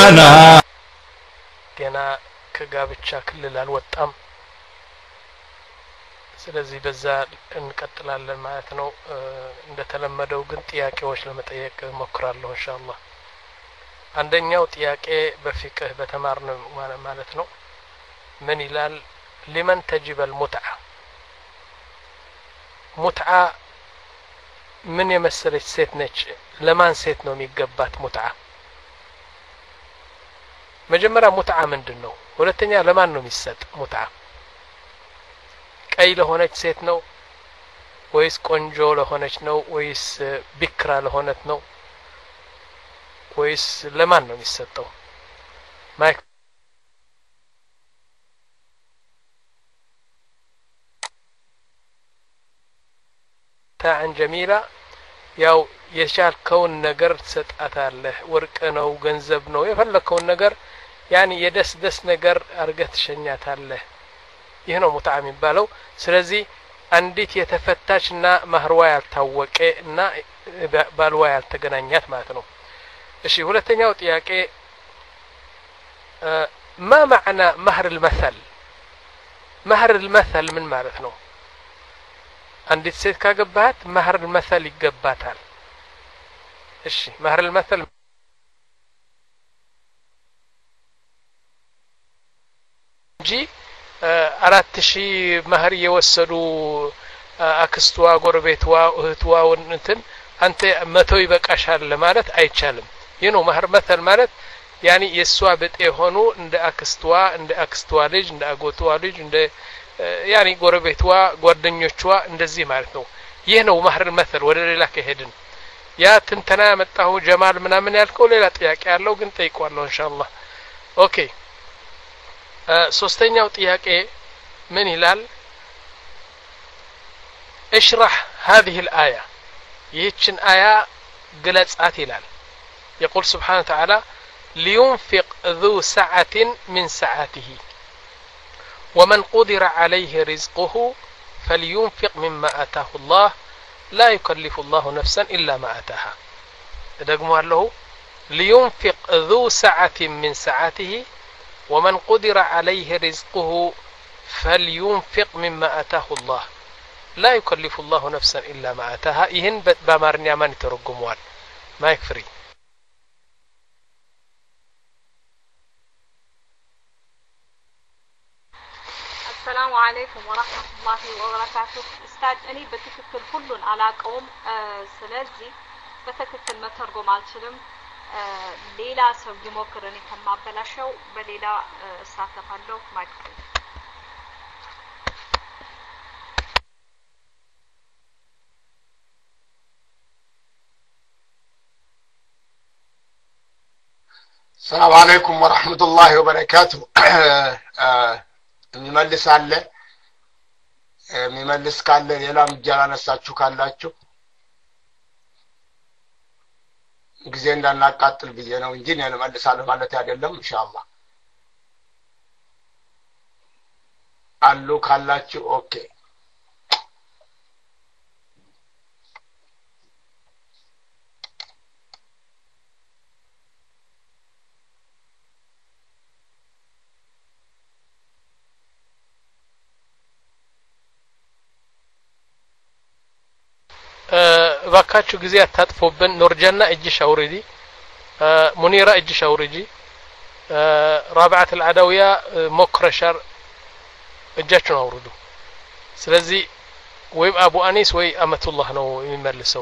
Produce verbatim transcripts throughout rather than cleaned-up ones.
لنا ገና ከጋብቻ ክልል አልወጣም ስለዚህ በዛ እንቀጥላለን ማለት ነው እንደተለመደው ግን ጥያቄዎች ለመጠየቅ ሞክራለሁ ኢንሻአላህ አንደኛው ጥያቄ በፍቅህ በተማርነው ማለት ነው ምን ይላል لمن تجب المتعة متعة من የመሰለች ሴት ነች ለማን ሴት ነው የሚገባት ሙትዓ መጀመሪያ ሙትዓ ምንድነው ሁለተኛ ለማን ነው የሚሰጥ ሙትዓ ቀይ ለሆነች ሴት ነው ወይስ ቆንጆ ለሆነች ነው ወይስ ቢክራ ለሆነች ነው ወይስ ለማን ነው የሚሰጠው ማይክ ታን ጀሚላ ያው የሻልከውን ነገር ተሰጣታለህ ወርቅ ነው ገንዘብ ነው የፈለከውን ነገር ያኒ የደስ ደስ ነገር አርገህ ተሸኛታለህ ይሄ ነው ሙትዓ የሚባለው ስለዚህ አንዲት የተፈታችና ማህርዋ ያልታወቀ እና ባልዋ ያልተገናኛት ማለት ነው እሺ ሁለተኛው ጥያቄ ما معنى مهر المثل مهر المثل ምን ማለት ነው አንዲት ሴት ካገባት مهر المثل ይገባታል እሺ مهر المثل እንጂ አራት ሺህ مهر የወሰዱ አክስቷ ጎረቤቷ እህቷ እንትን አንተ መቶ ይበቃሻል ለማለት አይቻልም ይሄ ነው مهر المثل ማለት ያኒ የሷ በጤ ሆኖ እንደ አክስቷ እንደ አክስቷ ልጅ እንደ አጎቷ ልጅ እንደ ያኒ ጎረቤቷ ጓደኞቿ እንደዚህ ማለት ነው ይሄ ነው مهر المثل ወደ ሌላ ከሄድን ያ ትንተና መጣሁ ጀማል ምናምን ያልከው ሌላ ጥያቄ ያለው ግን ጠይቋለሁ ኢንሻአላህ ኦኬ ሶስተኛው ጥያቄ ምን ይላል اشرح هذه الآية ይህችን አያ ግለጻት ይላል يقول سبحانه وتعالى لينفق ذو سعة من سعته ومن قدر عليه رزقه فلينفق مما آتاه الله لا يكلف الله نفسا إلا ما آتاها دغموا له لينفق ذو سعة من سعته ومن قدر عليه رزقه فلينفق مما آتاه الله لا يكلف الله نفسا إلا ما آتاها ይህን በአማርኛ ማን ይተረጉመዋል ማይክ ፍሪ السلام عليكم ورحمة الله وبركاته استاذ أني بتكتل كلن على قوم سلازي بتكتل ما ترجم على الشلم ليلى سوف يمكرني كم بلا شو بليلى ساعة فلو مايك السلام عليكم ورحمة الله وبركاته የሚመልስ አለ የሚመልስ ካለ ሌላም ጃላነሳችሁ ካላችሁ ጊዜ እንዳናቃጥል ብዬ ነው እንጂ እኔ መልሳለሁ ማለት አይደለም ኢንሻአላህ አሉ ካላችሁ ኦኬ ባካችሁ ጊዜ አታጥፎብን ኑርጀና እጅሽ አውሪዲ ሙኒራ እጅሽ አውሪጂ رابعه العدويه مكرشر እጃችሁን አውርዱ ስለዚህ ወይ አቡ አኒስ ወይ አመቱላህ ነው የሚመልሰው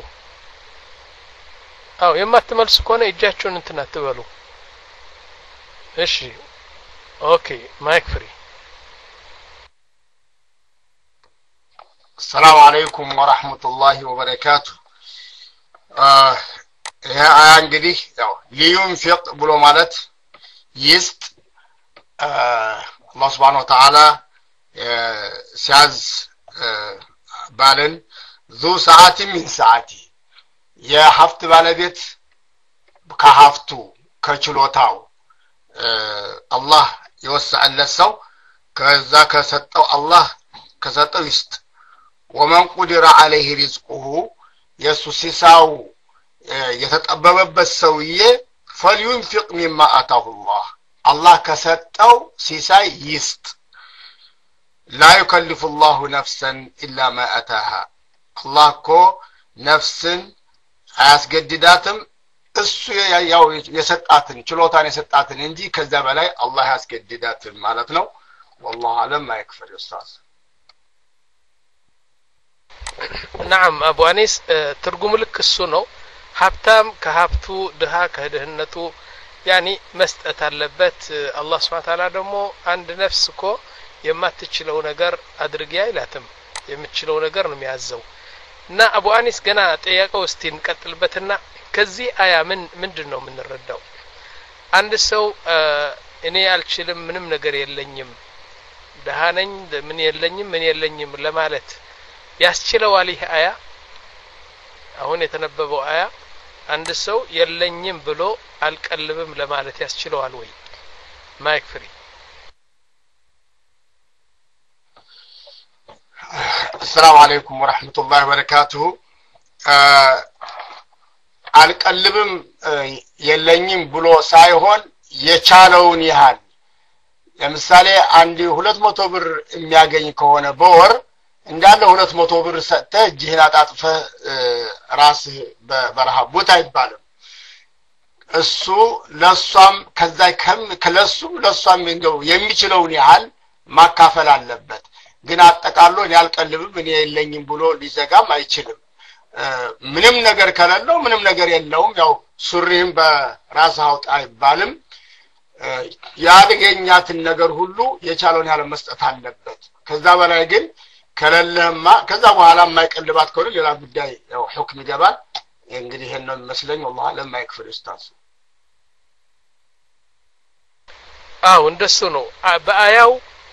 አው የማትመልሱ ከሆነ እጃችሁን እንትን አትበሉ እሺ ኦኬ ማይክ ፍሪ السلام عليكم ورحمة الله وبركاته آه يا انجدي لينفق بلو مالت يست آه الله سبحانه وتعالى آه سياز آه بالن ذو ساعة من ساعتي يا حفت بالبيت كحفتو كچلوتاو آه الله يوسع لسو كذا كسطو الله كسطو يست ومن قدر عليه رزقه يسوسساو يتطببበት ሰውዬ فلينفق مما آتاه الله الله كسطው ሲሳይ ይስጥ لا يكلف الله نفسا إلا ما أتاها الله كو نفسن አያስገድዳትም እሱ ያው የሰጣትን ችሎታን የሰጣትን እንጂ ከዛ በላይ አላህ ያስገድዳትም ማለት ነው والله اعلم ما يكفر استاذ نعم ابو انيس ትርጉሙ ልክ እሱ ነው ሀብታም ከሀብቱ ድሃ ከድህነቱ ያኒ መስጠት አለበት አላህ Subhanahu Wa Ta'ala ደግሞ አንድ ነፍስ እኮ የማትችለው ነገር አድርጊ አይላትም የምትችለው ነገር ነው የሚያዘው እና አቡ አኒስ ገና ጠያቀው እስቲ እንቀጥልበትና ከዚህ አያ ምን ምንድነው የምንረዳው አንድ ሰው እኔ አልችልም ምንም ነገር የለኝም ደሃነኝ ምን የለኝም ምን የለኝም ለማለት ያስችለዋል ይሄ አያ አሁን የተነበበው አያ አንድ ሰው የለኝም ብሎ አልቀልብም ለማለት ያስችለዋል ወይ ማይክ ፍሪ السلام عليكم ورحمة الله وبركاته አልቀልብም የለኝም ብሎ ሳይሆን የቻለውን ያህል ለምሳሌ አንድ ሁለት መቶ ብር የሚያገኝ ከሆነ በወር እንዳለ ሁለት መቶ ብር ሰጥተ እጅህን አጣጥፈ ራስህ በበረሃ ቦታ ይባላል እሱ ለሷም ከዛ ከም ከለሱ ለሷም እንደው የሚችለውን ያህል ማካፈል አለበት ግን አጠቃሎ ያልቀልብም እኔ የለኝም ብሎ ሊዘጋም አይችልም ምንም ነገር ከሌለው ምንም ነገር የለውም ያው ሱሪም በራስ አውጣ አይባልም ያደገኛትን ነገር ሁሉ የቻለውን ያለ መስጠት አለበት ከዛ በላይ ግን ከለለማ ከዛ በኋላ ማይቀልባት ከሆነ ሌላ ጉዳይ ያው ሁክም ይገባል እንግዲህ ይሄን ነው መስለኝ والله ለማይክፍር استاذ አው እንደሱ ነው በአያው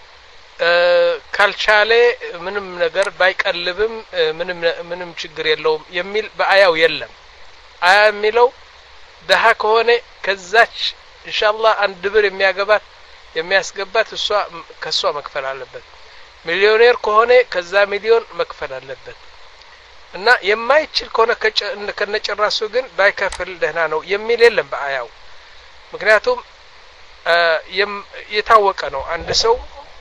ካልቻለ ምንም ነገር ባይቀልብም ምንም ምንም ችግር የለውም የሚል በአያው የለም አያ የሚለው ደሃ ከሆነ ከዛች ኢንሻአላህ አንድ ብር የሚያገባት የሚያስገባት እሷ ከሷ መክፈል አለበት ሚሊዮኔር ከሆነ ከዛ ሚሊዮን መክፈል አለበት እና የማይችል ከሆነ ከነጨራሱ ግን ባይከፍል ደህና ነው የሚል የለም በአያው ምክንያቱም የታወቀ ነው አንድ ሰው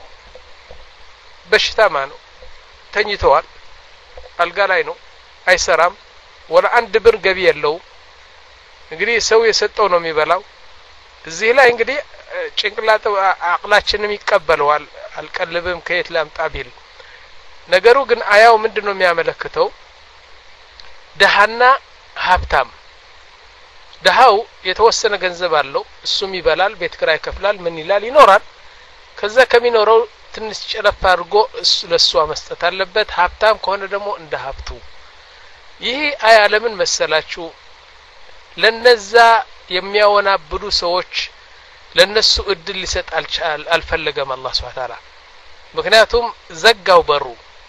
በሽታማ ነው ተኝቷል አልጋ ላይ ነው አይሰራም ወላ አንድ ብር ገቢ የለው እንግዲህ ሰው የሰጠው ነው የሚበላው እዚህ ላይ እንግዲህ ጭንቅላት አቅላችንም ይቀበለዋል አልቀልብም ከየት ላምጣ ቢል ነገሩ ግን አያው ምንድነው የሚያመለክተው ደሃና ሀብታም ደሃው የተወሰነ ገንዘብ አለው እሱም ይበላል ቤት ኪራይ ይከፍላል ምን ይላል ይኖራል ከዛ ከሚኖረው ትንሽ ጨለፍ አድርጎ ለሷ መስጠት አለበት ሀብታም ከሆነ ደግሞ እንደ ሀብቱ ይሄ አያ ለምን መሰላችሁ ለነዛ የሚያወናብዱ ሰዎች ለነሱ እድል ሊሰጥ አልቻል አልፈለገም አላህ Subhanahu Wa Ta'ala ምክንያቱም ዘጋው በሩ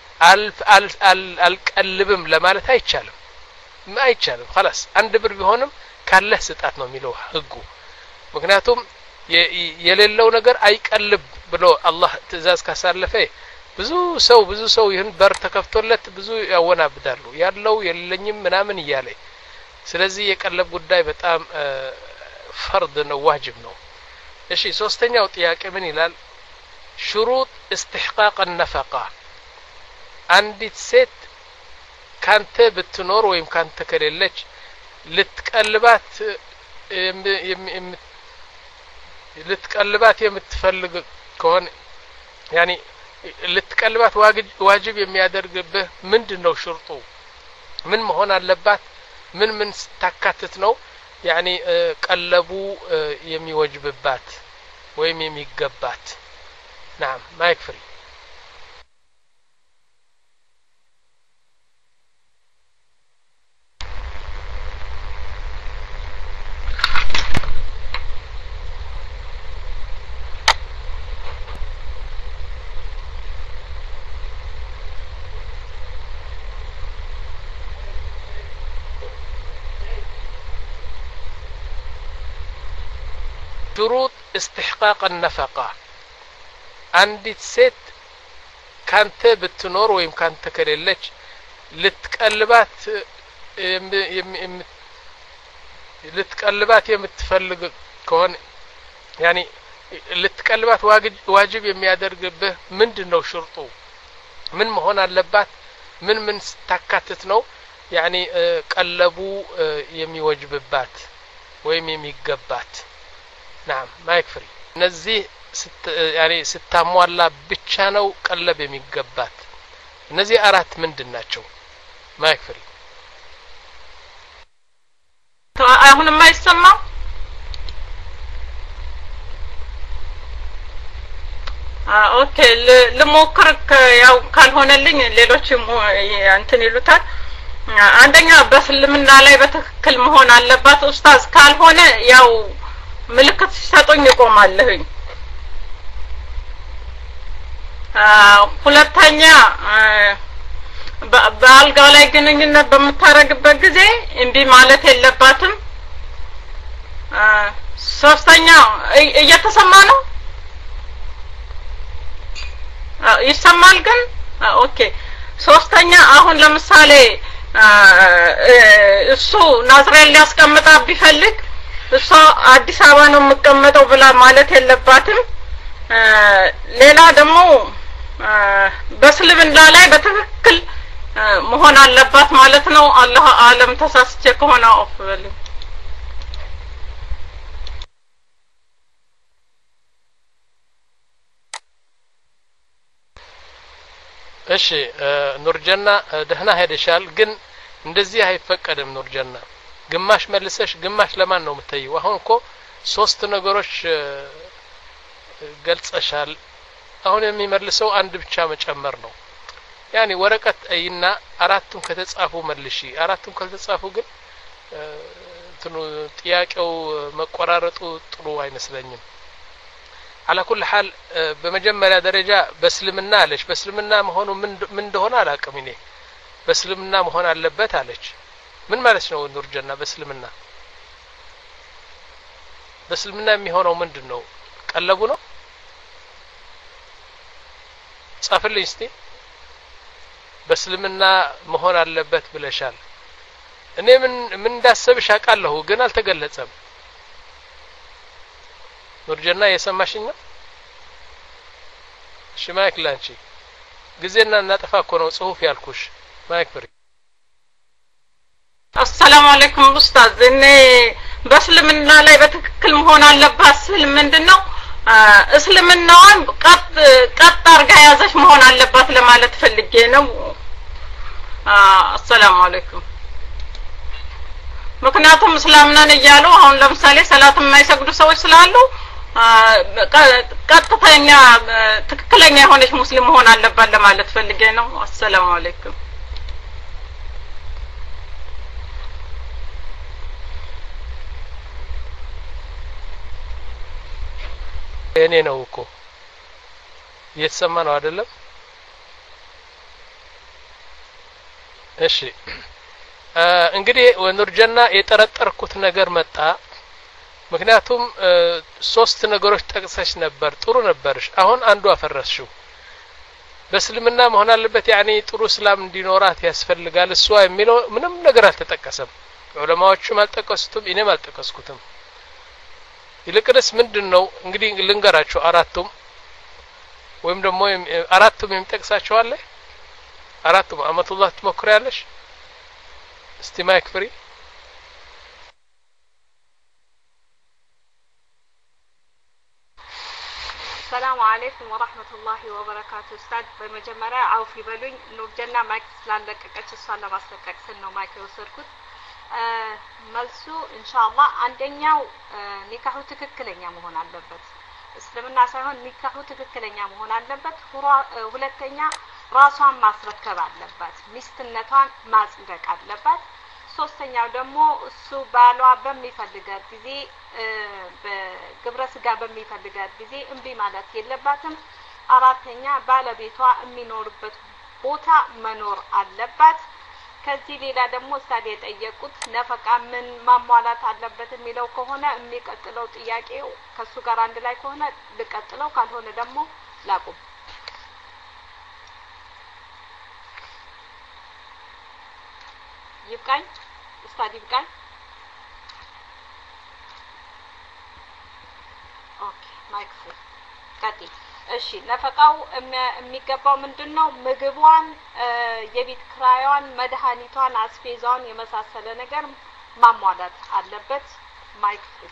አልቀልብም ለማለት አይቻልም አይቻልም خلاص አንድ ብር ቢሆንም ካለህ ስጣት ነው የሚለው ህጉ ምክንያቱም የሌለው ነገር አይቀልብ ብሎ አላህ ትእዛዝ ካሳለፈ ብዙ ሰው ብዙ ሰው ይህን በር ተከፍቶለት ብዙ ያወናብዳሉ ያለው የለኝም ምናምን ይያለ ስለዚህ የቀለብ ጉዳይ በጣም ፈርድ ነው ዋጅብ ነው እሺ ሶስተኛው ጥያቄ ምን ይላል شروط استحقاق النفقه አንዲት ሴት ካንተ ብትኖር ወይም ካንተ ከሌለች ልትቀልባት ልትቀልባት የምትፈልግ ከሆነ يعني ልትቀልባት ዋጅብ የሚያደርግብህ ምንድነው ሽርጡ ምን መሆን አለባት ምን ምን ታካትት ነው يعني ቀለቡ የሚወጅብባት ወይም የሚገባት نعم ما يكفي شروط استحقاق النفقه አንዲት ሴት ካንተ ብትኖር ወይም ካንተ ከሌለች ልትቀልባት ልትቀልባት የምትፈልግ ከሆነ ያኒ ልትቀልባት ዋጅብ የሚያደርግብህ ምንድነው ሽርጡ ምን መሆን አለባት ምን ምን ስታካትት ነው ያኒ ቀለቡ የሚወጅብባት ወይም የሚገባት نعم ما يكفي እነዚህ ያኒ ስታሟላ ብቻ ነው ቀለብ የሚገባት እነዚህ አራት ምንድናቸው ما يكفي አሁን የማይሰማ ኦኬ ለሞክርክ ያው ካልሆነልኝ ሌሎች እንትን ይሉታል አንደኛ በስልምና ላይ በትክክል መሆን አለባት ኡስታዝ ካልሆነ ያው ምልክት ሲሰጡኝ ይቆማለሁኝ ሁለተኛ በአልጋው ላይ ግንኙነት በመታረግበት ጊዜ እንቢ ማለት የለባትም ሶስተኛ እየተሰማ ነው ይሰማል ግን ኦኬ ሶስተኛ አሁን ለምሳሌ እሱ ናዝሬል ሊያስቀምጣ ቢፈልግ እሷ አዲስ አበባ ነው የምቀመጠው ብላ ማለት የለባትም ሌላ ደግሞ በስልምና ላይ በትክክል መሆን አለባት ማለት ነው አላህ ዓለም ተሳስቼ ከሆነ አፍበል እሺ ኑርጀና ደህና ሄደሻል ግን እንደዚህ አይፈቀድም ኑርጀና ግማሽ መልሰሽ ግማሽ ለማን ነው የምትይው አሁን እኮ ሶስት ነገሮች ገልጸሻል አሁን የሚመልሰው አንድ ብቻ መጨመር ነው ያኒ ወረቀት አይና አራቱም ከተጻፉ መልሺ አራቱም ከተጻፉ ግን እንትኑ ጥያቄው መቆራረጡ ጥሩ አይመስለኝም على كل حال በመጀመሪያ ደረጃ በስልምና አለች በስልምና መሆኑ ምን ምን እንደሆነ አላቀም እኔ በስልምና መሆን አለበት አለች ምን ማለት ነው ኑርጀና በስልምና በስልምና የሚሆነው ምንድነው ቀለቡ ነው ጻፈልኝ እስቲ በስልምና መሆን አለበት ብለሻል እኔ ምን ምን እንዳሰብሽ አቃለሁ ግን አልተገለጸም ኑርጀና የሰማሽኝ ነው እሺ ማይክ ላንቺ ግዜና እናጠፋ እኮ ነው ጽሁፍ ያልኩሽ ማይክ ብሪ አሰላሙ አለይኩም ኡስታዝ እኔ በስልምና ላይ በትክክል መሆን አለባት ስል ምንድነው እስልምናውን ቀጥ ቀጥ አርጋ ያዘሽ መሆን አለባት ለማለት ፈልጌ ነው አሰላሙ አለይኩም ምክንያቱም እስላምናን እያሉ አሁን ለምሳሌ ሰላት የማይሰግዱ ሰዎች ስላሉ ቀጥተኛ ትክክለኛ የሆነች ሙስሊም መሆን አለባት ለማለት ፈልጌ ነው አሰላሙ አለይኩም እኔ ነው እኮ እየተሰማ ነው አይደለም እሺ እንግዲህ ወንርጀና የጠረጠርኩት ነገር መጣ ምክንያቱም ሶስት ነገሮች ጠቅሰሽ ነበር ጥሩ ነበርሽ አሁን አንዱ አፈረስሽው በስልምና መሆን አለበት ያኒ ጥሩ እስላም እንዲኖራት ያስፈልጋል እሷ የሚለው ምንም ነገር አልተጠቀሰም ዑለማዎቹም አልጠቀሱትም እኔም አልጠቀስኩትም ይልቅስ ምንድነው እንግዲህ ልንገራችሁ አራቱም ወይም ደግሞ አራቱም የሚጠቅሳቸው አለ አራቱም አመቱላህ ትሞክሪያለሽ እስቲ ማይክ ፍሪ السلام عليكم ورحمة الله وبركاته استاذ بمجمرة عوفي بلوኝ ኑርጀና ማይክ ስላለቀቀች እሷን ለማስለቀቅ ስል ነው ማይክ የወሰድኩት መልሱ ኢንሻአላህ አንደኛው ኒካሁ ትክክለኛ መሆን አለበት እስልምና ሳይሆን ኒካሁ ትክክለኛ መሆን አለበት ሁለተኛ ራሷን ማስረከብ አለባት ሚስትነቷን ማጽደቅ አለባት ሶስተኛው ደግሞ እሱ ባሏ በሚፈልጋት ጊዜ በግብረ ስጋ በሚፈልጋት ጊዜ እንቢ ማለት የለባትም አራተኛ ባለቤቷ የሚኖርበት ቦታ መኖር አለባት ከዚህ ሌላ ደግሞ ሳዲ የጠየቁት ነፈቃ ምን ማሟላት አለበት የሚለው ከሆነ የሚቀጥለው ጥያቄው ከሱ ጋር አንድ ላይ ከሆነ ልቀጥለው ካልሆነ ደግሞ ላቁም ይብቃኝ ሳዲ ይብቃኝ ማይክ ፍሪ ቀጥይ እሺ ነፈቃው የሚገባው ምንድነው ምግቧን የቤት ክራዩን መድኃኒቷን አስፔዛውን የመሳሰለ ነገር ማሟላት አለበት ማይክ ፍሪ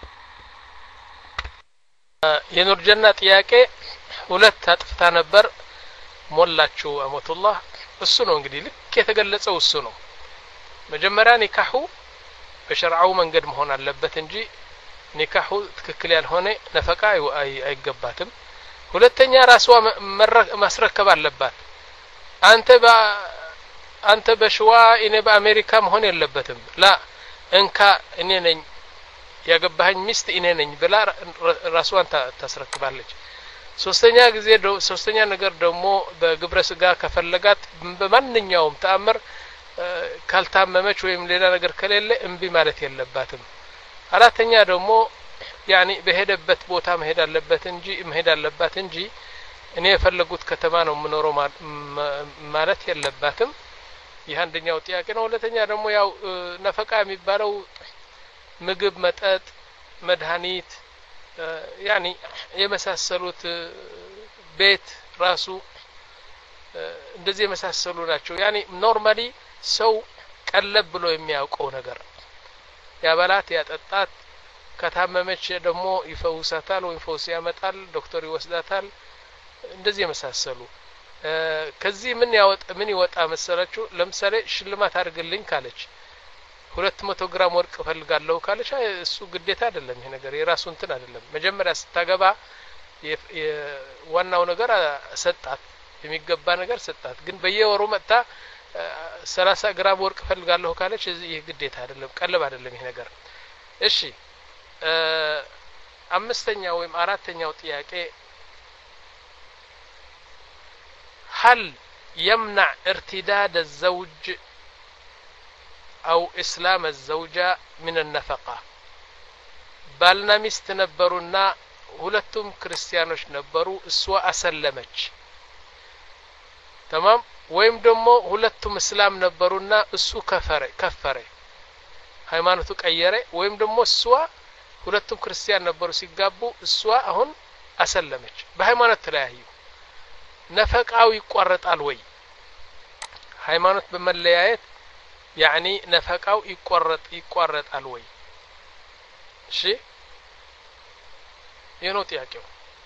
የኑር ጀና ጥያቄ ሁለት አጥፍታ ነበር ሞላችሁ አመቱላህ እሱ ነው እንግዲህ ልክ የተገለጸው እሱ ነው መጀመሪያ ኒካሁ በሸርዓው መንገድ መሆን አለበት እንጂ ኒካሁ ትክክል ያልሆነ ነፈቃ አይገባትም ሁለተኛ ራስዋ ማስረከብ አለባት አንተ በ አንተ በሽዋ እኔ በአሜሪካ መሆን የለበትም ላ እንካ እኔ ነኝ ያገባኝ ሚስት እኔ ነኝ ብላ ራስዋን ታስረክባለች ሶስተኛ ጊዜ ሶስተኛ ነገር ደግሞ በግብረ ስጋ ከፈለጋት በማንኛውም ተአምር ካልታመመች ወይም ሌላ ነገር ከሌለ እንቢ ማለት የለባትም አራተኛ ደግሞ ያኒ በሄደበት ቦታ መሄድ አለበት እንጂ መሄድ አለባት እንጂ እኔ የፈለጉት ከተማ ነው ምኖረው ማለት የለባትም ይህ አንደኛው ጥያቄ ነው ሁለተኛ ደግሞ ያው ነፈቃ የሚባለው ምግብ መጠጥ መድኃኒት ያኒ የመሳሰሉት ቤት ራሱ እንደዚህ የመሳሰሉ ናቸው ያኒ ኖርማሊ ሰው ቀለብ ብሎ የሚያውቀው ነገር ያበላት ያጠጣት ከታመመች ደግሞ ይፈውሳታል ወይ ፈውስ ያመጣል ዶክተር ይወስዳታል እንደዚህ የመሳሰሉ ከዚህ ምን ያወጣ ምን ይወጣ መሰላችሁ ለምሳሌ ሽልማት አድርግልኝ ካለች ሁለት መቶ ግራም ወርቅ ፈልጋለሁ ካለች እሱ ግዴታ አይደለም ይሄ ነገር የራሱ እንትን አይደለም መጀመሪያ ስታገባ ዋናው ነገር ሰጣት የሚገባ ነገር ሰጣት ግን በየወሩ መጣ ሰላሳ ግራም ወርቅ ፈልጋለሁ ካለች ይሄ ግዴታ አይደለም ቀለብ አይደለም ይሄ ነገር እሺ አምስተኛው ወይም አራተኛው ጥያቄ هل يمنع ارتداد الزوج أو إسلام الزوجة من النفقة بالنا ሚስት ነበሩና ሁለቱም ክርስቲያኖች ነበሩ እሷ አሰለመች تمام ወይም ደግሞ ሁለቱም እስላም ነበሩና እሱ ከፈረ ከፈረ ሃይማኖቱ ቀየረ ወይም ደግሞ እሷ ሁለቱም ክርስቲያን ነበሩ ሲጋቡ እሷ አሁን አሰለመች በሃይማኖት ተለያዩ ነፈቃው ይቆረጣል ወይ ሃይማኖት በመለያየት يعني ነፈቃው ይቆረጥ ይቆረጣል ወይ እሺ የነው ጥያቄው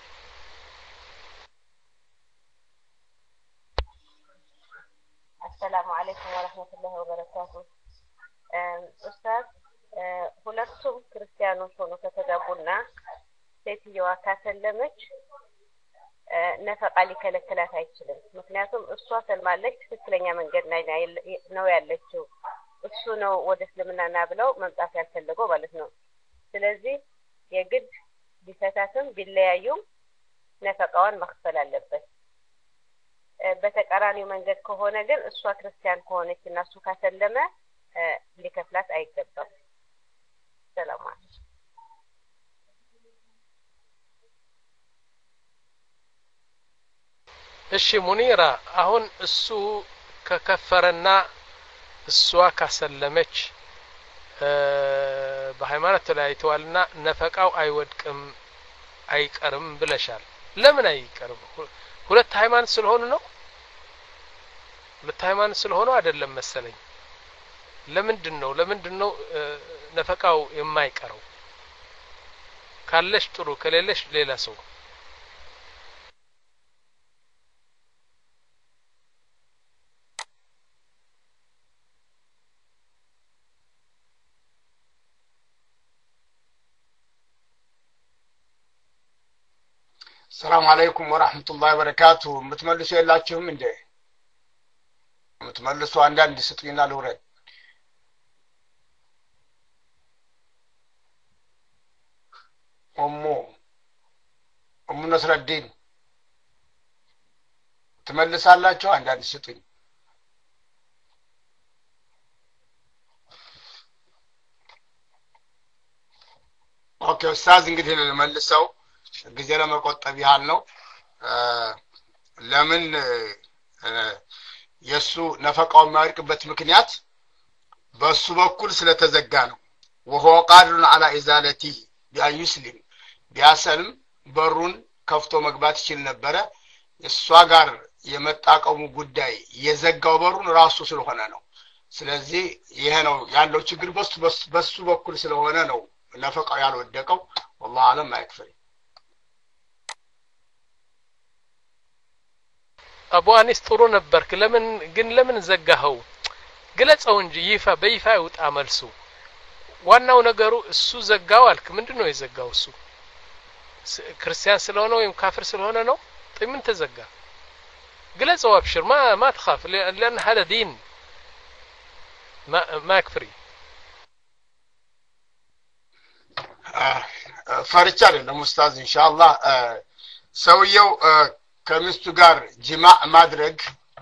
السلام عليكم ورحمة الله وبركاته ኡስታዝ ሁለቱም ክርስቲያኖች ሆነው ከተጋቡና ሴትየዋ ካሰለመች ነፈቃ ሊከለከላት አይችልም ምክንያቱም እሷ ሰልማለች ትክክለኛ መንገድ ላይ ነው ያለችው እሱ ነው ወደ እስልምናና ብለው መምጣት ያልፈለገው ማለት ነው ስለዚህ የግድ ቢፈታትም ቢለያዩም ነፈቃዋን መክፈል አለበት በተቃራኒው መንገድ ከሆነ ግን እሷ ክርስቲያን ከሆነችና እሱ ካሰለመ ሊከፍላት አይገባም ሰላም አለይኩም እሺ ሙኒራ አሁን እሱ ከከፈረና እሷ ካሰለመች በሃይማኖት ላይ ተዋልና ነፈቃው አይወድቅም አይቀርም ብለሻል ለምን አይቀርም ሁለት ሃይማኖት ስለሆነ ነው ሁለት ሃይማኖት ስለሆነ አይደለም መሰለኝ ለምንድነው ለምንድነው ነፈቃው የማይቀረው ካለሽ ጥሩ ከሌለሽ ሌላ ሰው السلام عليكم ورحمة الله وبركاته متملسوا يلاچهم እንዴ متملسوا አንዳንድ ስጥኝና ልውረድ ኦሞ ኦሞ ነስረዲን ትመልሳላችሁ አንዳንድ ስጥኝ ኦኬ ኡስታዝ እንግዲህ ለመልሰው ጊዜ ለመቆጠብ ያህል ነው ለምን የሱ ነፈቃው የሚያርቅበት ምክንያት በሱ በኩል ስለተዘጋ ነው وهو قادر على ازالته بان يسلم ቢያሰልም በሩን ከፍቶ መግባት ይችል ነበር እሷ ጋር የመጣቀሙ ጉዳይ የዘጋው በሩን ራሱ ስለሆነ ነው ስለዚህ ይሄ ነው ያለው ችግር በሱ በሱ በኩል ስለሆነ ነው ነፈቃው ያልወደቀው والله አለም አይክፈል አቡ አኒስ ጥሩ ነበርክ ለምን ግን ለምን ዘጋኸው ግለጸው እንጂ ይፋ በይፋ ይውጣ መልሱ ዋናው ነገሩ እሱ ዘጋው አልክ ምንድነው የዘጋው እሱ ክርስቲያን ስለሆነ ወይም ካፍር ስለሆነ ነው ምን ተዘጋ ግለጸው አብሽር ما ما تخاف لان هذا دين ما ما يكفري ፈርቻ አይደለም ኡስታዝ ኢንሻአላህ ሰውየው ከሚስቱ ጋር ጅማዕ ማድረግ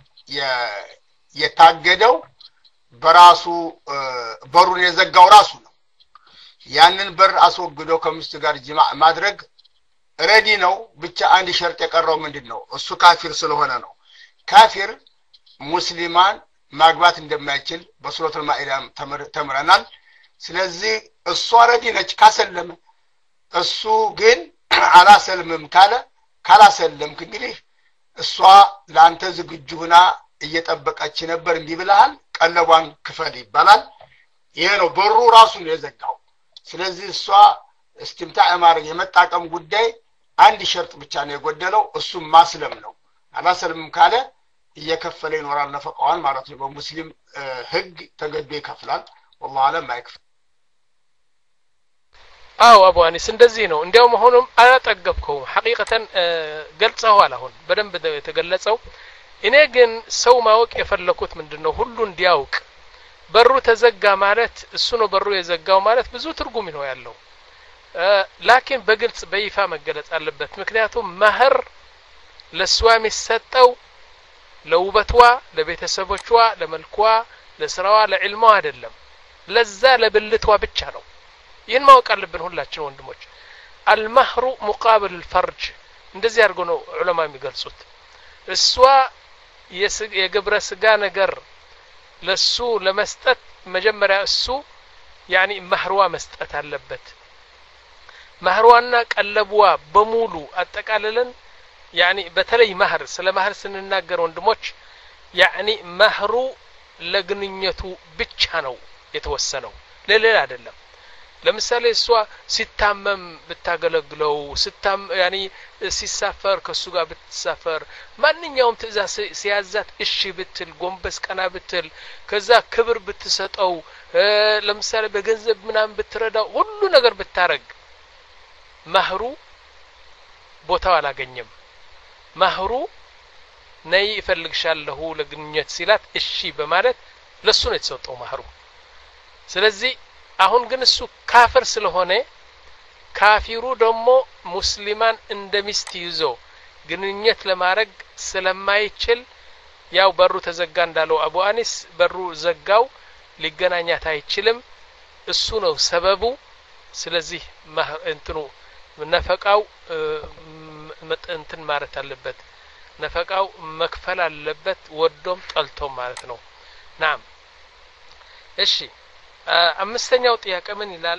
የታገደው በራሱ በሩን የዘጋው ራሱ ነው ያንን በር አስወግዶ ከሚስቱ ጋር ጅማዕ ማድረግ ረዲ ነው ብቻ አንድ ሸርጥ የቀረው ምንድነው እሱ ካፊር ስለሆነ ነው ካፊር ሙስሊማን ማግባት እንደማይችል በሱረቱል ማኢዳም ተምረናል ስለዚህ እሱ ረዲ ነች ካሰለመ እሱ ግን አላሰልምም ካለ ካላሰለምክ እንግዲህ እሷ ላንተ ዝግጁ ሆና እየጠበቀች ነበር እንዲህ ብለሃል ቀለቧን ክፈል ይባላል ይሄ ነው በሩ ራሱ ነው የዘጋው ስለዚህ እሷ استمتاع ማድረግ የመጣቀም ጉዳይ አንድ ሸርጥ ብቻ ነው የጎደለው እሱ ማስለም ነው አላሰልምም ካለ እየከፈለ ይኖራል ነፈቃዋን ማለት ነው በሙስሊም ህግ ተገዶ ይከፍላል والله አለም አይክፍ አው አቡ አኒስ እንደዚህ ነው እንዲያው መሆኑም አላጠገብከው ሐቂቀተን ገልጸዋል አሁን በደንብ የተገለጸው እኔ ግን ሰው ማወቅ የፈለኩት ምንድነው ሁሉ እንዲያውቅ በሩ ተዘጋ ማለት እሱ ነው በሩ የዘጋው ማለት ብዙ ትርጉም ነው ያለው ላኪን በግልጽ በይፋ መገለጽ አለበት ምክንያቱም ማህር ለሷም ይሰጠው ለውበቷ ለቤተሰቦቿ ለመልኳ ለስራዋ ለዕልሟ አይደለም ለዛ ለብልቷ ብቻ ነው ይህን ማወቅ አለብን ሁላችን ወንድሞች المهر مقابل الفرج እንደዚህ አድርጎ ነው ዑለማ የሚገልጹት እሷ የግብረ ስጋ ነገር ለሱ ለመስጠት መጀመሪያ እሱ يعني መህርዋ መስጠት አለበት መህርዋና ቀለብዋ በሙሉ አጠቃለለን يعني በተለይ መህር ስለ መህር ስንናገር ወንድሞች يعني መህሩ ለግንኙነቱ ብቻ ነው የተወሰነው ለሌላ አይደለም ለምሳሌ እሷ ሲታመም ብታገለግለው ሲታም يعني ሲሳፈር ከሱ ጋር ብትሳፈር ማንኛውም ትእዛዝ ሲያዛት እሺ ብትል ጎንበስ ቀና ብትል ከዛ ክብር ብትሰጠው ለምሳሌ በገንዘብ ምናምን ብትረዳው ሁሉ ነገር ብታረግ መህሩ ቦታው አላገኘም መህሩ ነይ ይፈልግሻለሁ ለግንኙነት ሲላት እሺ በማለት ለሱ ነው የተሰጠው መህሩ ስለዚህ አሁን ግን እሱ ካፍር ስለሆነ ካፊሩ ደግሞ ሙስሊማን እንደሚስት ይዞ ግንኙነት ለማድረግ ስለማይችል ያው በሩ ተዘጋ እንዳለው አቡ አኒስ በሩ ዘጋው ሊገናኛት አይችልም እሱ ነው ሰበቡ ስለዚህ እንትኑ ነፈቃው እንትን ማለት አለበት ነፈቃው መክፈል አለበት ወዶም ጠልቶም ማለት ነው ናም እሺ አምስተኛው ጥያቄ ምን ይላል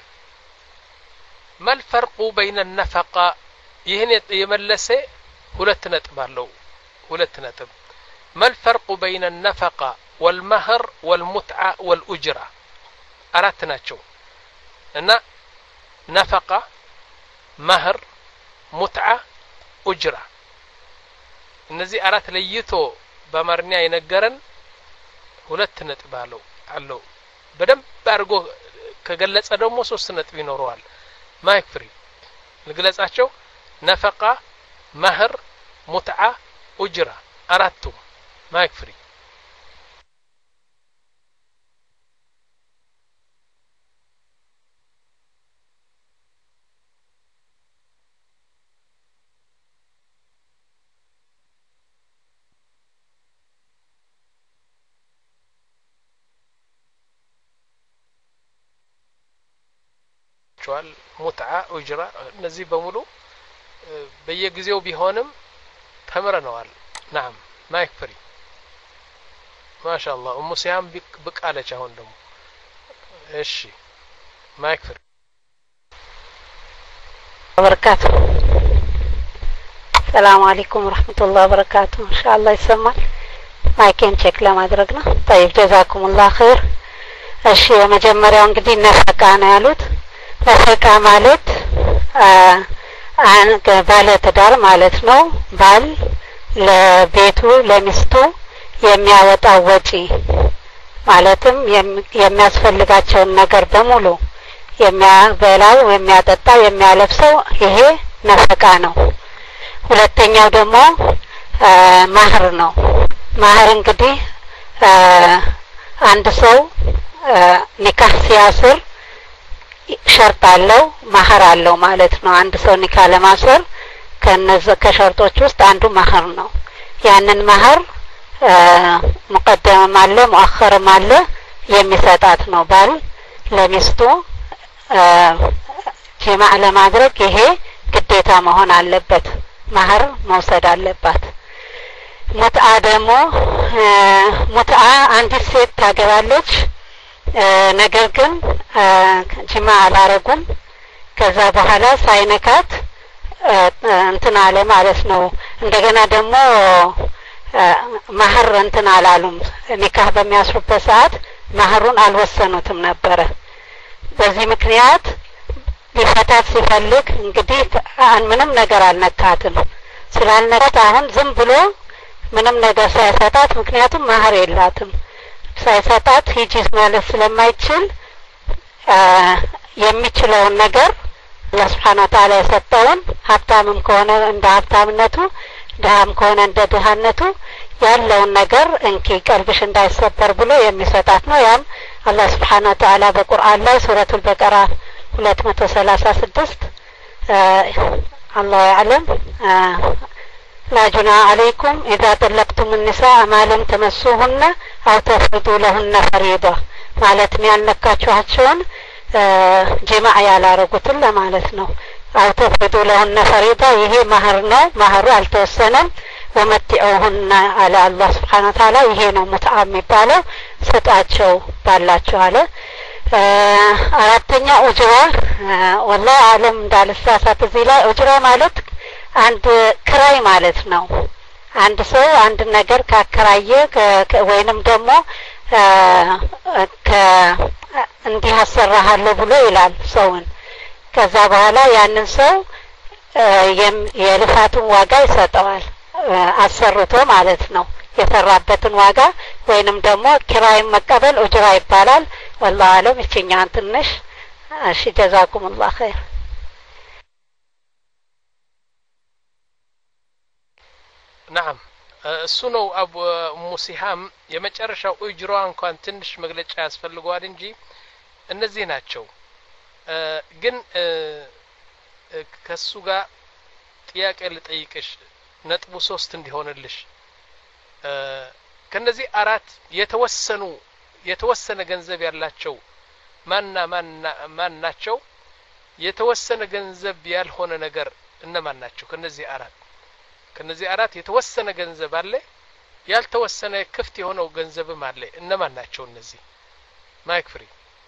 ما الفرق بين النفقه ይሄን የመለሰ ሁለት ነጥብ አለው ሁለት ነጥብ ما الفرق بين النفقه والمهر والمتعه والاجره አራት ናቸው እና نفقه مهر متعه اجره እነዚህ አራት ለይቶ በአማርኛ የነገረን ሁለት ነጥብ አለው አለው በደንብ አድርጎ ከገለጸ ደግሞ ሶስት ነጥብ ይኖረዋል ማይክ ፍሪ ለግለጻቸው ነፈቃ መህር ሙትዓ ኡጅራ አራቱ ማይክ ፍሪ متعه اجره እነዚህ በሙሉ በየጊዜው ቢሆንም ተምረናል نعم ማይክ ፍሪ ማሻአላህ ኡሙ ሲያም በቃለች አሁን ደግሞ እሺ ማይክ ፍሪ وبركاته. السلام عليكم ورحمة الله وبركاته. إن شاء الله يسمع ማይኬን ቼክ ለማድረግ ነው። طيب جزاكم الله خير። እሺ የመጀመሪያው እንግዲህ ነፈቃ ነው ያሉት። ነፈቃ ማለት አንገ ባለ ትዳር ማለት ነው። ባል ለቤቱ ለሚስቱ የሚያወጣው ወጪ ማለትም የሚያስፈልጋቸውን ነገር በሙሉ የሚያበላው የሚያጠጣው የሚያለብሰው ይሄ ነፈቃ ነው። ሁለተኛው ደግሞ ማህር ነው። ማህር እንግዲህ አንድ ሰው ኒካህ ሲያስር ሸርጥ አለው ማህር አለው ማለት ነው። አንድ ሰው ኒካህ ለማሰር ከነዚህ ከሸርጦች ውስጥ አንዱ ማህር ነው። ያንን ማህር ሙቀደም አለ ሙአኸርም አለ የሚሰጣት ነው። ባል ለሚስቱ ጀማዕ ለማድረግ ይሄ ግዴታ መሆን አለበት። ማህር መውሰድ አለባት። ሙትዓ ደግሞ ሙትዓ አንዲት ሴት ታገባለች ነገር ግን ጅማዕ አላረጉም ከዛ በኋላ ሳይነካት እንትን አለ ማለት ነው። እንደገና ደግሞ ማህር እንትን አላሉም ኒካህ በሚያስሩበት ሰዓት ማህሩን አልወሰኑትም ነበረ። በዚህ ምክንያት ሊፈታት ሲፈልግ እንግዲህ ምንም ነገር አልነካትም። ስላልነካት አሁን ዝም ብሎ ምንም ነገር ሳይሰጣት ምክንያቱም ማህር የላትም ሳይሰጣት ሂጂ ማለት ስለማይችል የሚችለውን ነገር አላህ Subhanahu Wa Ta'ala የሰጠውን ሀብታምም ከሆነ እንደ ሀብታምነቱ ድሃም ከሆነ እንደ ድሃነቱ ያለውን ነገር እንኪ ቀልብሽ እንዳይሰበር ብሎ የሚሰጣት ነው። ያም አላህ Subhanahu Wa Ta'ala በቁርአን ላይ ሱረቱል በቀራ ሁለት መቶ ሰላሳ ስድስት አላህ ያዕለም لا جناح عليكم إذا طلقتم النساء ما لم تمسوهن أو تفرضوا لهن فريضة ማለት ነው ያልነካችኋቸውን ጀማዓ ያላረጉትን ለማለት ነው። أو تفرضوا لهن فريضة ይሄ ማህር ነው። ማህሩ አልተወሰነም። ومتعوهن على الله سبحانه وتعالى ይሄ ነው ሙትዓ የሚባለው ሰጣቸው ባላቸው አለ። አራተኛ ኡጅራ والله አለም እንዳልሳሳት እዚህ ላይ ኡጅራ ማለት አንድ ክራይ ማለት ነው። አንድ ሰው አንድ ነገር ካከራየ ወይንም ደግሞ ከ እንዲህ አሰራሃለሁ ብሎ ይላል ሰውን። ከዛ በኋላ ያንን ሰው የልፋቱን ዋጋ ይሰጠዋል አሰርቶ ማለት ነው። የሰራበትን ዋጋ ወይንም ደግሞ ኪራይን መቀበል ኡጅራ ይባላል። والله አለም እቺኛን ትንሽ እሺ جزاكم الله خير። نعم እሱ ነው አቡ ሙሲሃም የመጨረሻው ኡጅራ እንኳን ትንሽ መግለጫ ያስፈልገዋል እንጂ እነዚህ ናቸው። ግን ከሱ ጋር ጥያቄ ልጠይቅሽ ነጥቡ ሶስት እንዲሆንልሽ ከነዚህ አራት የተወሰኑ የተወሰነ ገንዘብ ያላቸው ማንና ማንና ማን ናቸው? የተወሰነ ገንዘብ ያልሆነ ነገር እነማን ናቸው? ከነዚህ አራት ከነዚህ አራት የተወሰነ ገንዘብ አለ ያልተወሰነ ክፍት የሆነው ገንዘብም አለ። እነማን ናቸው እነዚህ? ማይክ ፍሪ።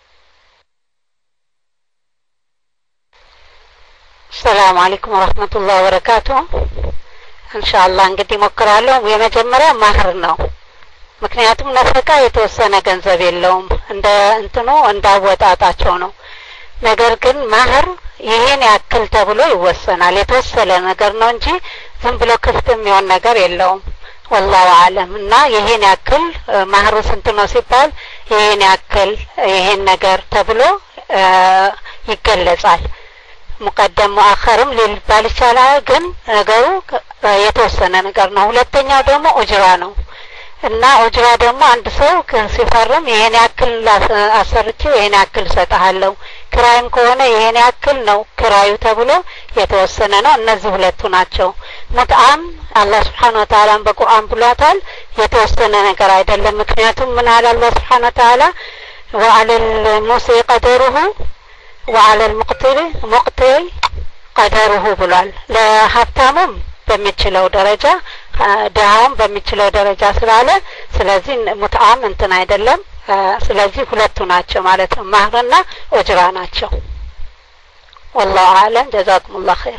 ሰላም አለይኩም ወራህመቱላሂ ወበረካቱ። ኢንሻአላህ እንግዲህ ሞክራለሁ። የመጀመሪያ ማህር ነው። ምክንያቱም ነፈቃ የተወሰነ ገንዘብ የለውም እንደ እንትኑ እንዳወጣጣቸው ነው። ነገር ግን ማህር ይሄን ያክል ተብሎ ይወሰናል። የተወሰነ ነገር ነው እንጂ ዝም ብሎ ክፍት የሚሆን ነገር የለውም። والله አለም እና ይሄን ያክል ማህሩ ስንት ነው ሲባል ይሄን ያክል ይሄን ነገር ተብሎ ይገለጻል። ሙቀደም ሙአኸርም ሊባል ይችላል። ግን ነገሩ የተወሰነ ነገር ነው። ሁለተኛው ደግሞ ኡጅራ ነው እና ኡጅራ ደግሞ አንድ ሰው ሲፈርም ይሄን ያክል አሰርቼ ይሄን ያክል ሰጣለሁ ክራይም ከሆነ ይሄን ያክል ነው ክራዩ ተብሎ የተወሰነ ነው። እነዚህ ሁለቱ ናቸው። ሙትዓም አላህ Subhanahu Wa Ta'ala በቁርአን ብሏታል የተወሰነ ነገር አይደለም። ምክንያቱም ምን አለ አላህ Subhanahu Wa Ta'ala وعلى الموسى قدره وعلى المقتر مقتر قدره ብሏል። ለሀብታሙም በሚችለው ደረጃ ደሃውም በሚችለው ደረጃ ስላለ ስለዚህ ሙትዓም እንትን አይደለም። ስለዚህ ሁለቱ ናቸው ማለት ነው ማህርና ኡጅራ ናቸው። والله أعلم جزاكم الله خير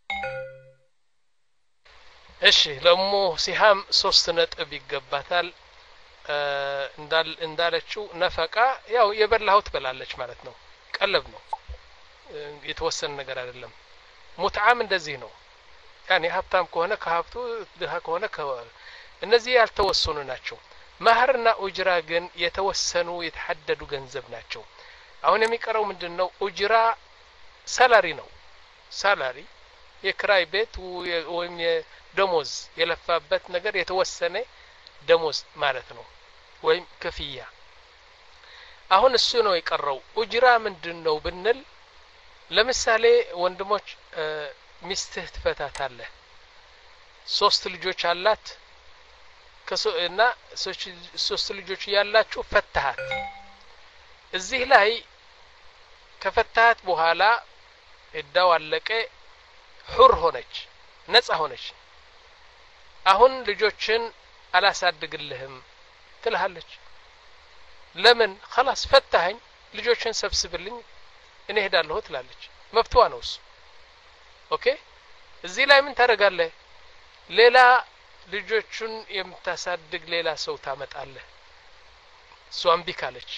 እሺ ለሙ ሲሃም ሶስት ነጥብ ይገባታል እንዳል እንዳለችው ነፈቃ ያው የበላሁት በላለች ማለት ነው ቀለብ ነው የተወሰነ ነገር አይደለም ሙትዓም እንደዚህ ነው ያኔ ሀብታም ከሆነ ከሀብቱ ድሃ ከሆነ እነዚህ ያልተወሰኑ ናቸው ማህርና ኡጅራ ግን የተወሰኑ የተሐደዱ ገንዘብ ናቸው አሁን የሚቀረው ምንድነው ኡጅራ ሳላሪ ነው ሳላሪ የክራይ ቤት ወይም የደሞዝ የለፋበት ነገር የተወሰነ ደሞዝ ማለት ነው ወይም ክፍያ አሁን እሱ ነው የቀረው ኡጅራ ምንድነው ብንል ለምሳሌ ወንድሞች ሚስትህ ትፈታታለህ ሶስት ልጆች አላት ከሶና ሶስት ልጆች ያላችሁ ፈታሃት እዚህ ላይ ከፈታሃት በኋላ እዳው አለቀ ሁር ሆነች ነፃ ሆነች አሁን ልጆችን አላሳድግልህም ትልሃለች ለምን خلاص ፈታኸኝ ልጆችን ሰብስብልኝ እኔ ሄዳለሁ ትላለች መብቷ ነው እሱ ኦኬ እዚህ ላይ ምን ታረጋለህ ሌላ ልጆቹን የምታሳድግ ሌላ ሰው ታመጣለህ ሷም ቢካለች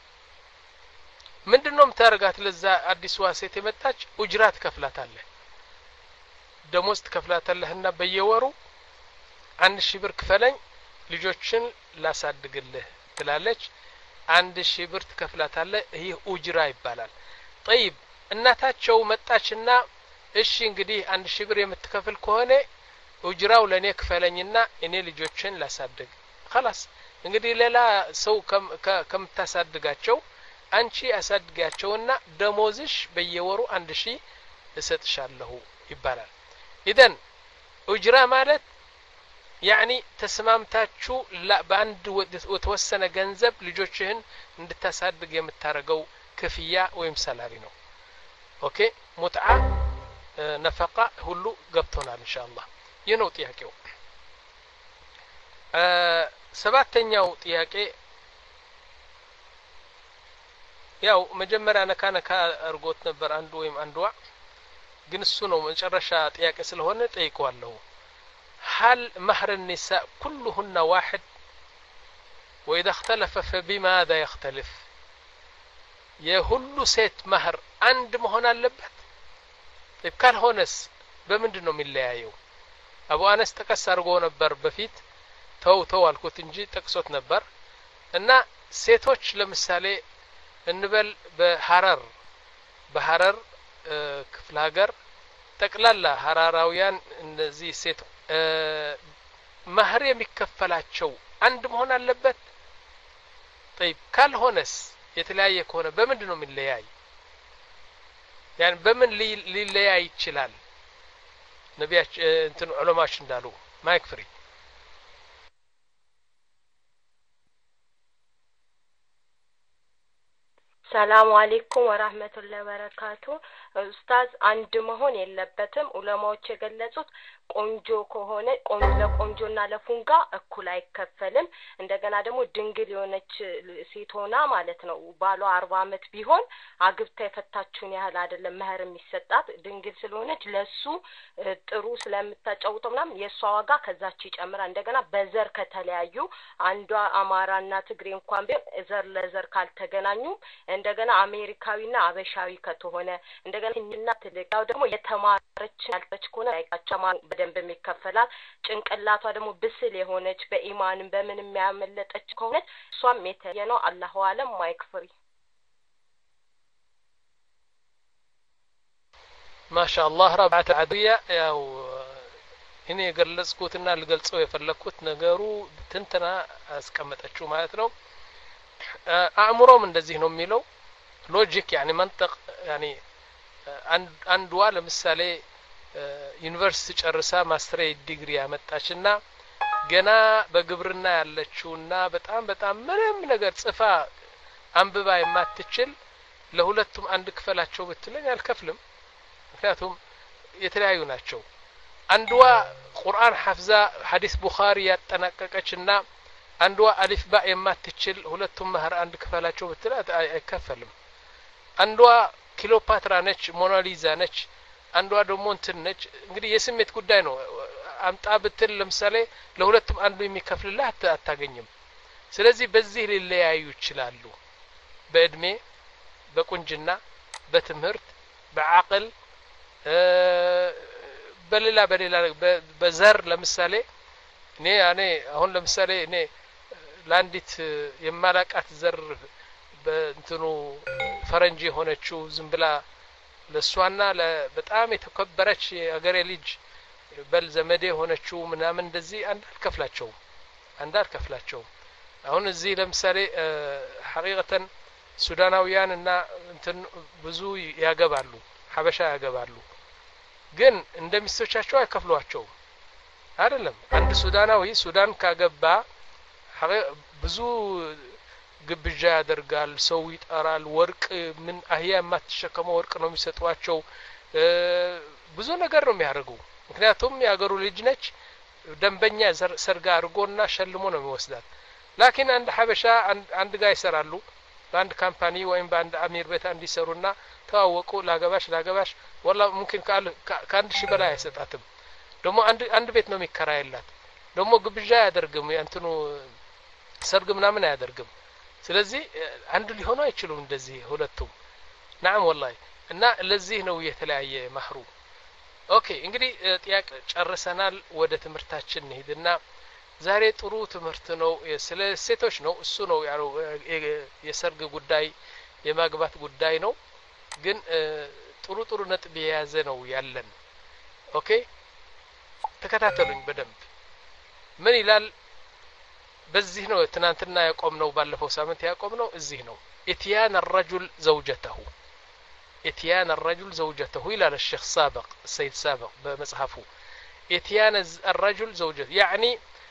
ምንድነው ምታረጋት ለዛ አዲስ ዋሴት የመጣች ኡጅራት ከፍላታለህ ደሞዝ ትከፍላታለህና በየወሩ አንድ ሺህ ብር ክፈለኝ ልጆችን ላሳድግልህ ትላለች አንድ ሺህ ብር ትከፍላታለህ ይሄ ኡጅራ ይባላል طيب እናታቸው መጣችና እሺ እንግዲህ አንድ ሺህ ብር የምትከፍል ከሆነ ኡጅራው ለኔ ክፈለኝና እኔ ልጆችን ላሳድግ خلاص እንግዲህ ሌላ ሰው ከምታሳድጋቸው አንቺ አሳድጋቸውና ደሞዝሽ በየወሩ አንድ ሺህ እሰጥሻለሁ ይባላል اذا ኡጅራ ማለት يعني ተስማምታችሁ በአንድ ወተወሰነ ገንዘብ ልጆችህን እንድታሳድግ የምታረገው ክፍያ ወይም ሳላሪ ነው ኦኬ ሙትዓ ነፈቃ ሁሉ ገብቶናል ኢንሻአላህ ይህ ነው ጥያቄው ሰባተኛው ጥያቄ ያው መጀመሪያ ነካ ነካ አርጎት ነበር አንዱ ወይም አንዷ ግን እሱ ነው መጨረሻ ጥያቄ ስለሆነ ጠይቀዋለሁ هل مهر النساء كلهن واحد واذا اختلف فبماذا يختلف የሁሉ ሴት مهر አንድ መሆን አለበት طيب ካልሆነስ በምንድነው የሚለያየው አቡ አነስ ተቀስ አርጎ ነበር በፊት ተው ተው አልኩት እንጂ ጠቅሶት ነበር እና ሴቶች ለምሳሌ እንበል በሐረር በሐረር ክፍለ ሀገር ጠቅላላ ሐራራውያን እነዚህ ሴት ማህር የሚከፈላቸው አንድ መሆን አለበት طيب ካልሆነስ የተለያየ ከሆነ በምንድነው የሚለያይ ያን በምን ሊለያይ ይችላል ነቢያችን እንትን ዑለማዎች እንዳሉ ማይክ ፍሪ ሰላም አለይኩም ወራህመቱላሂ ወበረካቱ ኡስታዝ አንድ መሆን የለበትም ዑለማዎች የገለጹት ቆንጆ ከሆነ ቆንጆ ለቆንጆና ለፉንጋ እኩል አይከፈልም እንደገና ደግሞ ድንግል የሆነች ሴት ሆና ማለት ነው ባሏ አርባ አመት ቢሆን አግብታ የፈታችውን ያህል አይደለም መህር የሚሰጣት ድንግል ስለሆነች ለሱ ጥሩ ስለምታጫውተው ምናምን የሷ ዋጋ ከዛች ይጨምራል እንደገና በዘር ከተለያዩ አንዷ አማራና ትግሬ እንኳን ቢሆን ዘር ለዘር ካልተገናኙ እንደገና አሜሪካዊና አበሻዊ ከተሆነ እንደገና እና ትልቃው ደግሞ የተማረች ያልተች ከሆነ አይቃቸማ በደንብ የሚከፈላል ጭንቅላቷ ደግሞ ብስል የሆነች በኢማንም በምንም ያመለጠች ከሆነ ሷም የተየ ነው አላሁ አለም ማይክፍሪ ማሻአላህ ረብዓት አድያ ያው እኔ ገለጽኩትና ልገልጸው የፈለኩት ነገሩ ትንተና አስቀመጠችው ማለት ነው አእምሮም እንደዚህ ነው የሚለው ሎጂክ يعني منطق يعني አንዷ ለምሳሌ ዩኒቨርሲቲ ጨርሳ ማስተሬት ዲግሪ ያመጣችና ገና በግብርና ያለችውና በጣም በጣም ምንም ነገር ጽፋ አንብባ የማትችል ለሁለቱም አንድ ክፈላቸው ብትለኝ አልከፍልም ምክንያቱም የተለያዩ ናቸው አንዷ ቁርአን ሐፍዛ ሐዲስ ቡኻሪ ያጠናቀቀችና አንዷ አሊፍ ባ የማትችል ሁለቱም መህር አንድ ክፈላቸው ብትላት አይከፈልም አንዷ ክሊዮፓትራ ነች ሞናሊዛ ነች አንዷ ደግሞ እንትን ነች እንግዲህ የስሜት ጉዳይ ነው አምጣ ብትል ለምሳሌ ለሁለቱም አንዱ የሚከፍልልህ አታገኝም ስለዚህ በዚህ ሊለያዩ ይችላሉ በእድሜ በቁንጅና በትምህርት በአቅል በሌላ በሌላ በዘር ለምሳሌ እኔ እኔ አሁን ለምሳሌ እኔ ላንዲት የማላቃት ዘር በእንትኑ ፈረንጂ ሆነችው ዝም ብላ ለሷና በጣም የተከበረች አገሬ ልጅ በል ዘመዴ ሆነችው ምናምን እንደዚህ አንድ አልከፍላቸው አንድ አልከፍላቸው አሁን እዚህ ለምሳሌ ሐቂቀተን ሱዳናውያን እና እንትን ብዙ ያገባሉ ሐበሻ ያገባሉ ግን እንደሚስቶቻቸው አይከፍሏቸው አይደለም አንድ ሱዳናዊ ሱዳን ካገባ ብዙ ግብዣ ያደርጋል ሰው ይጣራል ወርቅ ምን አህያ የማትሸከመው ወርቅ ነው የሚሰጧቸው ብዙ ነገር ነው የሚያደርጉ ምክንያቱም ያገሩ ልጅ ነች ደንበኛ ሰርጋ አርጎና ሸልሞ ነው የሚወስዳት ላኪን አንድ ሐበሻ አንድ ጋር ይሰራሉ በአንድ ካምፓኒ ወይም በአንድ አሚር ቤት እንዲሰሩና ተዋወቁ ላገባሽ ላገባሽ والله ممكن ከአንድ ሺህ በላይ አይሰጣትም ደግሞ አንድ አንድ ቤት ነው የሚከራይላት ደግሞ ግብዣ ያደርግም ያንተኑ ሰርግ ምናምን አያደርግም ስለዚህ አንድ ሊሆኑ አይችሉም እንደዚህ ሁለቱም نعم والله እና ለዚህ ነው የተለያየ ማህሩ ኦኬ እንግዲህ ጥያቄ ጨርሰናል ወደ ትምርታችን እንሂድና ዛሬ ጥሩ ትምርት ነው ስለ ሴቶች ነው እሱ ነው ያለው የሰርግ ጉዳይ የማግባት ጉዳይ ነው ግን ጥሩ ጥሩ ነጥብ የያዘ ነው ያለን ኦኬ ተከታተሉኝ በደንብ ምን ይላል በዚህ ነው ትናንትና ያቆምነው ባለፈው ሳምንት ያቆምነው እዚህ ነው اتيان الرجل زوجته اتيان الرجل زوجته الى الشيخ سابق السيد سابق بمصحفه اتيان الرجل زوجته يعني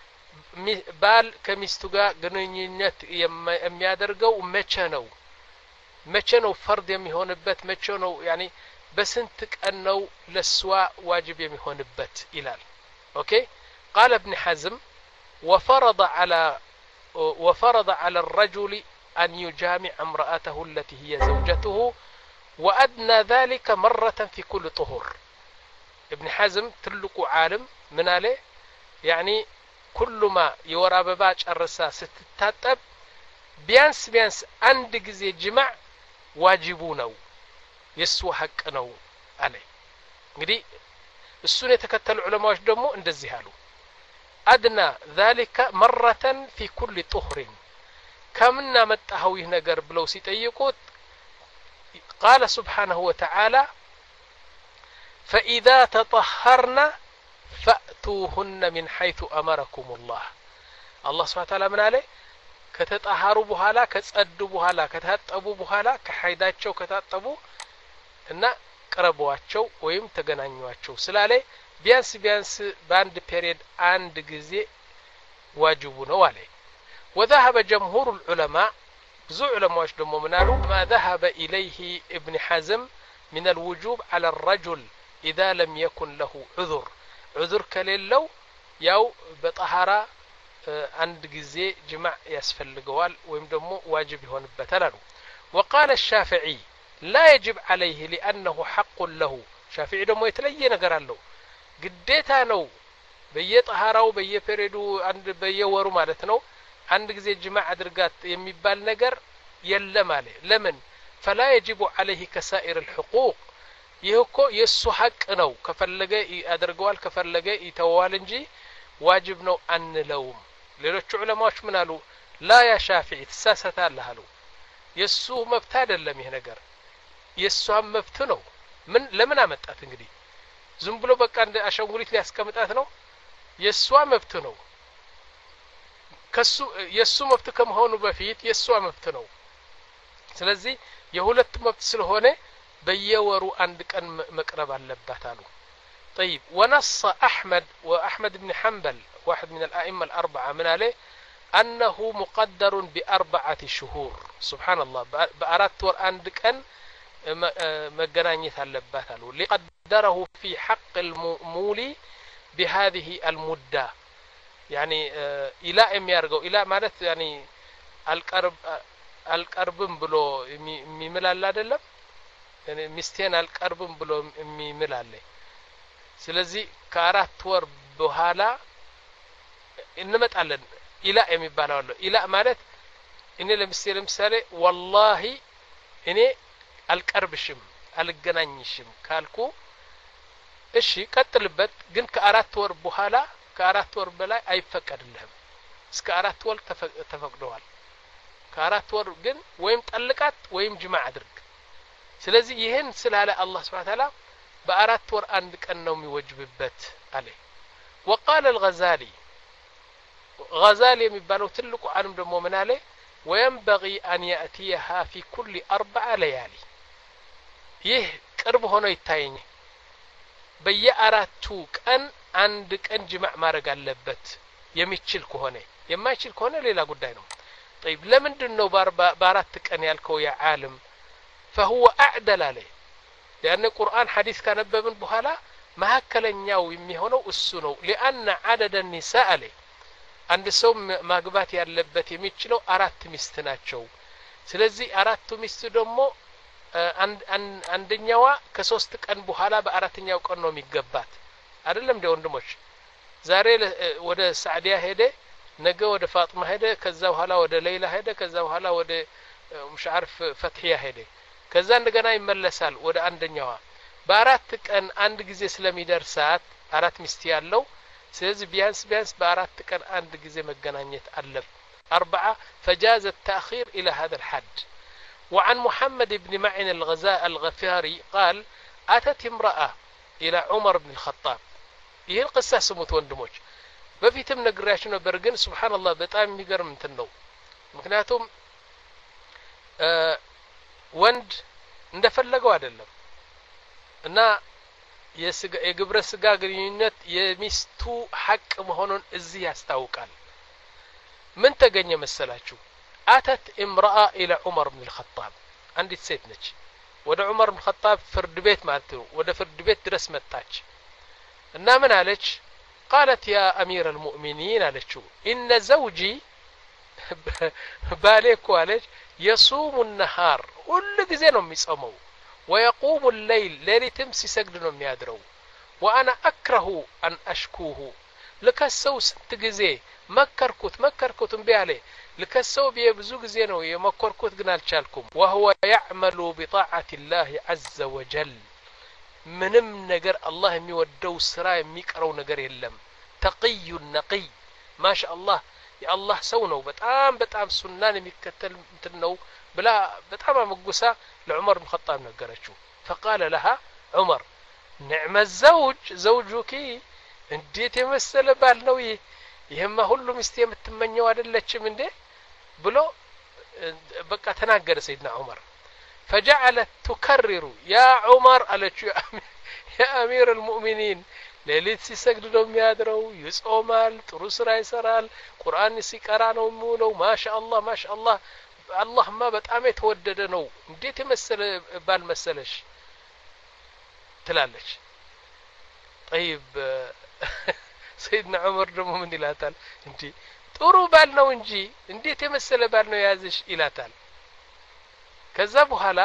ባል ከሚስቱ ጋር ግንኙነት የሚያደርገው መቼ ነው መቼ ነው ፈርድ የሚሆንበት መቼ ነው يعني በስንት ቀን ነው ለሷ ዋጅብ የሚሆንበት ይላል ኦኬ قال ابن حزم وفرض على وفرض على الرجل أن يجامع امرأته التي هي زوجته وأدنى ذلك مرة في كل طهور ابن حزم تلق عالم من عليه يعني كل ما يورا بباج الرسا ستتاتب بيانس بيانس عند جزي جمع واجبونه يسوى حق ነው አለ እንግዲህ እሱን የተከተሉ ዑለማዎች ደግሞ እንደዚህ አሉ أدنى ذلك مرة في كل طهر كمنا متاهو ይህ ነገር ብለው ሲጠይቁት قال سبحانه وتعالى فإذا تطهرنا فأتوهن من حيث أمركم الله الله سبحانه وتعالى من عليه ከተጣሃሩ በኋላ ከጸዱ በኋላ ከታጠቡ በኋላ ከሐይዳቸው ከታጠቡ እና ቀረቧቸው ወይም ተገናኙዋቸው ስላለ ቢያንስ ቢያንስ ባንድ ፔሪድ አንድ ጊዜ ዋጅቡ ነው አለ وذهب جمهور العلماء ብዙ ዑለማዎች ደግሞ ምናሉ ما ذهب إليه ابن حزم من الوجوب على الرجل إذا لم يكن له عذر عذر ከሌለው ያው በጣሃራ አንድ ጊዜ ጅማዕ ያስፈልገዋል ወይም ደግሞ ዋጅብ ይሆንበታል አሉ وقال الشافعي لا يجب عليه لأنه حق له شافعي ደግሞ የተለየ ነገር አለው ግዴታ ነው በየጣሃራው በየፔሪዱ አንድ በየወሩ ማለት ነው አንድ ጊዜ ጅማዕ አድርጋት የሚባል ነገር የለም አለ ለምን فلا يجب عليه كسائر الحقوق ይህኮ የሱ ሐቅ ነው ከፈለገ ያደርገዋል ከፈለገ ይተዋል እንጂ ዋጅብ ነው አንለውም ሌሎች ዑለማዎች ምን አሉ لا يا شافعي ተሳሳታለህ አሉ የሱ መብት አይደለም ይሄ ነገር የሱ መብት ነው ምን ለምን አመጣት እንግዲህ ዝም ብሎ በቃ እንደ አሻንጉሊት ሊያስቀምጣት ነው የሱ መብት ነው ከሱ የሱ መብት ከመሆኑ በፊት የሱ መብት ነው ስለዚህ የሁለት መብት ስለሆነ በየወሩ አንድ ቀን መቅረብ አለባት አሉ طيب ونص أحمد وأحمد بن حنبل واحد من الأئمة الأربعة من عليه أنه مقدر بأربعة شهور سبحان الله بأرات ور عندك أن مجانية اللبات له لقدره في حق المولي بهذه المدة يعني إلى أم يرجو إلى مالت يعني القرب القرب بلو ميملا لا دلم እኔ ሚስቴን አልቀርብም ብሎ የሚምል አለ ስለዚህ ከአራት ወር በኋላ እንመጣለን ኢላ የሚባለው አለ ኢላ ማለት እኔ ለምሳሌ ለምሳሌ والله እኔ አልቀርብሽም አልገናኝሽም ካልኩ እሺ ቀጥልበት ግን ከአራት ወር በኋላ ከአራት ወር በላይ አይፈቀድልህም እስከ አራት ወር ተፈቅደዋል ከአራት ወር ግን ወይም ጠልቃት ወይም ጅማዕ አድርግ ስለዚህ ይሄን ስላለ አላህ Subhanahu Ta'ala በአራት ወር አንድ ቀን ነው የሚወጅብበት አለ وقال الغزالي غزالي የሚባለው ትልቁ ዓለም ደግሞ ምን አለ وينبغي أن يأتيها في كل أربع ليالي ይህ ቅርብ ሆኖ ይታየኝ በየአራቱ ቀን አንድ ቀን ጅማዕ ማድረግ አለበት የሚችል ከሆነ የማይችል ከሆነ ሌላ ጉዳይ ነው طيب ለምንድነው በአራት ቀን ያልከው ያ ዓለም فهو أعدل عليه لأن القرآن حديث كان بابن بحالا መካከለኛው የሚሆነው እሱ ነው لأن عدد النساء عليه አንድ ሰው ማግባት ያለበት የሚችለው አራት ሚስት ናቸው ስለዚህ አራቱ ሚስት ደግሞ አንደኛዋ ከሶስት ቀን በኋላ በአራተኛው ቀን ነው የሚገባት አይደለም እንደ ወንድሞች ዛሬ ወደ ሳዕዲያ ሄደ ነገ ወደ ፋጥማ ሄደ ከዛ በኋላ ወደ ሌላ ሄደ ከዛ በኋላ ወደ مش عارف ፈትሂያ ሄደ ከዛ እንደገና ይመለሳል ወደ አንደኛዋ በአራት ቀን አንድ ጊዜ ስለሚደርሳት አራት ሚስት ያለው ስለዚህ ቢያንስ ቢያንስ በአራት ቀን አንድ ጊዜ መገናኘት አለብ أربعة فجاز التأخير إلى هذا الحد وعن محمد بن معن الغزاء الغفاري قال أتت امرأة إلى عمر بن الخطاب ይሄ القصة ስሙት ወንድሞች በፊትም ነግራችሁ ነበር ግን ሱብሃንአላህ በጣም የሚገርም እንትን ነው ምክንያቱም ወንድ እንደፈለገው አይደለም እና የግብረ ስጋ ግንኙነት የሚስቱ ሐቅ መሆኑን እዚህ ያስታውቃል ምን ተገኘ መሰላችሁ አተት امرأة إلى عمر بن الخطاب አንዲት ሴት ነች ወደ ዑመር بن الخطاب ፍርድ ቤት ማለት ነው ወደ ፍርድ ቤት ድረስ መጣች እና ምን አለች قالت يا أمير المؤمنين አለችው إن زوجي بالك አለች يصوم النهار ሁሉ ጊዜ ነው የሚጾመው ويقوم الليل ليلتم ሲሰግድ ነው የሚያድረው وانا اكره ان اشكوه لكسو ስንት ጊዜ መከርኩት መከርኩት እንቢ አለ لكسو በብዙ ጊዜ ነው የመከርኩት ግን አልቻልኩም وهو يعمل بطاعه الله عز وجل ምንም ነገር አላህ የሚወደው ስራ የሚቀረው ነገር የለም ተቅዩ ነቅይ ማሻአላህ የአላህ ሰው ነው በጣም በጣም ሱናን የሚከተል እንትን ነው ብላ በጣም አመጉሳ ለዑመር بن الخطاب ነገረችው فقال لها عمر نعم الزوج زوجك እንዴት የመሰለ ባል ነው ይሄማ ሁሉ ሚስት የምትመኘው አይደለችም እንዴ ብሎ በቃ ተናገረ ሰይድና ዑመር فجعلت تكرر يا عمر قالتشو يا امير المؤمنين ليلت ሲሰግድ ነው የሚያድረው ይጾማል ጥሩ ስራ ይሰራል ቁርአን ሲቀራ ነው የሚውለው ማሻአላህ ማሻአላህ አላህ ማ በጣም የተወደደ ነው እንዴት የመሰለ ባል መሰለሽ ትላለች طيب سيدنا عمر ደግሞ ምን ይላታል እንዴ ጥሩ ባል ነው እንጂ እንዴት የመሰለ ባል ነው ያዝሽ ይላታል ከዛ በኋላ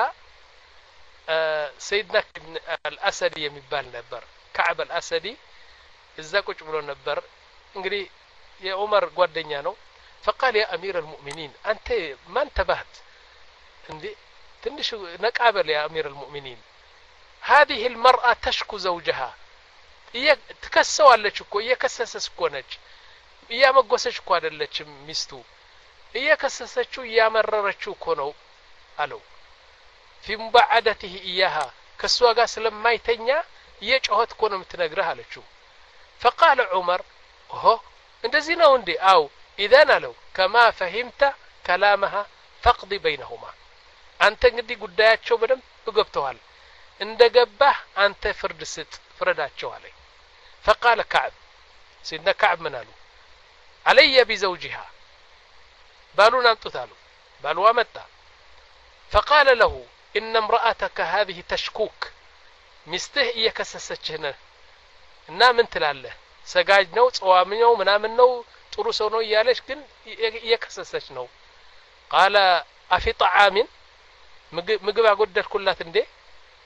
سيدنا الاسدي የሚባል ነበር كعب الاسدي እዛ ቁጭ ብሎ ነበር እንግዲህ የዑመር ጓደኛ ነው فقال يا امير المؤمنين انت ما انتبهت عندي تنش نقابل يا امير المؤمنين هذه المرأة تشكو زوجها تكسوالچ እኮ እየከሰሰች እኮ ነች እያመጎሰች እኮ አይደለችም ሚስቱ እየከሰሰችው እያመረረችው እኮ ነው አለው في مبعدته اياها ከሷ ጋር ስለማይተኛ እየጮህት እኮ ነው የምትነግረህ አለችው فقال عمر اوه እንደዚህ ነው እንዴ አው اذا لو كما فهمت كلامها فقضي بينهما አንተ እንግዲህ ጉዳያቸው በደንብ ገብተዋል እንደገባህ አንተ ፍርድ ስጥ ፍረዳቸው አለ فقال كعب سيدنا كعب من قالوا علي بزوجها بالون امطتالو بالوا متى فقال له ان امرأتك هذه تشكوك مسته يكسسچهنا እና ምን ትላለህ ሰጋጅ ነው ጾዋም ነው ምናምን ነው ጥሩ ሰው ነው ያለሽ ግን እየከሰሰች ነው قال افي طعام ምግብ አጎደልኩላት እንዴ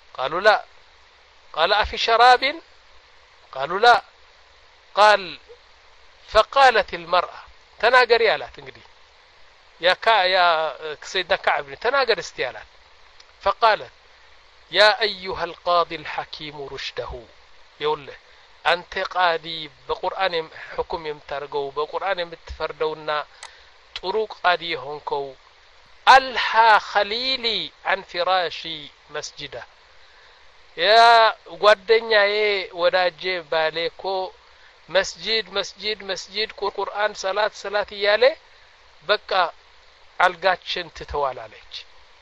قالوا لا قال أفي شراب قالوا لا قال فقالت المرأة تناقر يا لا تنقدي يا كا يا سيدنا كعب تناقر استيالات فقالت يا أيها القاضي الحكيم رشده يقول له أنت قاضي بقرآن حكم يمترقوا بقرآن يمتفردونا طرق قاضي هونكو ألها خليلي عن فراشي مسجده يا ጓደኛዬ ወዳጄ ባሌኮ መስጂድ መስጂድ መስጂድ ቁርአን ሰላት ሰላት ይያለ በቃ አልጋችን ትተዋላለች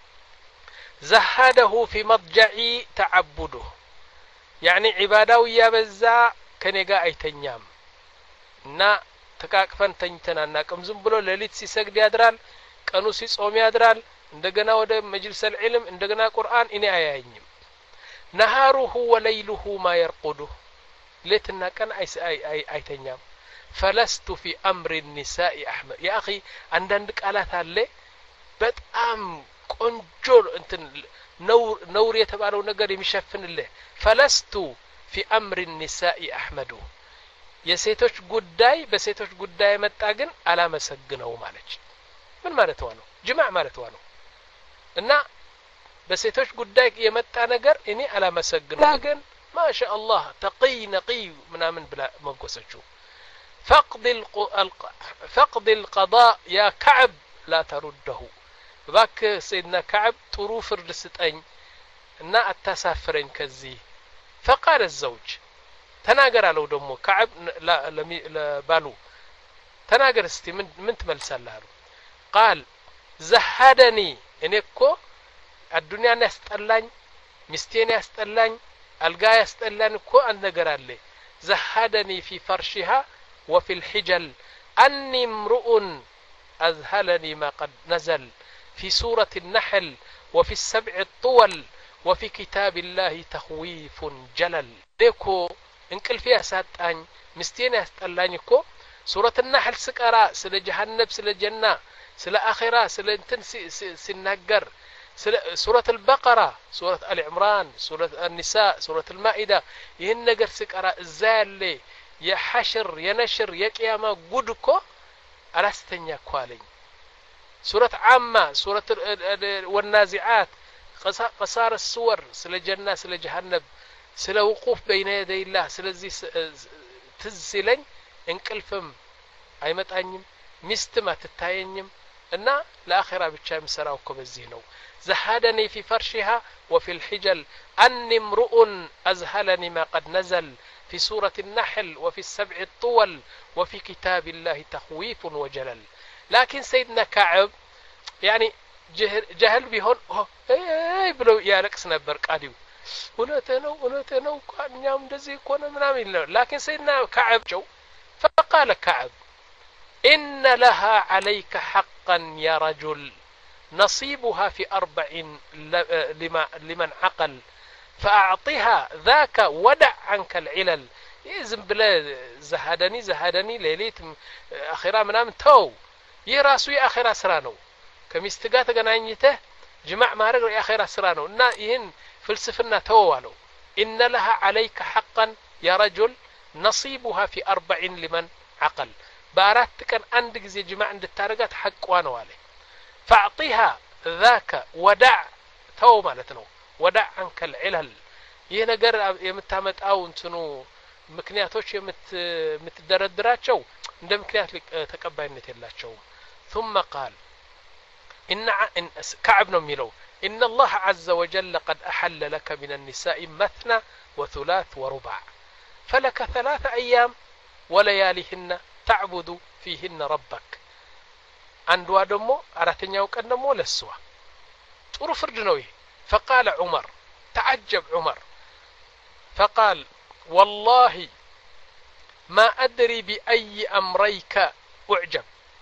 زهده في مضجعي تعبده يعني عباداو ያበዛ ከኔጋ አይተኛም እና ተቃቅፈን ተኝተን አናቅም ዝም ብሎ ሌሊት ሲሰግድ ያድራል ቀኑ ሲጾም ያድራል እንደገና ወደ መጅልስ العلم እንደገና ቁርአን እኔ አያየኝም نهاره وليله ما يرقده ليتنا كان اي اي ايتنيام فلست في امر النساء احمد يا اخي عندك قالات አለ በጣም ቆንጆ እንትን نور نور የተባለው ነገር የሚሸፍንልህ فلست في امر النساء احمد የሴቶች ጉዳይ በሴቶች ጉዳይ መጣ ግን አላመሰግነው ማለት ምን ማለት ነው ጅማዕ ማለት ነው እና በሴቶች ጉዳይ የመጣ ነገር እኔ አላመሰግነው ግን ማሻአላህ ተقي نقي ምናምን ብላ መንቆሰችው فقد فقد القضاء يا كعب لا ترده باك سيدنا كعب ጥሩ ፍርድ ስጠኝ እና አታሳፍረኝ ከዚህ فقال الزوج ተናገር አለው ደግሞ كعب ለባሉ ተናገር እስቲ ምን ምን ትመልሳለህ አለው قال زهدني እኔኮ الدنيا ያስጠላኝ ሚስቴን ያስጠላኝ አልጋ ያስጠላኝ እኮ አንድ ነገር አለ زهدني في فرشها وفي الحجل أني امرؤ أذهلني ما قد نزل في سورة النحل وفي السبع الطول وفي كتاب الله تخويف جلل ديكو انكل فيها ساتان مستين يستقلاني كو سورة النحل سكرا سل جهنم سل جنة سل آخرة سل انتن سنهجر سورة البقرة سورة آل عمران سورة النساء سورة المائدة يهن نجر سكرا الزالي يا حشر يا نشر يا قيامة قدكو ألاستنيا كوالين سورة عامة سورة والنازعات قصار السور سل جنة سل جهنم سل وقوف بين يدي الله سل زي تزسلين انكلفم أي متأنيم مستما تتاينيم إن الآخرة بتشام سراوكو بالزينو زهدني في فرشها وفي الحجل أني امرؤ أزهلني ما قد نزل في سورة النحل وفي السبع الطول وفي كتاب الله تخويف وجلل لكن سيدنا كعب يعني جهل, جهل بهون اي بلو يالكس نبر قاديو ونتنو ونتنو كانيام دزي كون منامين لكن سيدنا كعب جو فقال كعب إن لها عليك حقا يا رجل نصيبها في أربع لمن عقل فأعطها ذاك ودع عنك العلل يزم بلا زهدني زهدني ليليت أخيرا منام تو يراسو يا أخيرا سرانو كمستقات غنانيته جماع ما رجل يا أخيرا سرانو إن يهن فلسفنا توالو إن لها عليك حقا يا رجل نصيبها في أربع لمن عقل بارات كان عندك زي جماع عند التارقات حق وانو عليه فأعطيها ذاك ودع تو مالتنو ودع عنك العلل ይህ ነገር የምታመጣው እንትኑ ምክንያቶች የምትደረድራቸው እንደ ምክንያት ተቀባይነት የላቸውም ثم قال ان كعب ነው የሚለው ان الله عز وجل قد احل لك من النساء مثنى وثلاث ورباع فلك ثلاث ايام ولياليهن تعبد فيهن ربك አንዷ ደግሞ አራተኛው ቀን ደግሞ ለሷ ጥሩ ፍርድ ነው ይሄ فقال عمر تعجب عمر فقال والله ما أدري بأي أمريك أعجب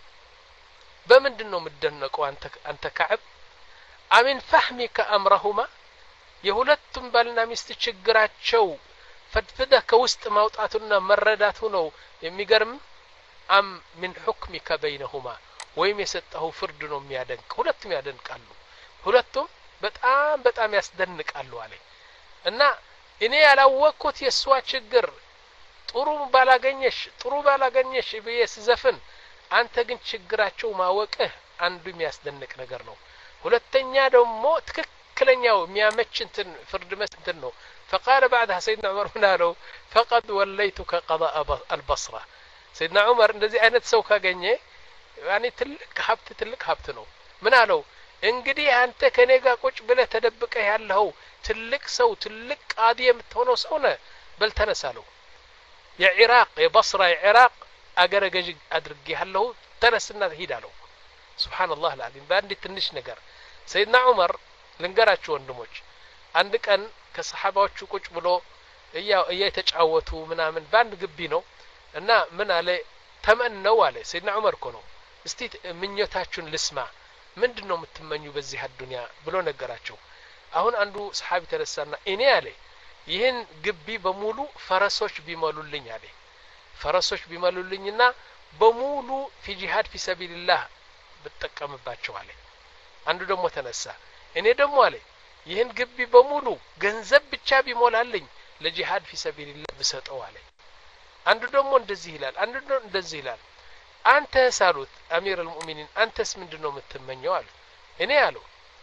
بمندنو مدنقو أنت, أنت كعب أمن فهمك أمرهما يهولتم بالنا مستشقرات شو فدفدك وسط موطاتنا مرداتنا يميقرم أم من حكمك بينهما ويم يسته فردنو ميادنك هولتم يادنك قالوا هولتم በጣም በጣም ያስደንቃሉ አለ እና እኔ ያላወቅኩት የሷ ችግር ጥሩ ባላገኘሽ ጥሩ ባላገኘሽ በየስ ዘፈን አንተ ግን ችግራቸው ማወቅህ አንዱ የሚያስደንቅ ነገር ነው ሁለተኛ ደግሞ ትክክለኛው የሚያመች እንትን ፍርድ መስጠት ነው فقال بعدها سيدنا عمر منالو فقد وليتك قضاء البصره سيدنا عمر እንደዚህ አይነት ሰው ካገኘ ያኒ ትልቅ ሀብት ትልቅ ሀብት ነው ምን አለው እንግዲህ አንተ ከኔ ጋር ቁጭ ብለህ ተደብቀህ ያለው ትልቅ ሰው ትልቅ ቃዲ የምትሆነው ሰው ነህ በል ተነሳለው የኢራቅ የበስራ የኢራቅ አገረ ገዥ አድርጌ ያለው ተነስና ሂድ አለው ሱብሃንአላህ العظيم በአንድ ትንሽ ነገር ሰይድና ዑመር ልንገራችሁ ወንድሞች አንድ ቀን ከሰሃባዎቹ ቁጭ ብሎ እያው እየተጫወቱ ምናምን ባንድ ግቢ ነው እና ምን አለ ተመነው አለ ሰይድና ዑመር እኮ ነው እስቲ ምኞታችሁን ልስማ ምንድነው የምትመኙ በዚህ አዱንያ ብሎ ነገራቸው አሁን አንዱ ሰሃቢ ተነሳና እኔ አለ ይህን ግቢ በሙሉ ፈረሶች ቢመሉልኝ አለ ፈረሶች ቢመሉልኝና በሙሉ في جهاد في سبيل الله ብጠቀምባቸው አለ አንዱ ደግሞ ተነሳ እኔ ደግሞ አለ ይህን ግቢ በሙሉ ገንዘብ ብቻ ቢሞላልኝ ለጂሃድ في سبيل الله ብሰጠው አለ አንዱ ደግሞ እንደዚህ ይላል አንዱ ደግሞ እንደዚህ ይላል አንተ ሳሉት አሚር المؤمنين አንተስ ምንድነው የምትመኘው አለ እኔ አለው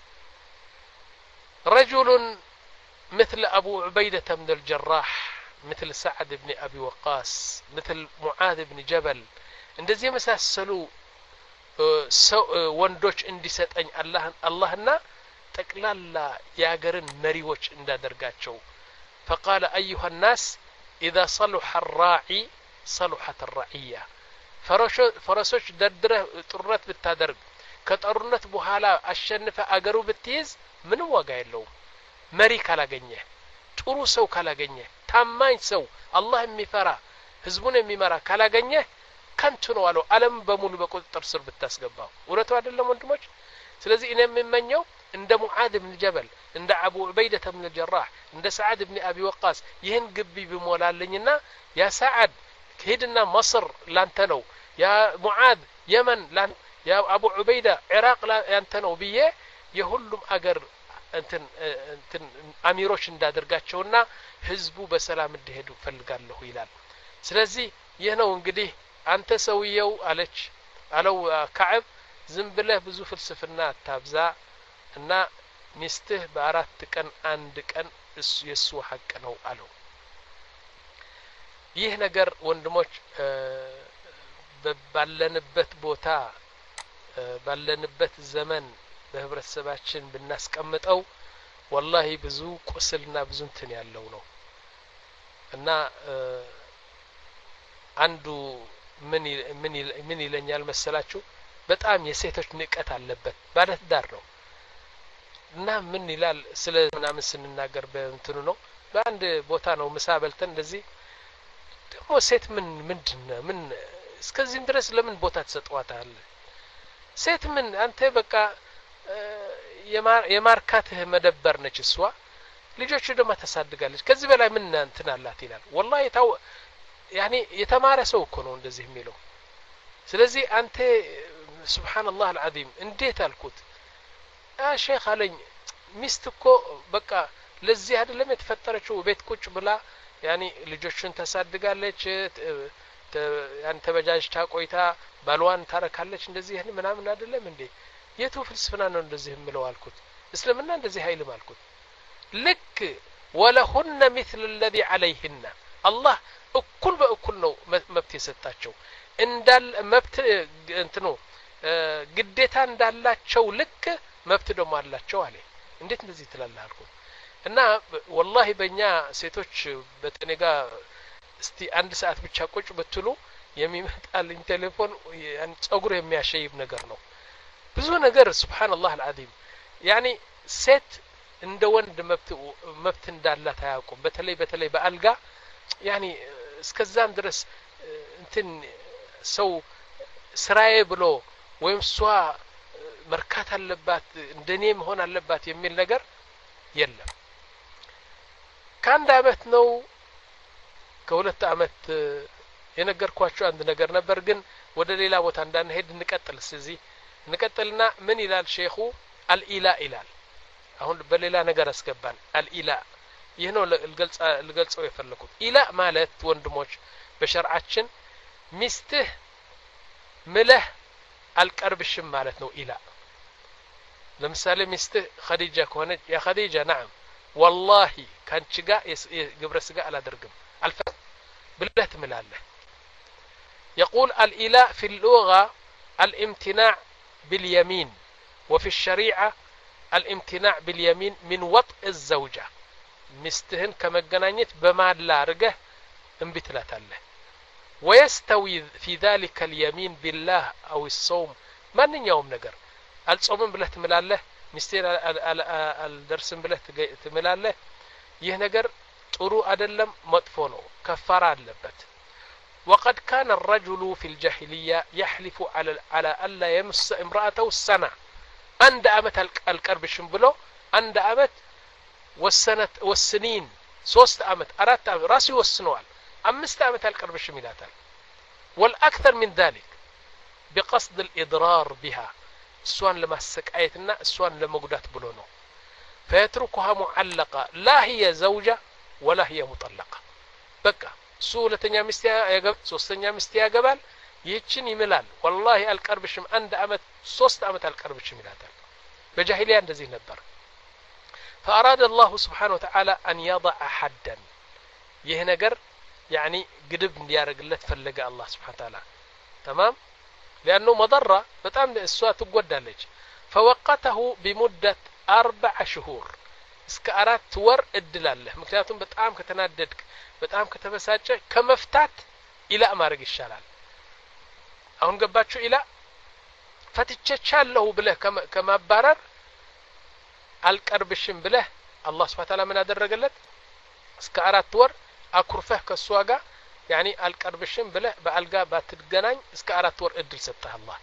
رجل مثل ابو عبيده بن الجراح مثل سعد بن ابي وقاص مثل معاذ بن جبل እንደዚህ መሳሰሉ ወንዶች እንዲሰጠኝ አላህ አላህና ጠቅላላ ያገርን መሪዎች እንዳደርጋቸው فقال ايها الناس اذا صلح الراعي صلحت الرعيه فرسوش دردره ጥሩነት ብታደርግ ከጦርነት በኋላ አሸንፈ አገሩ ብትይዝ ምንም ዋጋ የለውም መሪ ካላገኘ ጥሩ ሰው ካላገኘ ታማኝ ሰው አላህ የሚፈራ ህዝቡን የሚመራ ካላገኘ ከንቱ ነው አለው ዓለም በሙሉ በቁጥጥር ስር ብታስገባው ወረቱ አይደለም ወንድሞች ስለዚህ እኔ የምመኘው እንደ ሙዓዝ ብን ጀበል እንደ አቡ ዑበይዳ ብን الجراح እንደ ሰዓድ ብን አቢ ወቃስ ይህን ግቢ ቢሞላልኝና ያ ሰዓድ ሄድና መስር ላንተ ነው ያ ሙዓዝ የመን ላን ያ አቡ ዑበይዳ ኢራቅ ላንተ ነው ብዬ የሁሉም አገር እንትን እንትን አሚሮች እንዳደርጋቸውና ህዝቡ በሰላም እንዲሄዱ ፈልጋለሁ ይላል ስለዚህ ይህ ነው እንግዲህ አንተ ሰውየው አለች አለው ከዓብ ዝም ብለህ ብዙ ፍልስፍና አታብዛ እና ሚስትህ በአራት ቀን አንድ ቀን የሱ ሐቅ ነው አለው ይህ ነገር ወንድሞች ባለንበት ቦታ ባለንበት ዘመን በህብረተሰባችን ብናስቀምጠው والله ብዙ ቁስልና ብዙ እንትን ያለው ነው እና አንዱ ምን ምን ምን ይለኛል መሰላችሁ በጣም የሴቶች ንቀት አለበት ባለትዳር ነው እና ምን ይላል ስለ ምናምን ስንናገር በእንትኑ ነው በአንድ ቦታ ነው ምሳ በልተን እንደዚህ ደግሞ ሴት ምን ምንድነው ምን እስከዚህም ድረስ ለምን ቦታ ተሰጥዋታል ሴት ምን አንተ በቃ የማርካትህ መደበር ነች እሷ ልጆቹ ደግሞ ተሳድጋለች ከዚህ በላይ ምን እንትን አላት ይላል والله ታው ያኒ የተማረ ሰው እኮ ነው እንደዚህ የሚለው ስለዚህ አንተ ሱብሃንአላህ العظيم እንዴት አልኩት አ ሼክ አለኝ ሚስት እኮ በቃ ለዚህ አይደለም የተፈጠረችው ቤት ቁጭ ብላ ያኒ ልጆቹን ተሳድጋለች ያን ተበጃጅታ ቆይታ ባልዋን ታረካለች እንደዚህ ይሄን ምናምን አይደለም እንዴ የቱ ፍልስፍና ነው እንደዚህ የሚለው አልኩት እስልምና እንደዚህ ኃይልም አልኩት ልክ ወለሁነ مثل الذي عليهن الله እኩል በእኩል ነው መብት የሰጣቸው እንዳል መብት እንትኑ ግዴታ እንዳላቸው ልክ መብት ደግሞ አላቸው አለ እንዴት እንደዚህ ትላለህ አልኩት እና والله በእኛ ሴቶች በተነጋ እስቲ አንድ ሰዓት ብቻ ቁጭ ብትሉ የሚመጣልኝ ቴሌፎን ያን ጸጉር የሚያሸይብ ነገር ነው ብዙ ነገር ሱብሃንአላህ العظيم ያኒ ሴት እንደ ወንድ መብት መብት እንዳላት አያውቁም በተለይ በተለይ በአልጋ ያኒ እስከዛም ድረስ እንትን ሰው ስራዬ ብሎ ወይም ሷ መርካት አለባት እንደኔ መሆን አለባት የሚል ነገር የለም ካንዳ አመት ነው ከሁለት አመት የነገርኳችሁ አንድ ነገር ነበር ግን ወደ ሌላ ቦታ እንዳንሄድ እንቀጥል ስለዚህ እንቀጥልና ምን ይላል ሼኹ አልኢላ ይላል አሁን በሌላ ነገር አስገባን አልኢላ ይህ ነው ልገልጽ ልገልጸው የፈለኩት ኢላ ማለት ወንድሞች በሸርዓችን ሚስትህ ምለህ አልቀርብሽም ማለት ነው ኢላ ለምሳሌ ሚስትህ ኸዲጃ ከሆነች ያ ኸዲጃ نعم والله ካንቺ ጋር ግብረ ስጋ አላደርግም አልፈ ብለህ ትምላለህ يقول الإلاء في اللغة الامتناع باليمين وفي الشريعة الامتناع باليمين من وطء الزوجة مستهن كمجنانيت بمالا رجه انبتلاتله ويستوي في ذلك اليمين بالله أو الصوم من يوم نجر الصوم بله تملاله مستير الدرس بله تملاله يه نجر طرو أدلم مطفونه كفارة اللبت وقد كان الرجل في الجاهلية يحلف على على ألا يمس امرأته السنة عند أمت القرب شنبلو عند أمت والسنة والسنين ሶስት አመት አራት አመት ራሱ ይወስነዋል አምስት አመት القرب شميلاتال والأكثر من ذلك بقصد الإضرار بها እሷን ለማሰቃየትና እሷን ለመጉዳት ብሎ ነው فيتركها معلقة لا هي زوجة ولا هي مطلقة በቃ እሱ ሁለተኛ ሚስት ያገባ ሶስተኛ ሚስት ያገባል ይህችን ይምላል والله አልቀርብሽም አንድ አመት ሶስት አመት አልቀርብሽም ይላታል በጃሂሊያ እንደዚህ ነበር فأراد الله سبحانه وتعالى أن يضع حدا ይህ ነገር يعني ግድብ እንዲያረግለት ፈለገ الله سبحانه وتعالى تمام لأنه مضرة በጣም እሷ ትጎዳለች فوقته بمدة أربع شهور እስከ አራት ወር እድላለህ ምክንያቱም በጣም ከተናደድክ በጣም ከተበሳጨ ከመፍታት ኢላ ማድረግ ይሻላል አሁን ገባችሁ ኢላ ፈትቸቻለሁ ብለህ ከማባረር አልቀርብሽም ብለህ አላህ Subhanahu Ta'ala ምን አደረገለት እስከ አራት ወር አኩርፈህ ከሷ ጋር يعني አልቀርብሽም ብለህ በአልጋ ባትገናኝ እስከ አራት ወር እድል ሰጠህ አላህ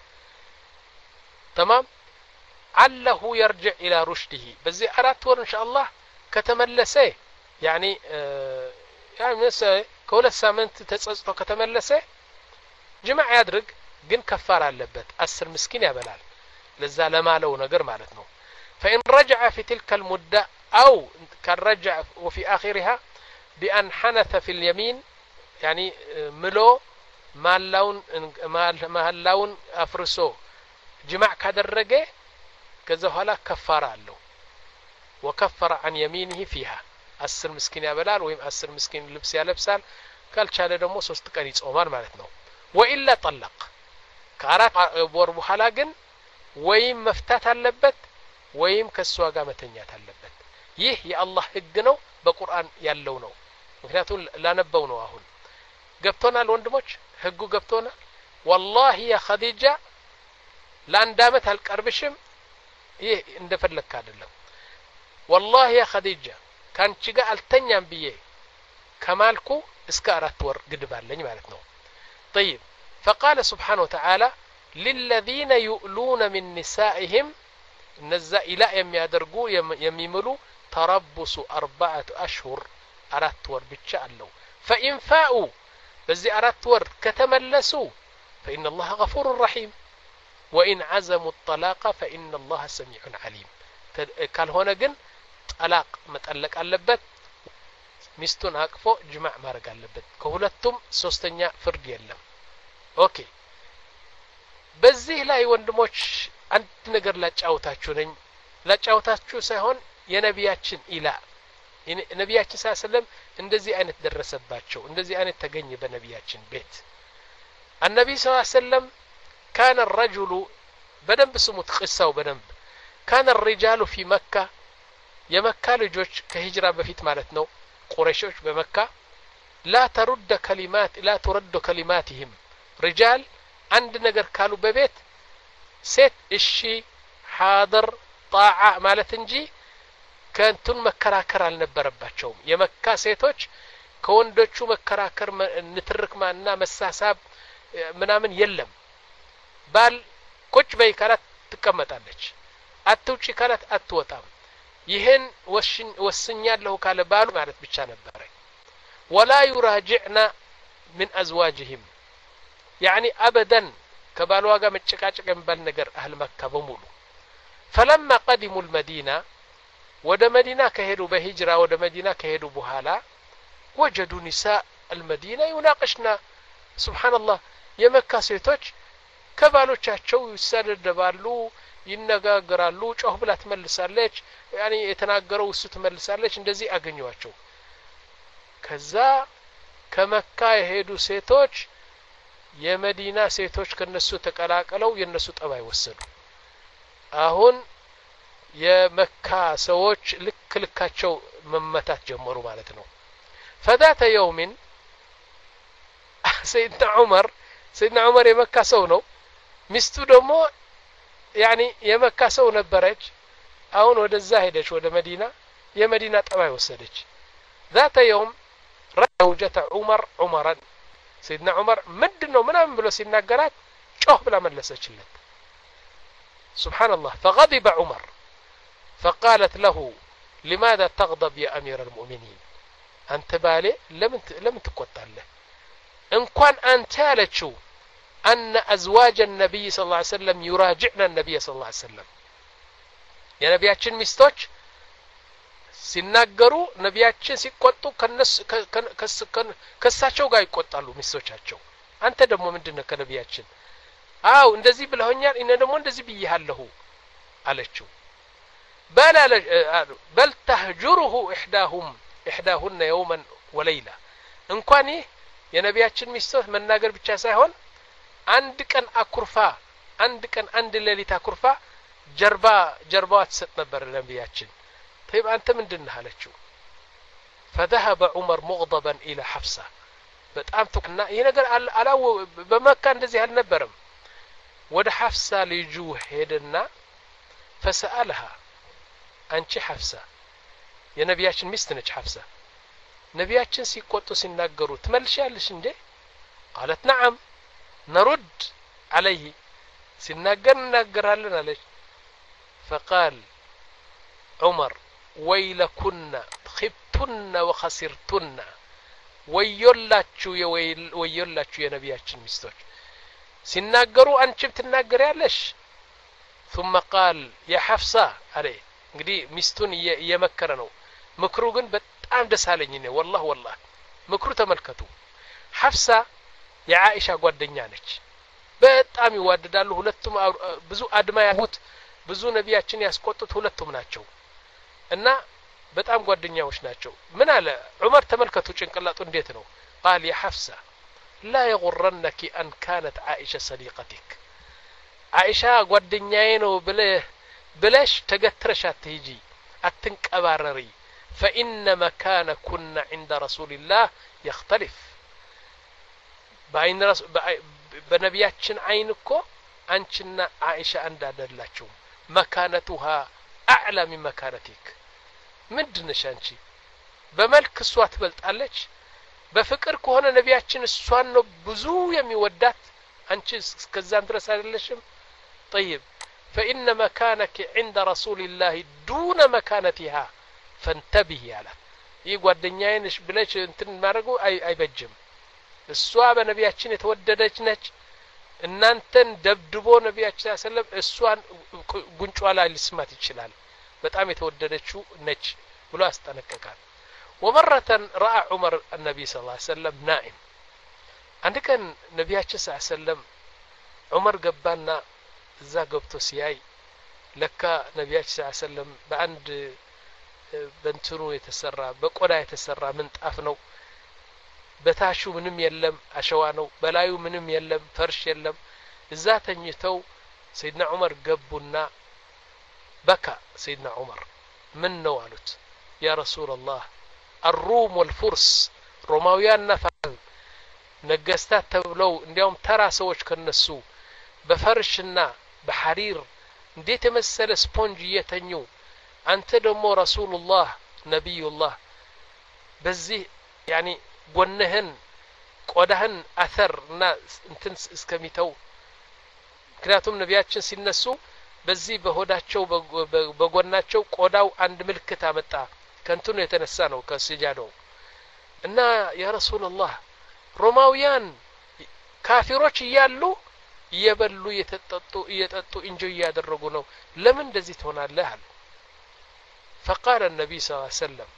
تمام علّه يرجع إلى رشده بزي أرات ور إن شاء الله كتملسه يعني آه يعني مثلا كل سامنت تتصطو كتملسه جمع يدرج جن كفار اللبت أسر مسكين يا بلال لذا لما لو نجر مالتنا فإن رجع في تلك المدة أو كان رجع وفي آخرها بأن حنث في اليمين يعني ملو ما اللون ما اللون أفرسو جمع كدرجه كذا هلا كفارة له وكفر عن يمينه فيها أسر مسكين يا بلال ويم أسر مسكين لبس يا لبسال قال شال دمو سوست قريص عمر معناتنا وإلا طلق كارات بور بحلاجن ويم مفتات اللبت ويم كسوا قامتنيات اللبت يه يا الله هجنو بقرآن ياللونو مكنياتو لا نبونو أهون قبتونا الوندموش هجو قبتونا والله يا خديجة لان دامت هالقربشم ይህ እንደፈለክ አይደለም والله يا خديجة ካንቺ ጋር አልተኛም ብዬ ከማልኩ እስከ አራት ወር ግድባለኝ ማለት ነው طيب فقال سبحانه وتعالى للذين يؤلون من نسائهم እነዛ ኢላ የሚያደርጉ የሚምሉ ተረብሱ أربعة أشهر አራት ወር ብቻ አለው فإن فاءوا በዚህ አራት ወር ከተመለሱ فإن الله غفور رحيم وإن عزموا الطلاق فإن الله سميع عليم قال هنا جن طلاق متطلق አለበት ሚስቱን አቅፎ ጅማዕ ማድረግ አለበት ከሁለቱም ሶስተኛ ፍርድ የለም ኦኬ በዚህ ላይ ወንድሞች አንድ ነገር ላጫውታችሁ ነኝ ላጫውታችሁ ሳይሆን የነቢያችን ኢላ ነቢያችን ሰለላሁ እንደዚህ አይነት ደረሰባቸው እንደዚህ አይነት ተገኘ በነቢያችን ቤት النبي صلى الله عليه وسلم كان الرجل بدنب سموت قصة بدنب كان الرجال في مكة يا مكة لجوج كهجرة بفيت مالتنا قريشوش بمكة لا ترد كلمات لا ترد كلماتهم رجال عند نجر كانوا ببيت ست الشي حاضر طاعة مالتنجي كانتون مكراكر አልነበረባቸውም የመካ ሴቶች ከወንዶቹ መከራከር ንትርክ ማና መሳሳብ ምናምን የለም ባል ቁጭ በይ ካላት ትቀመጣለች አትውጪ ካላት አትወጣም ይሄን ወስኛለሁ ካለ ባሉ ማለት ብቻ ነበር ولا يراجعنا من ازواجهم يعني ابدا ከባሏ ጋር መጨቃጨቅ የሚባል ነገር አህል መካ በሙሉ فلما قدموا المدينه ወደ መዲና ከሄዱ በሂጅራ ወደ መዲና ከሄዱ በኋላ ወጀዱ ኒሳء المدينة يناقشنا سبحان الله የመካ ሴቶች ከባሎቻቸው ይሰደባሉ ይነጋገራሉ ጮህ ብላ ትመልሳለች ያኒ የተናገረው እሱ ትመልሳለች እንደዚህ አገኘዋቸው ከዛ ከመካ የሄዱ ሴቶች የመዲና ሴቶች ከነሱ ተቀላቀለው የነሱ ጠባይ ወሰዱ አሁን የመካ ሰዎች ልክ ልካቸው መመታት ጀመሩ ማለት ነው فذات يوم سيدنا عمر سيدنا عمر የመካ ሰው ነው ሚስቱ ደግሞ ያኒ የመካ ሰው ነበረች አሁን ወደዛ ሄደች ወደ መዲና የመዲና ጠባይ ወሰደች ذات يوم زوجة عمر عمرا سيدنا عمر ምንድነው ምናምን ብሎ ሲናገራት ጮህ ብላ መለሰችለት سبحان الله فغضب عمر فقالت له لماذا تغضب يا أمير المؤمنين أنت بالي لم لم تقطعله إن كان أنت لتشو أن أزواج النبي صلى الله عليه وسلم يراجعن النبي صلى الله عليه وسلم يا نبياتشن مستوج ሲናገሩ ነቢያችን ሲቆጡ ከነሱ ከሳቸው ጋር ይቆጣሉ ሚስቶቻቸው አንተ ደግሞ ምንድነው ከነቢያችን አው እንደዚህ ብለውኛል እኔ ደግሞ እንደዚህ ብዬሃለሁ አለችው በላ በል ተህجره احداهم احداهن يوما وليله እንኳን የነቢያችን ሚስቶች መናገር ብቻ ሳይሆን አንድ ቀን አኩርፋ አንድ ቀን አንድ ሌሊት አኩርፋ ጀርባ ጀርባዋ ተሰጥ ነበር ለነቢያችን طيب أنت من دنها لتشو فذهب عمر مغضبا إلى حفصة بتأم تقنا ينقل على بمكان دزي هالنبرم ود حفصة ليجو هيدنا فسألها أنت حفصة يا نبياتشن مستنج حفصة نبياتشن سيقوتو سيناقرو تملشي على شنجي قالت نعم نرد عليه سيناقر ناقرها لنا ليش فقال عمر ويلكن خبتن وخسرتن ويلاچو ويلاچو يا نبياتችን ሚስቶች ሲናገሩ አንቺ ብትናገር ያለሽ ثم قال يا حفصة عليه እንግዲህ ሚስቱን እየመከረ ነው ምክሩ ግን በጣም ደሳለኝ ነው والله والله ምክሩ ተመልከቱ حفصة የዓኢሻ ጓደኛ ነች በጣም ይዋደዳሉ ሁለቱም ብዙ አድማ ያሁት ብዙ ነቢያችን ያስቆጡት ሁለቱም ናቸው እና በጣም ጓደኛዎች ናቸው ምን አለ ዑመር ተመልከቱ ጭንቅላቱ እንዴት ነው قال يا حفصة لا يغرنك أن كانت عائشة صديقتك عائشة ጓደኛዬ ነው ብለህ ብለሽ ተገትረሽ አትሂጂ አትንቀባረሪ فإن مكانكن عند رسول الله يختلف باين رسول በነቢያችን አይን እኮ አንቺና عائشة እንዳደላችሁ مكانتها أعلى من مكانتك ምንድነሽ አንቺ በመልክ እሷ ትበልጣለች በፍቅር ከሆነ ነቢያችን እሷን ነው ብዙ የሚወዳት አንቺ እስከዛን ድረስ አይደለሽም طيب فإن مكانك عند رسول الله دون مكانتها فانتبهي على ይህ ጓደኛዬንሽ ብለሽ እንትን ማድረጉ አይበጅም እሷ በነቢያችን የተወደደች ነች እናንተን ደብድቦ ነቢያችን ሰለላሁ ዐለይሂ ወሰለም እሷን ጉንጯ ላይ ሊስማት ይችላል በጣም የተወደደችው ነች ብሎ አስጠነቀቃል ومرة رأى عمر النبي صلى الله عليه وسلم نائم አንድ ቀን ነቢያችን ሰለላሁ ዐለይሂ ወሰለም ዑመር ገባና እዛ ገብቶ ሲያይ ለካ ነቢያችን ሰለላሁ ዐለይሂ ወሰለም በአንድ በእንትኑ የተሰራ በቆዳ የተሰራ ምንጣፍ ነው በታሹ ምንም የለም አሸዋ ነው በላዩ ምንም የለም ፈርሽ የለም እዛ ተኝተው ሰይድና ዑመር ገቡና بكى سيدنا عمر من نوالت يا رسول الله الروم والفرس روماويان نفعل نقستات تبلو اليوم ترى سوش كنسو بفرشنا بحرير نديت مسألة سبونجية تنيو أنت دمو رسول الله نبي الله بزي يعني قنهن قدهن أثر ناس انتنس اسكميتو كناتهم نبياتشن سينسو በዚህ በሆዳቸው በጎናቸው ቆዳው አንድ ምልክት አመጣ ከንቱን የተነሳ ነው ከስጃዶ እና ያ ረሱላህ ሮማውያን ካፊሮች ይያሉ እየበሉ እየተጠጡ እየጠጡ እንጆ ያደረጉ ነው ለምን እንደዚህ ትሆናለህ አሉ فقال النبي صلى الله عليه وسلم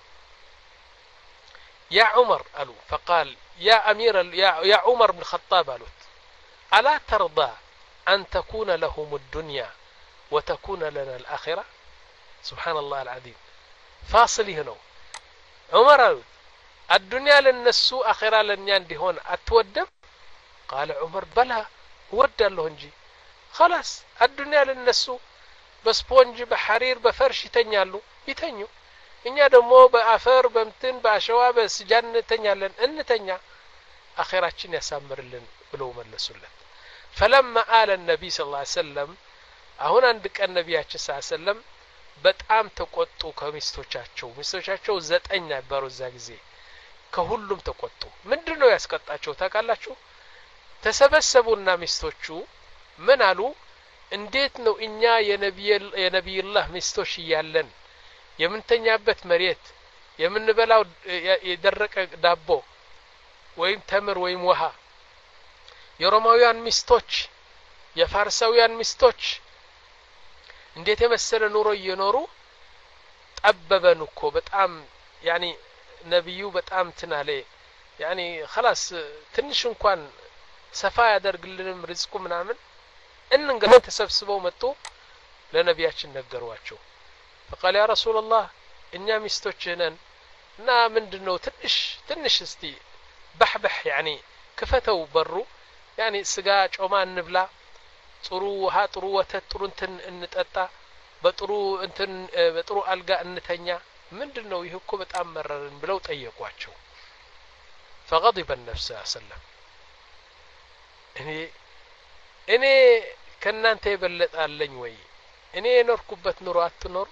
يا عمر قالوا فقال يا أمير يا, يا عمر بن الخطاب قالوا ألا ترضى أن تكون لهم الدنيا وتكون لنا الآخرة سبحان الله العظيم فاصل هنا عمر قالوا الدنيا للنسو آخرة لن يندهون أتودم قال عمر بلا ود الله انجي خلاص الدنيا للنسو بسبونج بحرير بفرش يتنيالو يتنيو እኛ ደግሞ በአፈር በምትን በአሸዋ በስጃን እንተኛለን እንተኛ አኺራችን ያሳምርልን ብለው መለሱለት فلما آل النبي صلى الله عليه وسلم አሁን አንድ ቀን ነብያችን ሰለላሁ ዐለይሂ ወሰለም በጣም ተቆጡ ከሚስቶቻቸው ሚስቶቻቸው ዘጠኝ ነበሩ እዛ ጊዜ ከሁሉም ተቆጡ ምንድነው ያስቀጣቸው ታውቃላችሁ ተሰበሰቡና ሚስቶቹ ምን አሉ እንዴት ነው እኛ የነብይ የነብይላህ ሚስቶች ይያለን የምንተኛበት መሬት የምንበላው የደረቀ ዳቦ ወይም ተምር ወይም ውሃ የሮማውያን ሚስቶች የፋርሳውያን ሚስቶች እንዴት የመሰለ ኑሮ እየኖሩ ጠበበን እኮ በጣም ያኒ ነብዩ በጣም ትናለ ያኒ خلاص ትንሽ እንኳን ሰፋ ያደርግልንም ርዝቁ ምናምን እንንገለ ተሰብስበው መጡ ለነብያችን ነገሯቸው فقال يا رسول الله እኛ ሚስቶች ነን እና ምንድነው ትንሽ ትንሽ እስቲ በحበህ يعني ክፈተው በሩ يعني ስጋ ጮማ እንብላ ጥሩ ውሃ ጥሩ ወተት ጥሩ እንትን እንጠጣ በጥሩ እንትን በጥሩ አልጋ እንተኛ ምንድነው ይሄ እኮ በጣም መረረን ብለው ጠየቋቸው فغضب النبي صلى الله عليه وسلم እኔ እኔ ከናንተ ይበልጣለኝ ወይ እኔ የኖርኩበት ኑሮ አትኖር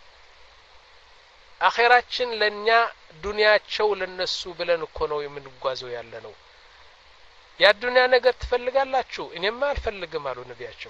አኺራችን ለኛ ዱንያቸው ለነሱ ብለን እኮ ነው የምንጓዘው ያለ ነው ያ ዱንያ ነገር ትፈልጋላችሁ እኔማ አልፈልግም አሉ ነብያችን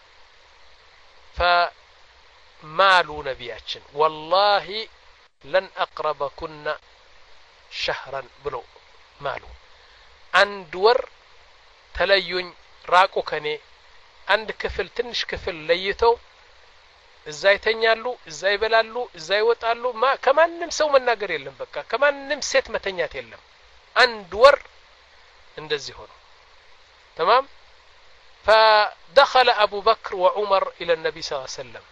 ፈማሉ ነብያችን والله لن اقربكن شهرا ብሎ ማሉ አንድ ወር ተለዩኝ ራቁ ከኔ አንድ ክፍል ትንሽ ክፍል ለይተው እዛ ይተኛሉ እዛ ይበላሉ እዛ ይወጣሉ ማ ከማንንም ሰው መናገር የለም በቃ ከማንንም ሴት መተኛት የለም አንድ ወር እንደዚህ ሆኖ تمام فدخل ابو بكر وعمر الى النبي صلى الله عليه وسلم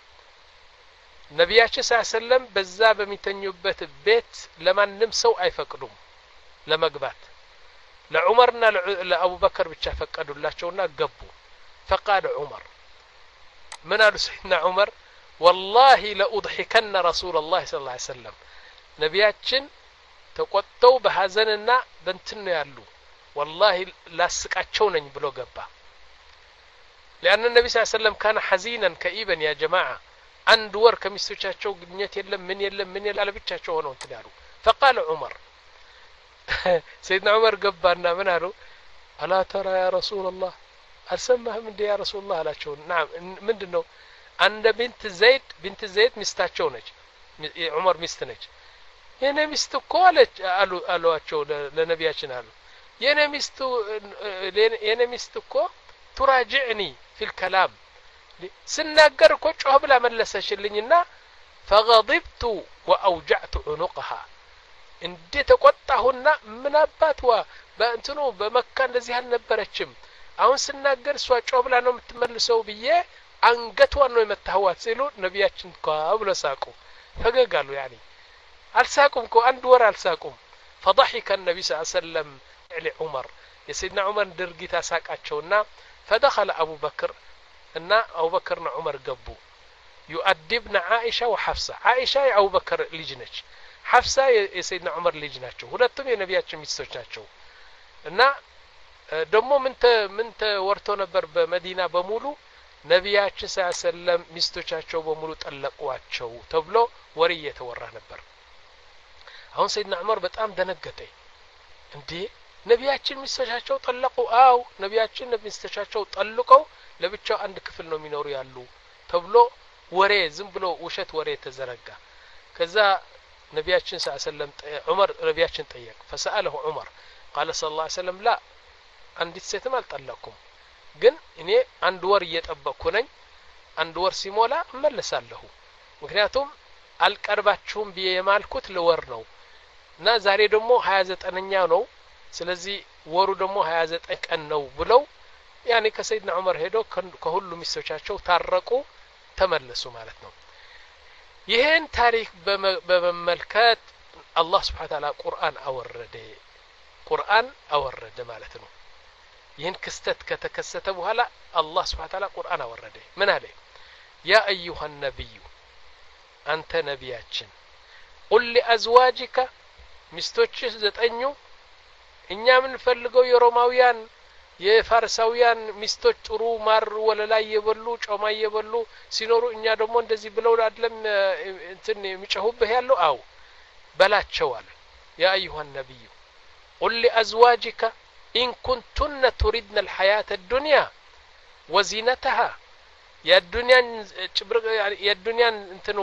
ነብያችን صلى الله عليه وسلم በዛ በሚተኙበት ቤት ለማንንም ሰው አይፈቅዱም ለመግባት ለዑመርና ለአቡ በከር ብቻ ፈቀዱላቸውና ገቡ فقال عمر من قال سيدنا عمر والله لأضحكن رسول الله صلى الله عليه وسلم نبياتችን ተቆጥተው በሐዘንና በእንትን ነው ያሉ والله ላስቃቸው ነኝ ብሎ ገባ لأن النبي صلى الله عليه وسلم كان حزينا كئيبا يا جماعة አንድ ወር ከሚስቶቻቸው ግንኙነት የለም ምን የለም ምን ያለ ብቻቸው ሆነው እንትን ያሉ فقال عمر سيدنا عمر ገባና ምን አሉ ألا ترى يا رسول الله አልሰማህም እንዴ ያ ረሱላህ አላቸው نعم ምንድነው አንደ ቢንት ዘይድ ቢንት ዘይድ ሚስታቸው ነች የዑመር ሚስት ነች የኔ ሚስት እኮ አለች አሉ አሏቸው ለነብያችን አሉ የኔ ሚስት የኔ ሚስት እኮ تراجعني في الكلام ስናገር እኮ ጮህ ብላ መለሰችልኝና فغضبت واوجعت عنقها እንዴ ተቆጣሁና ምን አባትዋ በእንትኑ በመካ እንደዚህ አልነበረችም አሁን ስናገር እሷ ጮህ ብላ ነው የምትመልሰው ብዬ አንገቷን ነው የመታዋት ሲሉ ነብያችን ብሎ ሳቁ ፈገጋሉ ያኒ አልሳቁም እኮ አንድ ወር አልሳቁም فضحك النبي صلى الله عليه وسلم على عمر يسيدنا عمر درغيت አሳቃቸውና فدخل ابو بكر እና ابو بكرና عمر ገቡ يؤدبن عائشه وحفصه عائشه የአቡ በከር ልጅ ነች حفصه የሰይድና عمر ልጅ ናቸው ሁለቱም የነብያችን ሚስቶች ናቸው እና ደሞ ምን ምን ተወርቶ ነበር በመዲና በሙሉ ነብያችን ሰለላም ሚስቶቻቸው በሙሉ ጠለቋቸው ተብሎ ወሬ የተወራ ነበር አሁን ሰይድና ዑመር በጣም ደነገጠ እንዴ ነብያችን ሚስቶቻቸው ጠለቁ አው ነብያችን ሚስቶቻቸው ጠልቀው ለብቻው አንድ ክፍል ነው የሚኖሩ ያሉ ተብሎ ወሬ ዝም ብሎ ውሸት ወሬ ተዘረጋ ከዛ ነብያችን ሰለላም ዑመር ነብያችን ጠየቅ فسأله عمر قال صلى الله عليه وسلم لا አንዲት ሴትም አልጠለኩም ግን እኔ አንድ ወር እየጠበቅኩ ነኝ አንድ ወር ሲሞላ እመለሳለሁ ምክንያቱም አልቀርባችሁም ብዬ የማልኩት ለወር ነው እና ዛሬ ደግሞ ሀያ ዘጠነኛ ነው ስለዚህ ወሩ ደግሞ ሀያ ዘጠኝ ቀን ነው ብለው ያኔ ከሰይድና ዑመር ሄደው ከሁሉ ሚስቶቻቸው ታረቁ ተመለሱ ማለት ነው ይሄን ታሪክ በመመልከት አላህ Subhanahu Wa Ta'ala ቁርአን አወረደ ቁርአን አወረደ ማለት ነው ይህን ክስተት ከተከሰተ በኋላ አላህ Subhanahu Wa Ta'ala ቁርአን አወረደ ምን አለ ያ አዩሃ ነብዩ አንተ ነቢያችን ቁል ለአዝዋጅከ ሚስቶችህ ዘጠኙ እኛ ምን ፈልገው የሮማውያን የፋርሳውያን ሚስቶች ጥሩ ማር ወለላ የበሉ ጮማ የበሉ ሲኖሩ እኛ ደግሞ እንደዚህ ብለው አይደለም እንትን የሚጨሁብህ ያለው አው በላቸው አለ ያ አዩሃ ነብዩ ቁል ለአዝዋጅከ إن كنتن تريدن الحياة الدنيا وزينتها يا الدنيا يا الدنيا انتنو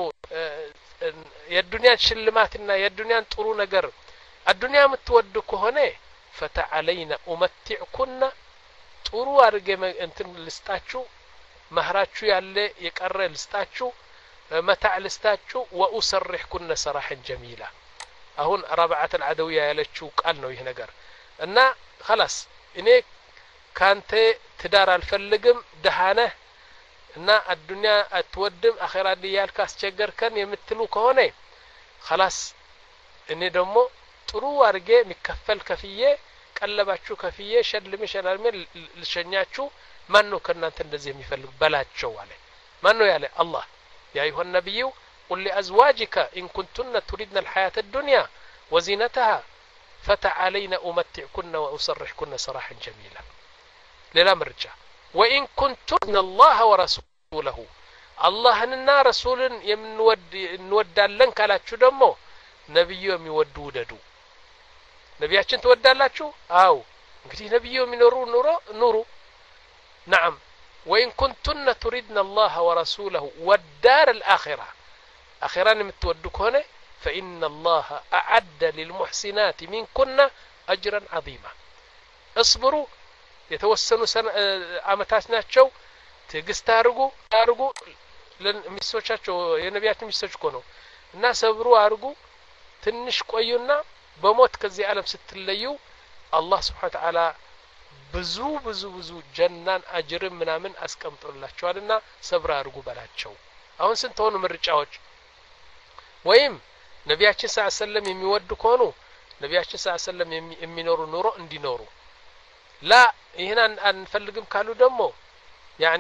يا الدنيا شلماتنا يا الدنيا ጥሩ ነገር الدنيا متود ከሆነ فتعالينا أمتعكن ጥሩ አርገ እንትን ልስጣችሁ መህራችሁ ያለ የቀረ ልስጣችሁ መታዕ ልስጣችሁ وأسرحكن سراحا جميلا አሁን ربعة العدوية ያለችው ቃል ነው ይሄ ነገር እና خلاص እኔ ካንተ ትዳር አልፈልግም ደሃነህ እና الدنيا አትወድም አኺራ ዲያልካ አስቸገርከን የምትሉ ከሆነ خلاص እኔ ደግሞ ጥሩ አርጌ የሚከፈል ከፍዬ ቀለባችሁ ከፍዬ ሸልም ሸላልም ልሸኛችሁ ማን ነው ከናንተ እንደዚህ የሚፈልግ በላቸው አለ ማን ነው ያለ አላህ ያ አዩሃ ነብዩ قل لأزواجك إن كنتن تريدن الحياة الدنيا وزينتها فتعالينا أمتعكن وأسرحكن سراحا جميلا للا مرجع وإن كنتن الله ورسوله الله أننا رسول يمنود نود لن كالاتشو دمو نبي يمود وددو نبياتشن تود لاتشو أو እንግዲህ ነብዩ የሚኖሩ ኑሮ ኑሩ نعم وإن كنتن تريدن الله ورسوله والدار الآخرة أخيرا متودك هنا فإن الله أعد للمحسنات منكن أجرا عظيما اصبروا يتوسنوا سنة عمتات ناتشو تقستارقوا تارقوا لنمسوشاتشو ينبيات مسوشكونو الناس صبروا أرقوا تنش قويونا بموت كزي عالم ستليو الله سبحانه وتعالى بزو بزو بزو جنان أجر منامن أسكمتوا الله شوالنا صبر أرقوا بلاتشو أهون سنتونوا من رجعوج ويم ነቢያችን ሰለላሁ ዐለይሂ ወሰለም የሚወዱ ከሆኑ ነቢያችን ሰለላሁ ዐለይሂ ወሰለም የሚኖሩ ኑሮ እንዲኖሩ ላ ይሄን አንፈልግም ካሉ ደግሞ ያኒ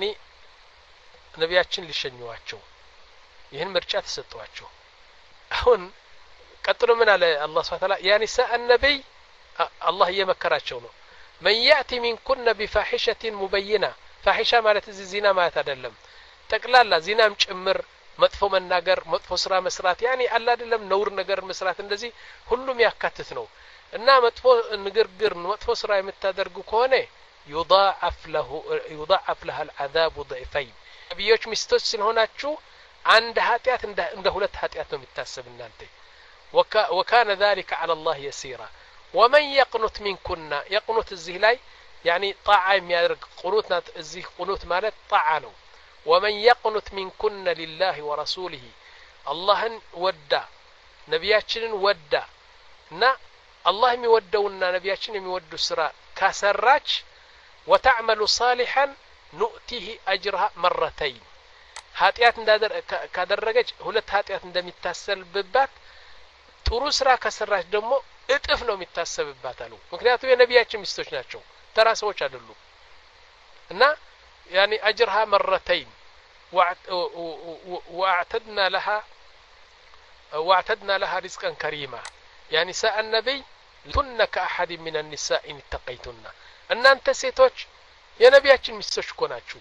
ነቢያችን ሊሸኙዋቸው ይሄን ምርጫ ተሰጥቷቸው አሁን ቀጥሎ ምን አለ አላህ Subhanahu Wa Ta'ala ያ ኒሳእ النبي አላህ እየመከራቸው ነው من يأتي منكن بفاحشة مبينة فاحشة ማለት እዚህ ዚና ማለት አይደለም ጠቅላላ ዚናም ጭምር መጥፎ መናገር መጥፎ ስራ መስራት ያኒ አላ አይደለም ነውር ነገር መስራት እንደዚህ ሁሉም ያካትት ነው እና መጥፎ ንግግር መጥፎ ስራ የምታደርጉ ከሆነ يضاعف له يضاعف لها العذاب ضعفين ነብዮች ሚስቶች ስለሆናችሁ አንድ ኃጢያት እንደ ሁለት ኃጢያት ነው የሚታሰብ እናንተ وكان ذلك على الله يسيرا ومن يقنت منكن يقنت እዚህ ላይ يعني طاعه የሚያደርግ ቁኑት ናት እዚህ ቁኑት ማለት طاعه ነው ومن يقنت منكن لله ورسوله اللهن ودا نبياتشن ودا نا الله يودونا نبياتشن يودو سرا كسراج وتعمل صالحا نؤتيه اجرها مرتين ኃጢያት እንዳደረ ካደረገች ሁለት ኃጢያት እንደሚታሰብባት ጥሩ ስራ ከሰራች ደግሞ እጥፍ ነው የሚታሰብባት አሉ ምክንያቱም የነቢያችን ሚስቶች ናቸው ተራ ሰዎች አይደሉም እና يعني أجرها مرتين واعتدنا لها واعتدنا لها رزقا كريما يعني نساء النبي كن كأحد من النساء إن اتقيتن أن أنت سيتوش يا نبياتش مستوش كوناتشو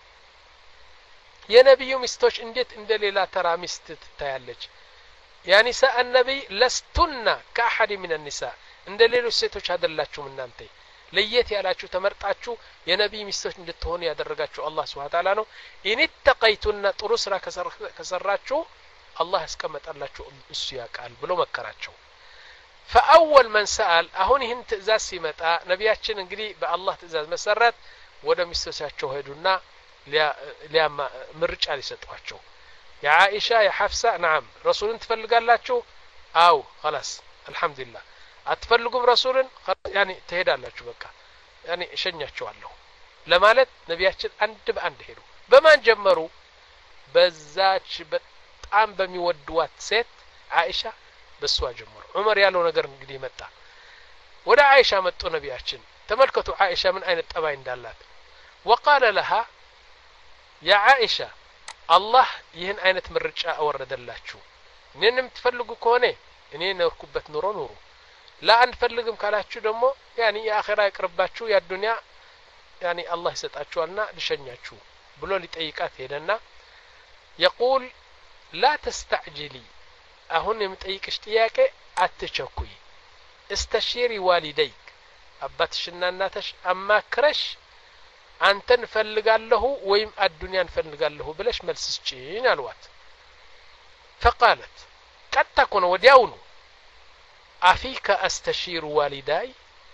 يا نبي مستوش انديت اندلي لا ترى مستت تيالج يا نساء النبي لستن كأحد من النساء اندلي لو سيتوش هذا اللاتشو من أنتي ለየት ያላችሁ ተመርጣችሁ የነብይ ሚስቶች እንድትሆኑ ያደረጋችሁ አላህ Subhanahu Wa Ta'ala ነው ኢን ተቀይቱና ጥሩ ስራ ከሰራችሁ አላህ ያስቀመጣላችሁ እሱ ያቃል ብሎ መከራቸው فاول من سال አሁን ይህን ትእዛዝ ሲመጣ ነቢያችን እንግዲህ በአላህ ትእዛዝ መሰረት ወደ ሚስቶቻቸው ሄዱና ሊያማ ምርጫ ሊሰጧቸው يا عائشة يا حفصة نعم رسول تفلقالاችሁ አው خلاص الحمد لله አትፈልጉም ረሱልን يعني ትሄዳላችሁ በቃ يعني እሸኛቸዋለሁ ለማለት ነቢያችን አንድ በአንድ ሄዱ በማን ጀመሩ በዛች በጣም በሚወዱዋት ሴት አይሻ በሷ ጀመሩ ዑመር ያለው ነገር እንግዲህ መጣ ወደ አይሻ መጡ ነቢያችን ተመልከቱ አይሻ ምን አይነት ጠባይ እንዳላት وقال لها يا عائشة الله ይህን አይነት ምርጫ አወረደላችሁ እኔንም ትፈልጉ ከሆነ እኔ ነርኩበት ኑሮ ኑሩ لا አንፈልግም ካላችሁ ደግሞ يعني የአኺራ ይቅርባችሁ የዱንያ يعني الله ይሰጣችኋልና ልሸኛችሁ ብሎ ሊጠይቃት ሄደና يقول لا تستعجلي አሁን የምጠይቅሽ ጥያቄ አትቸኩይ استشيري والديك አባትሽና እናትሽ አማክረሽ አንተን ፈልጋለሁ ወይም አዱንያን ፈልጋለሁ ብለሽ መልስ ስጪኝ አልዋት فقالت قد تكون ወዲያውኑ አፊከ استشير والداي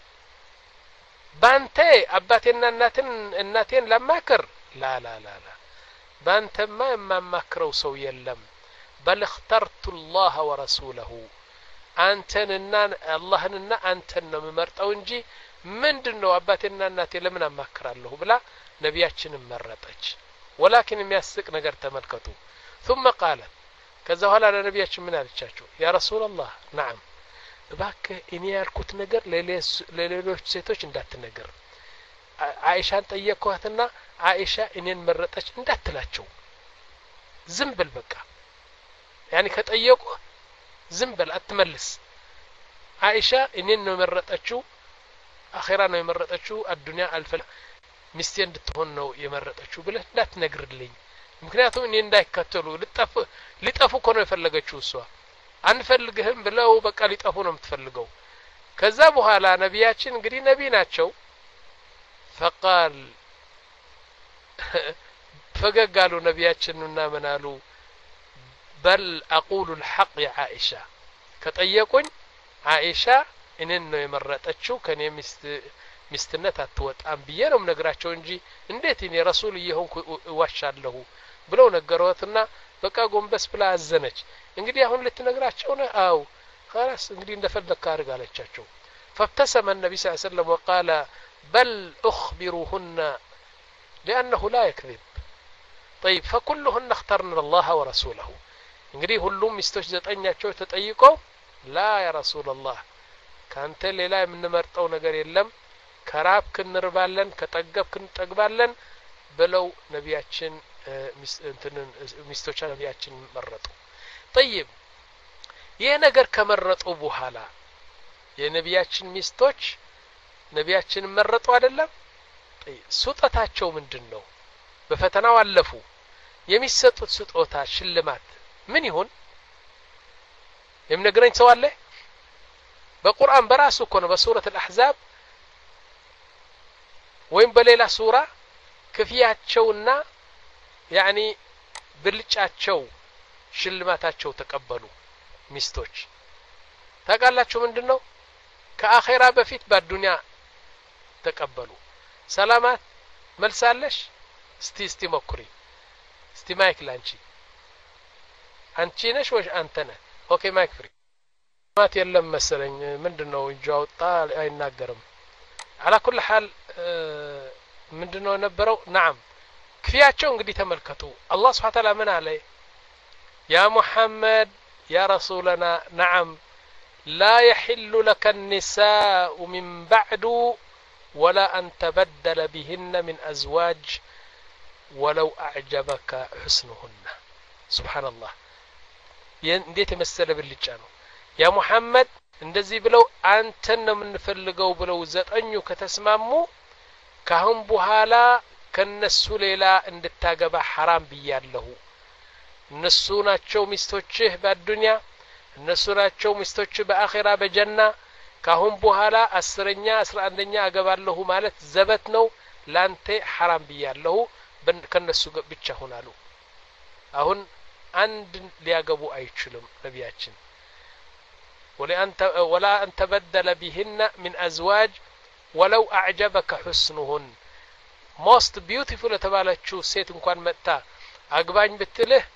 ባንተ አባቴና እናትን እናቴን ለማከር ላ ላ ላ ላ ባንተማ የማማክረው ሰው የለም بل اخترت الله ورسوله አንተንና አላህንና አንተን ነው መርጠው እንጂ ምንድነው አባቴና እናቴ ለምን አማክራለሁ ብላ ነቢያችን መረጠች ولكن የሚያስቅ ነገር ተመልከቱ ثم قالت ከዛ ኋላ ለነቢያችን ምን አለቻቸው ያ رسول الله نعم እባክህ እኔ ያልኩት ነገር ለሌሎች ሴቶች እንዳትነገር አይሻን ጠየቅኳትና አይሻ እኔን መረጠች እንዳትላቸው ዝም በል በቃ يعني ከጠየቁ ዝም በል አትመልስ አይሻ እኔን ነው መረጠችው አኺራ ነው የመረጠችው አዱንያ አልፈላ ሚስቴ እንድትሆን ነው የመረጠችው ብለህ እንዳትነግርልኝ ምክንያቱም እኔ እንዳይከተሉ ልጠፍ ሊጠፉ እኮ ነው የፈለገችው እሷ አንፈልግህም ብለው በቃ ሊጠፉ ነው የምትፈልገው ከዛ በኋላ ነቢያችን እንግዲህ ነቢ ናቸው فقال ፈገጋሉ ነቢያችንና ምናሉ بل اقول الحق يا عائشة ከጠየቁኝ አይሻ እኔን ነው የመረጠችው ከኔ ሚስት ሚስትነት አትወጣም ብዬ ነው ነግራቸው እንጂ እንዴት እኔ ረሱል ይሆንኩ ዋሻለሁ ብለው ነገሯትና በቃ ጎንበስ ብላ አዘነች እንግዲህ አሁን ልትነግራቸው ነው አው خلاص እንግዲህ እንደፈለክ አድርግ አለቻቸው فابتسم النبي صلى الله عليه وسلم وقال بل اخبرهن لانه لا يكذب طيب فكلهن اخترن الله ورسوله እንግዲህ ሁሉም ሚስቶች ዘጠኛቸው ተጠይቀው لا يا رسول الله ካንተ ሌላ የምንመርጠው ነገር የለም ከራብክ እንርባለን ከጠገብክ እንጠግባለን ብለው ነቢያችን እንትን ሚስቶች ነቢያችን መረጡ طيب ይሄ ነገር ከመረጡ በኋላ የነቢያችን ሚስቶች ነቢያችን መረጡ አይደለም طيب ስጦታቸው ምንድነው በፈተናው አለፉ የሚሰጡት ስጦታ ሽልማት ምን ይሁን የምነግረኝ ሰው አለ በቁርአን በራሱ እኮ ነው በሱረት الأحزاب ወይም በሌላ ሱራ ክፍያቸውና يعني ብልጫቸው ሽልማታቸው ተቀበሉ ሚስቶች ታቃላችሁ ምንድነው ከአኺራ በፊት በዱንያ ተቀበሉ ሰላማት መልሳለሽ እስቲ እስቲ ሞክሪ እስቲ ማይክ ላንቺ አንቺ ነሽ ወይ አንተ ነህ ኦኬ ማይክ ፍሪ ማት የለም መሰለኝ ምንድነው እጁ አውጣ አይናገርም على كل حال ምንድነው ነበረው نعم ክፍያቸው እንግዲህ ተመልከቱ አላህ Subhanahu Wa Ta'ala ምን አለ يا محمد يا رسولنا نعم لا يحل لك النساء من بعد ولا أن تبدل بهن من أزواج ولو أعجبك حسنهن سبحان الله እንዴት መሰለ ብልጫ ነው ያ ሙሐመድ እንደዚህ ብለው አንተን ነው የምንፈልገው ብለው ዘጠኙ ከተስማሙ ካሁን በኋላ ከነሱ ሌላ እንድታገባ حرام ብያለሁ እነሱ ናቸው ሚስቶችህ በዱንያ እነሱ ናቸው ሚስቶችህ በአኺራ በጀና ካሁን በኋላ አስረኛ አስራ አንደኛ አገባለሁ ማለት ዘበት ነው ላንተ حرام ብያለሁ ከነሱ ብቻ ሆናሉ አሁን አንድ ሊያገቡ አይችሉም ነቢያችን ولا انت ولا ان تبدل بهن من ازواج ولو اعجبك حسنهن most beautiful ተባለችው ሴት እንኳን መጣ አግባኝ ብትልህ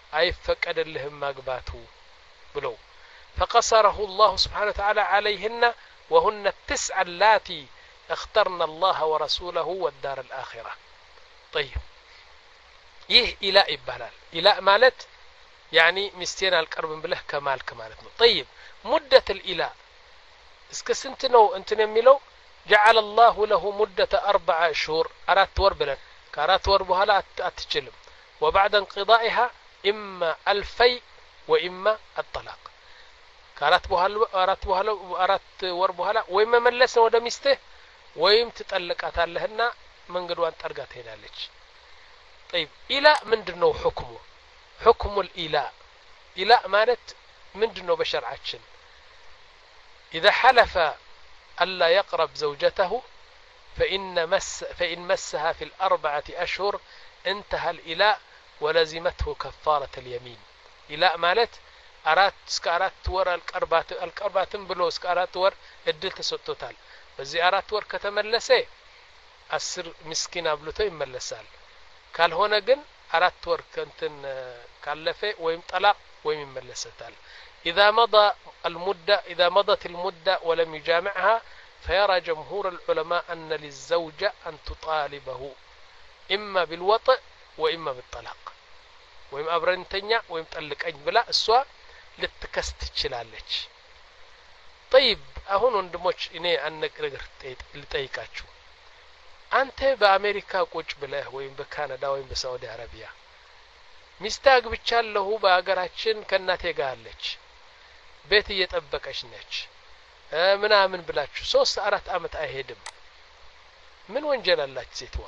አይፈቀድልህም ማግባቱ ብለው فقصره الله سبحانه وتعالى عليهن وهن التسع اللاتي اخترن الله ورسوله والدار الآخرة طيب يه إلاء يبهلال إلاء مالت يعني مستين القرب بله كمال كمالتنا طيب مدة الإلاء اسكسنتنو انتن يميلو جعل الله له مدة أربع شهور أرات ور بلن كارات ور بهلا أتجلم وبعد انقضائها إما الفي وإما الطلاق كارات بهلا أرات بهلا أرات ور بهلا وإما ملسنا ودا ميسته ويم تطلقات لهنا من قدوان ترقات هنا لك طيب إلاء من دنو حكمه حكم الإلاء إلاء مالت من دنو بشرعاتشن إذا حلف ألا يقرب زوجته فإن, مس فإن مسها في الأربعة أشهر انتهى الإلاء ولزمته كفارة اليمين إلاء مالت أرات سكارات ور القربات القربات بلو سكارات ور الدل تسطوتال بزي أرات ور كتملسه أسر مسكين أبلوته يملسال قال هنا جن أرات ور كنتن كالفه ويم طلاق ويم يملستال إذا مضى المدة إذا مضت المدة ولم يجامعها فيرى جمهور العلماء أن للزوجة أن تطالبه إما بالوطء وإما بالطلاق وإما أبرنتنيا وإما تطلق أجن بلا السوا لتكست تشلالج طيب أهون وندموش إني أنك رجر لتأيكاتشو أنت بأمريكا قوش بله وإما بكندا وإما بسعودي عربية ሚስታግ ብቻለሁ በአገራችን ከናቴ ጋር አለች ቤት እየጠበቀች ነች ምናምን ብላችሁ ሶስት አራት አመት አይሄድም ምን ወንጀል አላች ሴትዋ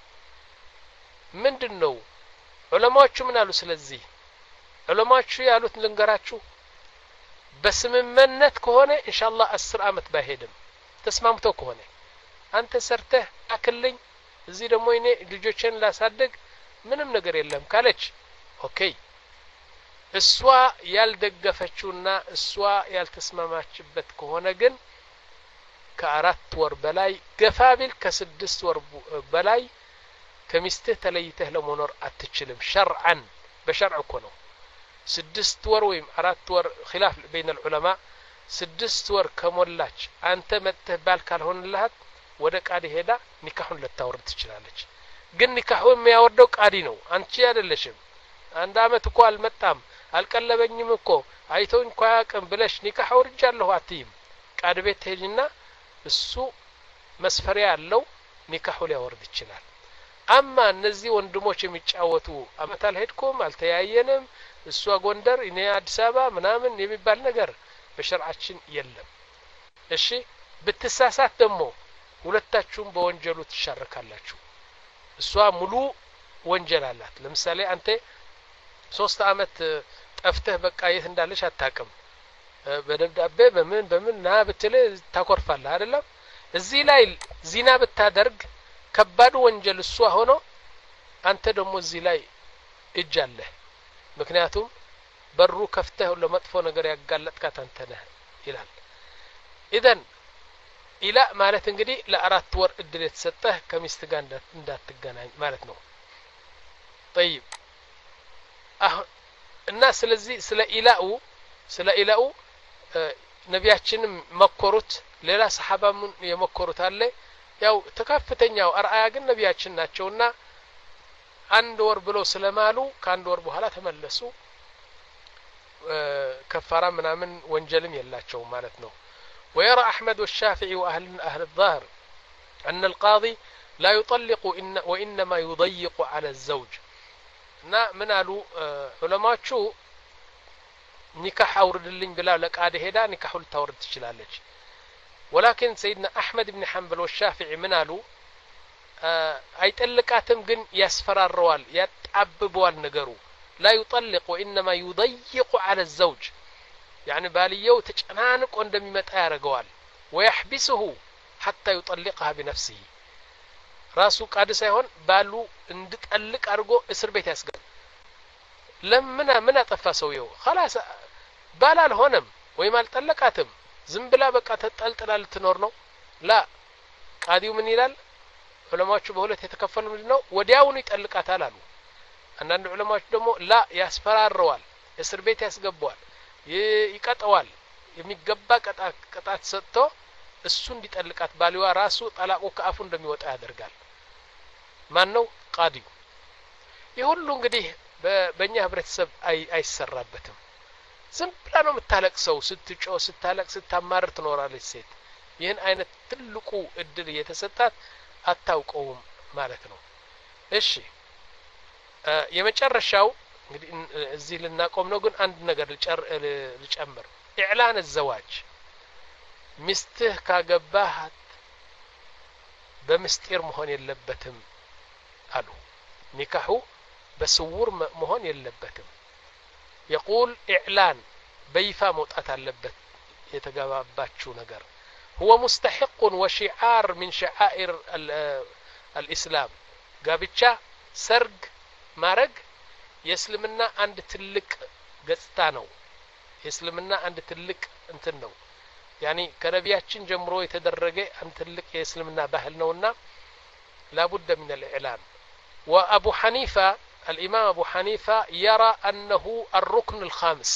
ምንድነው ዑለማዎቹ ምን አሉ ስለዚህ ዑለማዎቹ ያሉት ልንገራችሁ በስምምነት ከሆነ ኢንሻአላህ አስር አመት ባይሄድም ተስማምቶ ከሆነ አንተ ሰርተህ አክልኝ እዚህ ደግሞ እኔ ልጆችን ላሳድግ ምንም ነገር የለም ካለች ኦኬ እሷ ያልደገፈችውና እሷ ያልተስማማችበት ከሆነ ግን ከአራት ወር በላይ ገፋቢል ከስድስት ወር በላይ ከሚስትህ ተለይተህ ለመኖር አትችልም ሸርዓን በሸርዕ እኮ ነው ስድስት ወር ወይም አራት ወር ኺላፍ بين العلماء ስድስት ወር ከሞላች አንተ መጥተህ ባል ካልሆነልሃት ወደ ቃዲ ሄዳ ኒካሁን ልታወርድ ትችላለች ግን ኒካሁ የሚያወርደው ቃዲ ነው አንቺ አይደለሽም አንድ አመት እኮ አልመጣም አልቀለበኝም እኮ አይቶኝ እኮ ያቀም ብለሽ ኒካህ አውርጃለሁ አትይም ቃዲ ቤት ሄጂና እሱ መስፈሪያ ያለው ኒካሁ ሊያወርድ ይችላል አማ እነዚህ ወንድሞች የሚጫወቱ አመት አልሄድኩም አልተያየንም እሷ ጎንደር እኔ አዲስ አበባ ምናምን የሚባል ነገር በሸርዓችን የለም እሺ ብትሳሳት ደግሞ ሁለታችሁም በወንጀሉ ትሻረካላችሁ እሷ ሙሉ ወንጀል አላት ለምሳሌ አንተ ሶስት አመት ጠፍተህ በቃ የት እንዳለሽ አታውቅም በደብዳቤ በምን በምን ና ብትል ታኮርፋለህ አይደለም እዚህ ላይ ዚና ብታደርግ ከባድ ወንጀል እሷ ሆኖ አንተ ደግሞ እዚህ ላይ እጅ አለ ምክንያቱም በሩ ከፍተህ ለመጥፎ ነገር ያጋለጥካት አንተ ነህ ይላል ኢደን ኢላ ማለት እንግዲህ ለአራት ወር እድል የተሰጠህ ከሚስት ጋር እንዳትገናኝ ማለት ነው طيب አሁን እና ስለዚህ ስለ ኢላኡ ስለ ኢላኡ ነቢያችንም መከሩት ሌላ ሰሃባም የመከሩት አለ ያው ተከፍተኛው አርአያ ግን ነቢያችን ናቸውና አንድ ወር ብለው ስለማሉ ከአንድ ወር በኋላ ተመለሱ ከፋራ ምናምን ወንጀልም የላቸው ማለት ነው ويرى أحمد والشافعي وأهل أهل الظاهر أن القاضي لا يطلق إن وإنما يضيق على الزوج نا من قالوا علماء شو نكاح أورد اللين بلا لك عاد هدا نكاح التورد تشلالج ولكن سيدنا أحمد بن حنبل والشافعي من قالوا أي تلقاتم جن يسفر الروال يتعببوال نجرو لا يطلق وإنما يضيق على الزوج يعني باليو تجنانق እንደሚመጣ ያረጋዋል ويحبسه حتى يطلقها بنفسه ራሱ ቃድ ሳይሆን ባሉ እንድጠልቅ አድርጎ እስር ቤት ያስገባ ለምን ምን አጠፋ ሰውየው خلاص ባል አልሆነም ወይም አልጠለቃትም ዝም ብላ በቃ ተጠልጥላ ልትኖር ነው ላ ቃዲው ምን ይላል ዑለማዎቹ በሁለት የተከፈሉ ምንድነው ወዲያውኑ ይጠልቃታል አሉ አንዳንድ ዑለማዎች ደግሞ ላ ያስፈራረዋል እስር ቤት ያስገባዋል ይቀጣዋል የሚገባ ቅጣት ሰጥቶ እሱ እንዲጠልቃት ባሊዋ ራሱ ጠላቁ ከአፉ እንደሚወጣ ያደርጋል ማን ነው ቃዲው ይሁሉ እንግዲህ በእኛ ህብረተሰብ አይ አይሰራበትም ዝም ብላ ነው የምታለቅሰው ስትጮ ስታለቅ ስታማር ትኖራለች ሴት ይህን አይነት ትልቁ እድል የተሰጣት አታውቀውም ማለት ነው እሺ የመጨረሻው እንግዲህ እዚህ ልናቆም ነው ግን አንድ ነገር ልጨምር ኢዕላን الزواج ሚስትህ ካገባሃት በምስጢር መሆን የለበትም አሉ ኒካሁ በስውር መሆን የለበትም يقول إعلان بيفا موطات አለበት የተጋባባችሁ ነገር هو مستحق وشعار من شعائر الإسلام ጋብቻ ሰርግ ማረግ የእስልምና አንድ ትልቅ ገጽታ ነው የእስልምና አንድ ትልቅ እንትን ነው ያኒ ከነቢያችን ጀምሮ የተደረገ አንድ ትልቅ የእስልምና ባህል ነውና لابد من الإعلان وأبو حنيفة الإمام أبو حنيفة يرى أنه الركن الخامس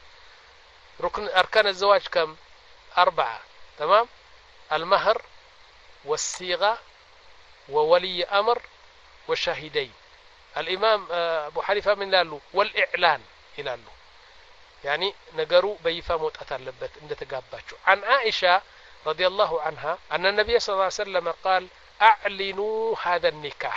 ركن أركان الزواج كم أربعة تمام المهر والصيغة وولي أمر وشاهدين الإمام أبو حنيفة من لالو والإعلان إلى له يعني نقروا بيفا موتأت اللبت إن تقاباتشو عن عائشة رضي الله عنها أن النبي صلى الله عليه وسلم قال أعلنوا هذا النكاح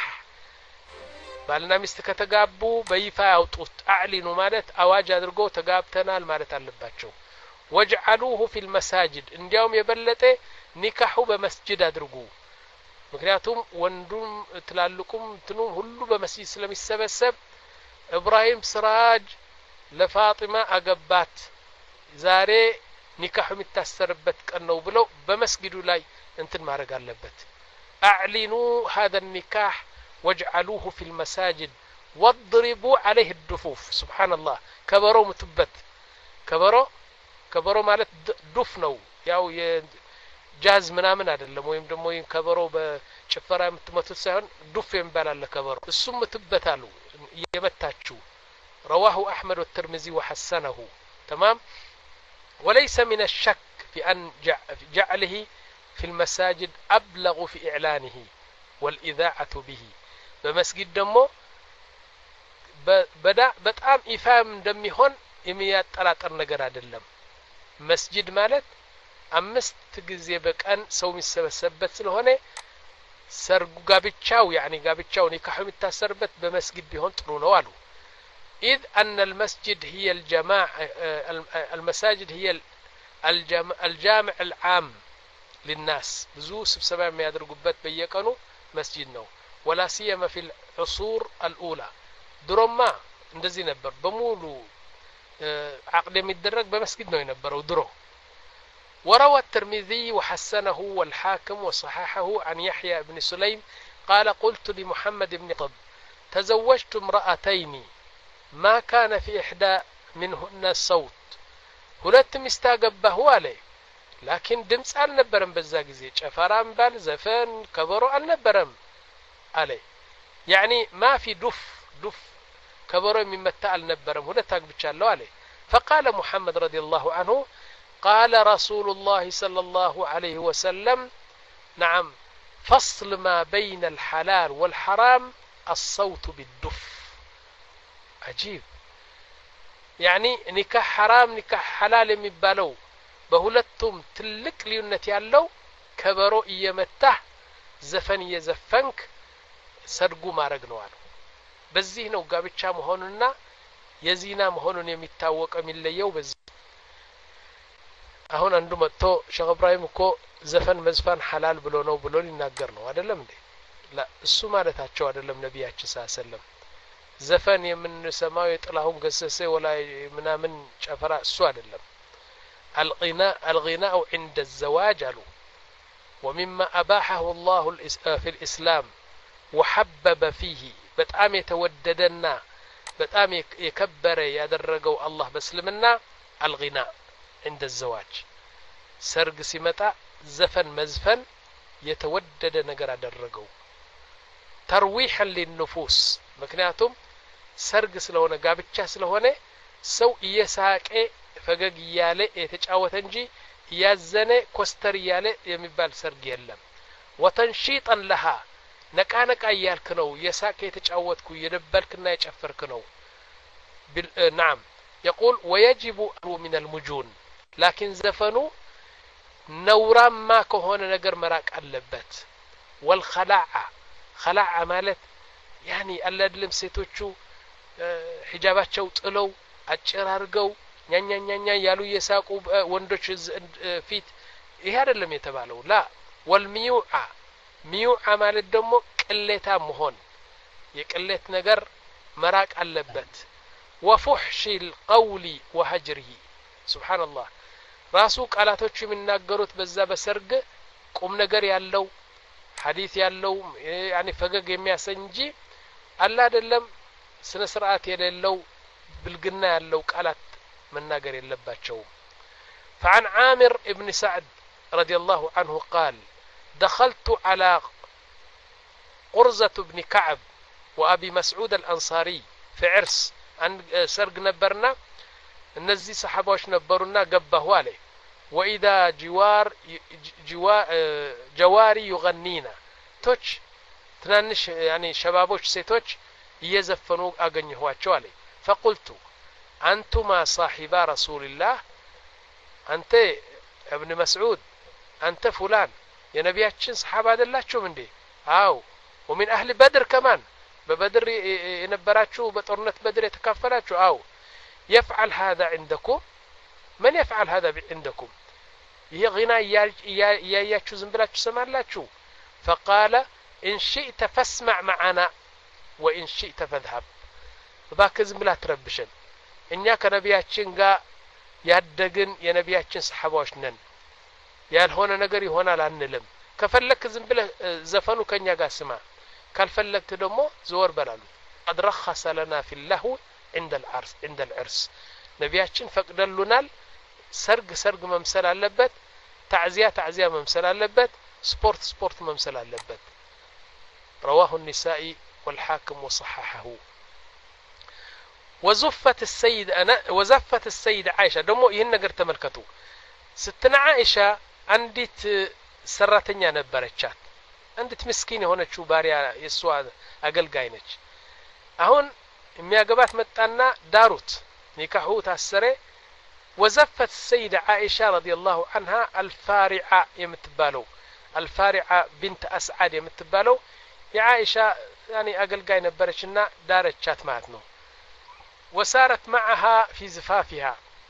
بالنا مستكتقابوا بيفا أوطوت أعلنوا مالت أواج أدرقوا تقابتنا المالت اللباتشو واجعلوه في المساجد إن جاهم يبلته نكاحوا بمسجد أدرقوا ምክንያቱም ወንዱም ትላልቁም ትኑም ሁሉ በመስጂድ ስለሚሰበሰብ ኢብራሂም ስራጅ ለፋጢማ አገባት ዛሬ ኒካህ የሚታሰርበት ቀን ነው ብለው በመስጊዱ ላይ እንትን ማድረግ አለበት اعلنوا هذا النكاح واجعلوه في المساجد واضربوا عليه الدفوف سبحان الله كبروا متبت كبروا كبروا ማለት ዱፍ ነው ያው ጃዝ ምናምን አይደለም ወይም ደግሞ ከበሮ በጭፈራ የምትመቱት ሳይሆን ዱፍ የሚባል አለ ከበሮ እሱም ምትበታሉ የመታችሁ رواه احمد والترمذي وحسنه تمام وليس من الشك في ان جعله في المساجد ابلغ في اعلانه والاذاعه به በመስጊድ ደግሞ በዳ በጣም ኢፋም እንደሚሆን የሚያጠራጥር ነገር አይደለም መስጊድ ማለት አምስት ጊዜ በቀን ሰው የሚሰበሰብበት ስለሆነ ሰርጉ ጋብቻው يعني ጋብቻው ኒካህ የሚታሰርበት በመስጊድ ቢሆን ጥሩ ነው አሉ اذ ان المسجد هي الجماعه المساجد هي الجامع العام للناس ብዙ ስብሰባ የሚያደርጉበት በየቀኑ መስጊድ ነው ولا سيما في العصور الاولى ድሮማ እንደዚህ ነበር በሙሉ عقد የሚደረግ በመስጊድ ነው የነበረው ድሮ وروى الترمذي وحسنه والحاكم وصححه عن يحيى بن سليم قال قلت لمحمد بن طب تزوجت امرأتين ما كان في إحدى منهن صوت ሁለት ሚስታገባሁ አለ لكن ድምጽ አልነበረም በዛ ጊዜ ጨፈራም ባል ዘፈን ከበሮ አልነበረም አለ يعني ما في دف دف ከበሮ የሚመታ አልነበረም ሁለት አግብቻለሁ አለ فقال محمد رضي الله عنه قال رسول الله صلى الله عليه وسلم نعم فصل ما بين الحلال والحرام الصوت بالدف عجيب يعني نكاح حرام نكاح حلال የሚባለው በሁለቱም ትልቅ ልዩነት ያለው ከበሮ እየመታህ ዘፈን እየዘፈንክ ሰርጉ ማረግ ነው አሉ በዚህ ነው ጋብቻ መሆኑና የዚና መሆኑን የሚታወቀው የሚለየው በዚህ አሁን አንዱ መጥቶ ሼህ ኢብራሂም እኮ ዘፈን መዝፈን ሐላል ብሎ ነው ብሎ ሊናገር ነው አይደለም እንዴ ላ እሱ ማለታቸው አይደለም ነብያችን ሰለላሁ ዘፈን የምንሰማው የጥላሁን ገሰሰ ወላይ ምናምን ጨፈራ እሱ አይደለም الغناء الغناء عند الزواج قالوا ومما أباحه الله في الإسلام وحبب فيه በጣም የተወደደና በጣም የከበረ ያደረገው አላህ በእስልምና الغناء عند الزواج ሰርግ ሲመጣ ዘፈን መዝፈን የተወደደ ነገር አደረገው ترويحا للنفوس ምክንያቱም ሰርግ ስለሆነ ጋብቻ ስለሆነ ሰው እየሳቀ ፈገግ እያለ የተጫወተ እንጂ እያዘነ ኮስተር እያለ የሚባል ሰርግ የለም ወተንሺጠን ለሃ ነቃ ነቃ እያልክ ነው የሳቀ የተጫወትኩ የደበልክና የጨፈርክ ነው نعم يقول ويجب من المجون لكن زفنو نورام ما كهون ነገር መራቅ አለበት والخلاع خلاع ማለት يعني አለድልም ሴቶቹ ሒጃባቸው ጥለው አጭራርገው ኛኛኛኛ ያሉ የሳቁ ወንዶች ፊት ይሄ አይደለም የተባለው ላ والميوعة ميوعة ማለት ደግሞ ቅሌታ መሆን የቅሌት ነገር መራቅ አለበት وفحش القول وهجره سبحان الله ራሱ ቃላቶች የሚናገሩት በዛ በሰርግ ቁም ነገር ያለው ሐዲስ ያለው يعني ፈገግ የሚያሰኝ እንጂ አላ አይደለም ስነ ስርዓት የሌለው ብልግና ያለው ቃላት መናገር የለባቸው فعن عامر ابن سعد رضي الله عنه قال دخلت على قرزة بن كعب وأبي مسعود الأنصاري في عرس عن سرق نبرنا النزي صحابوش نبرنا قبه عليه وإذا جوار جوا جواري يغنينا توش تنانش يعني شبابوش سيتوش يزفنوا أغنيهواتشو عليه فقلت أنتما صاحبا رسول الله أنت ابن مسعود أنت فلان يا نبياتشن صحابة دلاتشو من دي أو ومن أهل بدر كمان ببدر ينبراتشو بطرنة بدر يتكفلاتشو أو يفعل هذا عندكم من يفعل هذا عندكم هي غنى ياياتشو زنبلاتشو سمالاتشو فقال إن شئت فاسمع معنا وإن شئت فاذهب باك زنبلات ربشن إنيا كنبياتشن قا يادقن يا نبياتشن صحابوش نن ያልሆነ ነገር ይሆናል አንልም ከፈለክ ዝም ብለ ዘፈኑ ከኛ ጋር ስማ ካልፈለክ ደግሞ ዘወር በላሉ قد رخص لنا في اللهو عند العرس عند العرس ነቢያችን ፈቅደሉናል ሰርግ ሰርግ መምሰል አለበት تعزيه تعزيه ممثل አለበት سبورت سبورت ممثل አለበት رواه النسائي والحاكم وصححه وزفت السيد انا وزفت السيد عائشه دمو ይሄን ነገር ተመልከቱ ستنا عائشه አንዲት ሰራተኛ ነበረቻት አንዲት ምስኪን የሆነችው ባሪያ የሷ አገልጋይ ነች አሁን የሚያገባት መጣና ዳሩት ኒካሁ ታሰረ وزفت السيدة عائشة رضي الله عنها الفارعة يمتبالو الفارعة بنت أسعد يمتبالو يا عائشة يعني أقلقاي نبرشنا دارت شات ماتنو وسارت معها في زفافها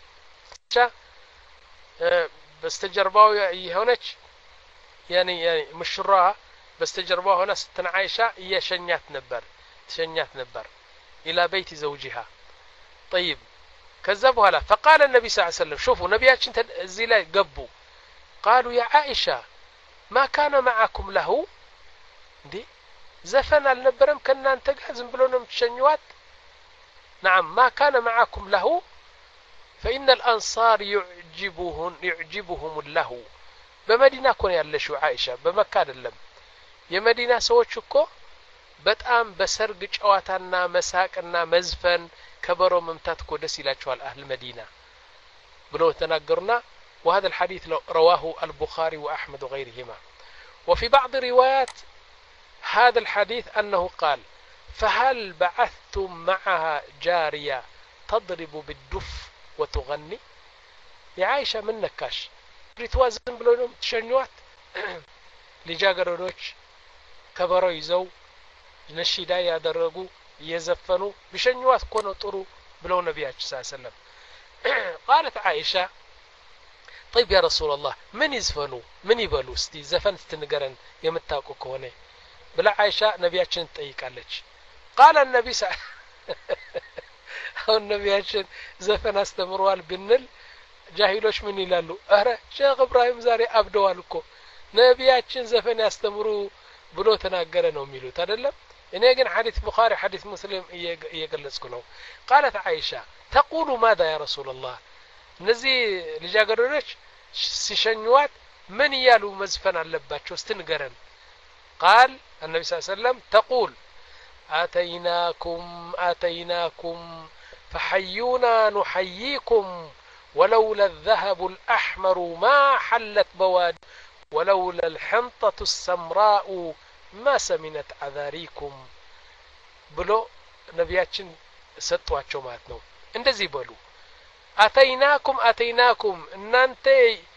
بستجربوا يهونج يعني يعني مشراها بستجربوا هنا ستنا عائشة هي شنيات نبر شنيات نبر إلى بيت زوجها طيب كذبوا هلا فقال النبي صلى الله عليه وسلم شوفوا نبياتش انت زيلا قبوا قالوا يا عائشة ما كان معكم له دي زفن النبرم كنا انت قازم بلونم تشنيوات نعم ما كان معكم له فإن الأنصار يعجبهم يعجبهم الله بمدينة كون يالشو عائشة بمكة اللم يا مدينة سوتشكو በጣም በሰርግ ጨዋታና መሳቅና መዝፈን كبروا ممتاتكو دس إلى شوال أهل المدينة بلو تناقرنا وهذا الحديث رواه البخاري وأحمد وغيرهما وفي بعض روايات هذا الحديث أنه قال فهل بعثتم معها جارية تضرب بالدف وتغني يا عائشة من نكاش ريتوازن بلو تشنيوات لجاقرونوش كبروا يزو نشيدا يادرقوا يزفنوا بشنيوات كونوا طروا بلو نبياتش صلى الله عليه وسلم قالت عائشة طيب يا رسول الله من يزفنوا من يبلوا استي زفن ستنقرن يمتاكو كوني بلا عائشة نبياتش تأيقالج قال النبي صلى الله عليه وسلم النبياتش زفن استمروال بالنل جاهلوش من يلالو أهرا شيخ إبراهيم زاري أبدوالكو نبياتش زفن يستمروا بلو تناقرنوا ميلو تدلم إنه يقول حديث بخاري حديث مسلم يقلسكنه قالت عائشة تقول ماذا يا رسول الله نزي لجاقرونش سيشنوات من يالو مزفن على اللبات شو استنقرن قال النبي صلى الله عليه وسلم تقول آتيناكم آتيناكم فحيونا نحييكم ولولا الذهب الأحمر ما حلت بواد ولولا الحنطة السمراء ما سمنت عذاريكم بلو نبياتشن سطواچو ማለት ነው እንደዚህ በሉ آتيناكم آتيناكم እናንተ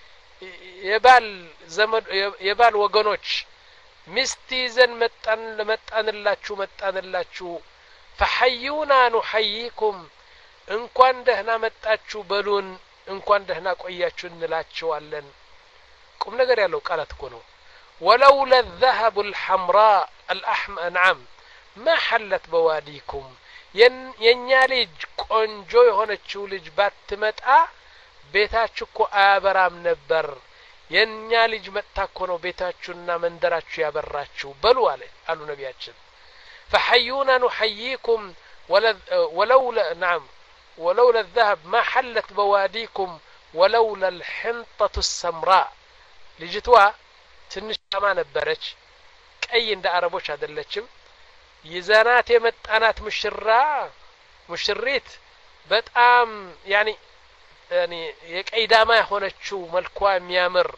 የባል ዘመድ የባል ወገኖች ሚስት ይዘን መጣን ለመጣንላችሁ መጣንላችሁ فحيونا نحييكم እንኳን ደህና መጣችሁ በሉን እንኳን ደህና ቆያችሁ እንላችኋለን ቁም ነገር ያለው ቃላት እኮ ነው ولولا الذهب الحمراء الأحمر نعم ما حلت بواديكم የኛ ልጅ ቆንጆ የሆነችው ልጅ ባትመጣ ቤታችሁ እኮ አያበራም ነበር የኛ ልጅ መጣ እኮ ነው ቤታችሁና መንደራችሁ ያበራችሁ በሉ አለ አሉ ነቢያችን فحيونا نحييكم ولولا نعم ولولا الذهب ما حلت بواديكم ولولا الحنطة السمراء ልጅቷ ትንሽ ጫማ ነበረች ቀይ እንደ አረቦች አይደለችም ይዘናት የመጣናት ሙሽራ ሙሽሪት በጣም ያኒ ያኒ የቀይዳማ የሆነችው መልኳ የሚያምር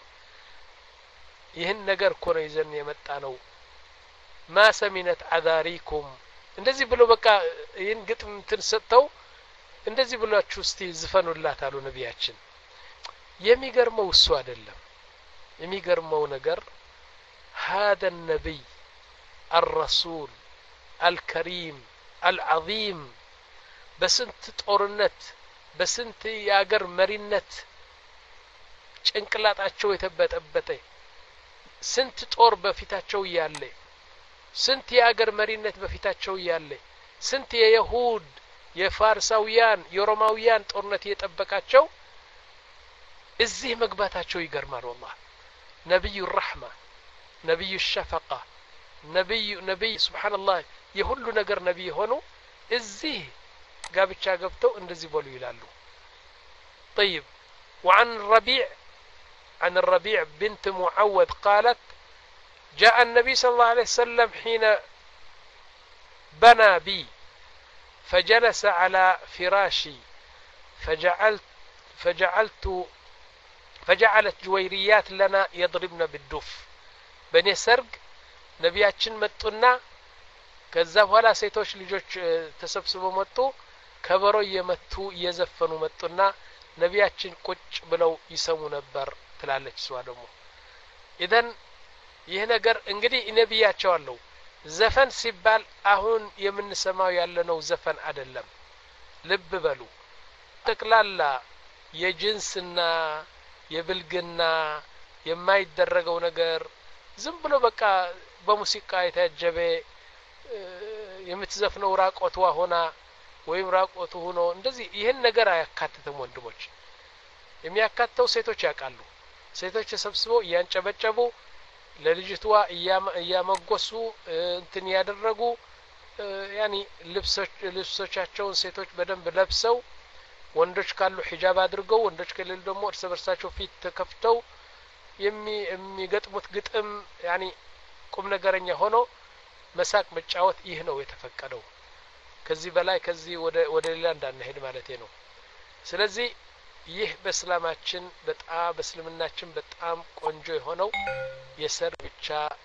ይህን ነገር እኮ ነው ይዘን የመጣ ነው ما سمنت عذاريكم እንደዚህ ብሎ በቃ ይህን ግጥም ተሰጠው እንደዚህ ብሏችሁ እስቲ ዝፈኑላት አሉ ነቢያችን የሚገርመው እሱ አይደለም የሚገርመው ነገር هذا النبي الرسول الكريم العظيم በስንት ጦርነት በስንት ያገር መሪነት ጭንቅላታቸው የተበጠበጠ ስንት ጦር በፊታቸው ያለ ስንት ያገር መሪነት በፊታቸው ያለ ስንት የይሁድ የፋርሳውያን የሮማውያን ጦርነት የጠበቃቸው እዚህ መግባታቸው ይገርማል والله ነብዩ الرحمة ነብዩ الشفقة ነብዩ ነብይ سبحان الله የሁሉ ነገር ነብይ ሆኖ እዚህ ጋብቻ ገብተው እንደዚህ በሉ ይላሉ طيب وعن الربيع عن الربيع بنت معوذ قالت جاء النبي صلى الله عليه وسلم حين بنى بي فجلس على فراشي فجعلت فجعلت فجعلت جويريات لنا يضربن بالدف بني سرق نبياتشن متونا ከዛ በኋላ ሴቶች ልጆች ተሰብስበው መጡ ከበሮ እየመቱ እየዘፈኑ መጡና ነቢያችን ቁጭ ብለው ይሰሙ ነበር ትላለች እሷ ደግሞ ኢደን ይህ ነገር እንግዲህ ነቢያቸው አለው ዘፈን ሲባል አሁን የምንሰማው ያለነው ዘፈን አይደለም ልብ በሉ ተክላላ የጅንስና የብልግና የማይደረገው ነገር ዝም ብሎ በቃ በሙዚቃ የታጀበ የምትዘፍነው ራቆትዋ ሆና ወይም ራቆቱ ሆኖ እንደዚህ ይሄን ነገር አያካትተም ወንድሞች የሚያካተው ሴቶች ያቃሉ ሴቶች ተሰብስበው ያንጨበጨቡ ለልጅቷ እያመጎሱ እንትን ያደረጉ ያኒ ልብሶች ልብሶቻቸውን ሴቶች በደንብ ለብሰው ወንዶች ካሉ ሒጃብ አድርገው ወንዶች ከሌሉ ደግሞ እርስ በርሳቸው ፊት ተከፍተው የሚገጥሙት ግጥም ያኒ ቁም ነገረኛ ሆኖ መሳቅ መጫወት ይህ ነው የተፈቀደው ከዚህ በላይ ከዚህ ወደ ወደ ሌላ እንዳንሄድ ማለት ነው ስለዚህ ይህ በእስላማችን በጣም በእስልምናችን በጣም ቆንጆ የሆነው የሰር ብቻ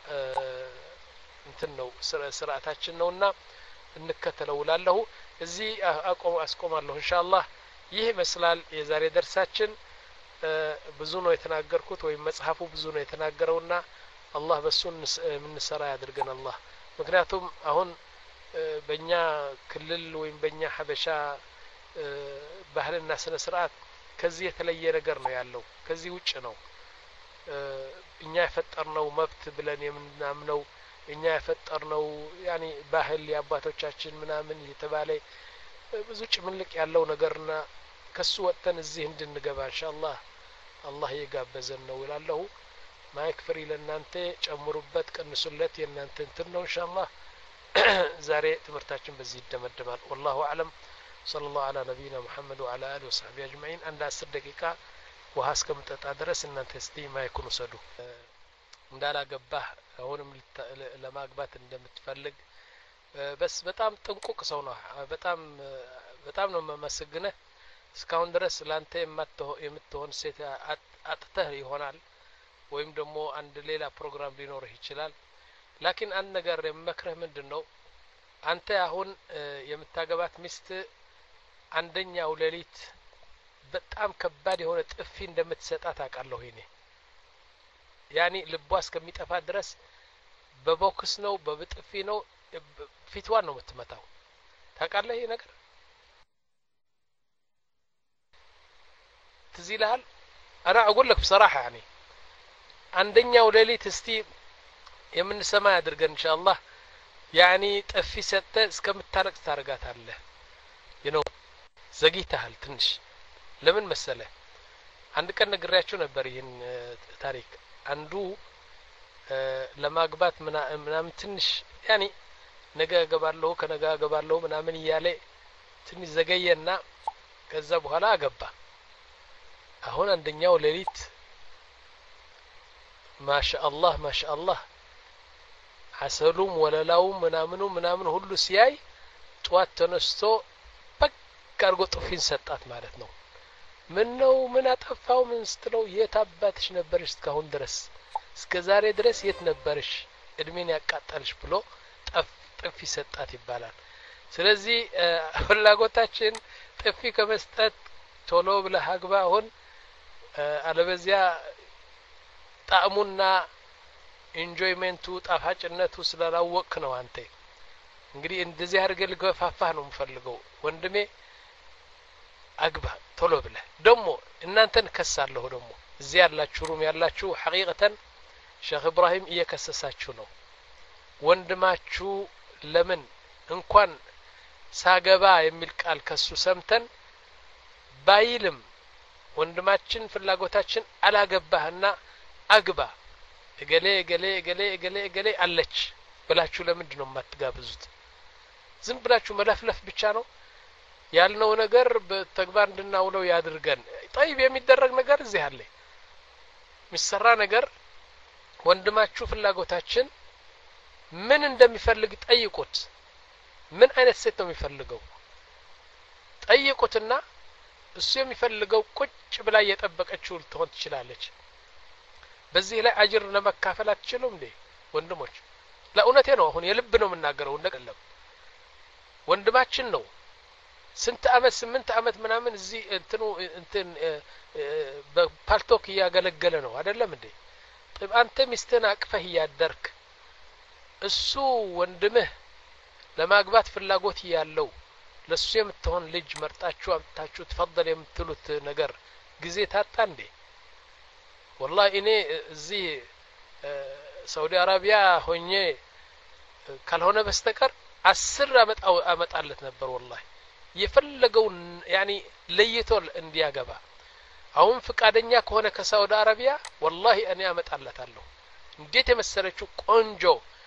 እንትን ነው ስርዓታችን ነውና እንከተለው ላለሁ እዚህ አቆም አስቆማለሁ ኢንሻአላህ ይህ መስላል የዛሬ ደርሳችን ብዙ ነው የተናገርኩት ወይ መጽሐፉ ብዙ ነው የተናገረውና አላህ በሱን ምን ሰራ ያድርገን አላህ ምክንያቱም አሁን በእኛ ክልል ወይም በእኛ ሐበሻ ባህልና ስነ ስርዓት ከዚህ የተለየ ነገር ነው ያለው ከዚህ ውጭ ነው እኛ የፈጠርነው መብት ብለን የምናምነው እኛ የፈጠርነው ያኒ ባህል ያባቶቻችን ምናምን የተባለ ብዙ ጭምልቅ ያለው ነገርና ከሱ ወጥተን እዚህ እንድንገባ ኢንሻአላህ አላህ ይጋበዘን ነው ይላልሁ ማይክፍሪ ለናንተ ጨምሩበት ቀንሱለት የናንተ እንትን ነው ኢንሻአላህ ዛሬ ትምርታችን በዚህ ይደመደማል والله اعلم صلى الله على نبينا محمد وعلى اله وصحبه اجمعين عند عشر ደቂቃ ውሃ እስከምጠጣ ድረስ እናንተ እስቲ ማይኩን ወሰዱ እንዳላገባህ አሁንም ለማግባት እንደምትፈልግ በስ በጣም ጥንቁቅ ሰው ነው በጣም በጣም ነው መመስግነህ እስካሁን ድረስ ላንተ የምትሆን ሴት አጥተህ ይሆናል ወይም ደግሞ አንድ ሌላ ፕሮግራም ሊኖርህ ይችላል ላኪን አንድ ነገር የምመክርህ ምንድነው አንተ አሁን የምታገባት ሚስት አንደኛው ሌሊት በጣም ከባድ የሆነ ጥፊ እንደምትሰጣት አውቃለሁ እኔ ያኒ ልቧ እስከሚጠፋ ድረስ በቦክስ ነው በብጥፊ ነው ፊትዋን ነው የምትመታው ታውቃለህ ይሄ ነገር ትዚልሃል انا اقول لك بصراحه يعني አንደኛው ሌሊት እስቲ የምንሰማ ያድርገን ኢንሻአላህ ያኒ ጥፊ ሰጠ እስከምታለቅስ ታርጋታለህ you know ዘግይተሃል ትንሽ ለምን መሰለ አንድ ቀን ነግሬያችሁ ነበር ይሄን ታሪክ አንዱ ለማግባት ምናምን ትንሽ ያኒ ነገ ገባለሁ ከነገ ገባለሁ ምናምን ይያለ ትንሽ ዘገየና ከዛ በኋላ አገባ አሁን አንደኛው ሌሊት ማሻአላህ ማሻአላህ ሐሰሉም ወለላውም ምናምኑ ምናምን ሁሉ ሲያይ ጧት ተነስቶ በቃርጎ ጥፊን ሰጣት ማለት ነው ምን ነው ምን አጠፋው ምን ስትለው የታባትሽ ነበርሽ እስካሁን ድረስ እስከ ዛሬ ድረስ የት ነበርሽ እድሜን ያቃጣልሽ ብሎ ጠፍ ጥፊ ሰጣት ይባላል ስለዚህ ፍላጎታችን ጥፊ ከመስጠት ቶሎ ብለህ አግባ አሁን አለበዚያ ጣዕሙና ኢንጆይመንቱ ጣፋጭነቱ ስለላወቅ ነው አንተ እንግዲህ እንደዚህ አድርገህ ልገፋፋህ ነው የምፈልገው ወንድሜ አግባ ቶሎ ብለህ ደሞ እናንተን ከሳለሁ ደሞ እዚህ ያላችሁ ሩም ያላችሁ ሐቂቀተን ሼክ ኢብራሂም እየከሰሳችሁ ነው ወንድማችሁ ለምን እንኳን ሳገባ የሚል ቃል ከሱ ሰምተን ባይልም ወንድማችን ፍላጎታችን አላገባህና አግባ እገሌ እገሌ እገሌ እገሌ እገሌ አለች ብላችሁ ለምንድን ነው የማትጋብዙት ዝም ብላችሁ መለፍለፍ ብቻ ነው ያልነው ነገር በተግባር እንድናውለው ያድርገን طيب የሚደረግ ነገር እዚህ አለ ሚሰራ ነገር ወንድማችሁ ፍላጎታችን ምን እንደሚፈልግ ጠይቁት ምን አይነት ሴት ነው የሚፈልገው ጠይቁትና እሱ የሚፈልገው ቁጭ ብላ እየጠበቀችው ልትሆን ትችላለች በዚህ ላይ አጅር ለመካፈል አትችሉም እንዴ ወንድሞች ለኡነቴ ነው አሁን የልብ ነው የምናገረው እንደቀለም ወንድማችን ነው ስንት አመት ስምንት አመት ምናምን እዚህ እንትኑ እንትን በፓልቶክ ያገለገለ ነው አይደለም እንዴ طيب አንተ ሚስትህን አቅፈህ ያደርክ እሱ ወንድምህ ለማግባት ፍላጎት ያለው ለሱ የምትሆን ልጅ መርጣችሁ አምጣችሁ ተፈضل የምትሉት ነገር ጊዜ ታጣ እንዴ والله እኔ እዚህ ሳውዲ አረቢያ ሆኜ ካልሆነ በስተቀር አስር አመጣው አመጣለት ነበር والله የፈለገው ያኒ ለይቶል እንዲያገባ አሁን ፍቃደኛ ከሆነ ከሳውዲ አረቢያ والله እኔ አመጣለታለሁ እንዴት የመሰለችው ቆንጆ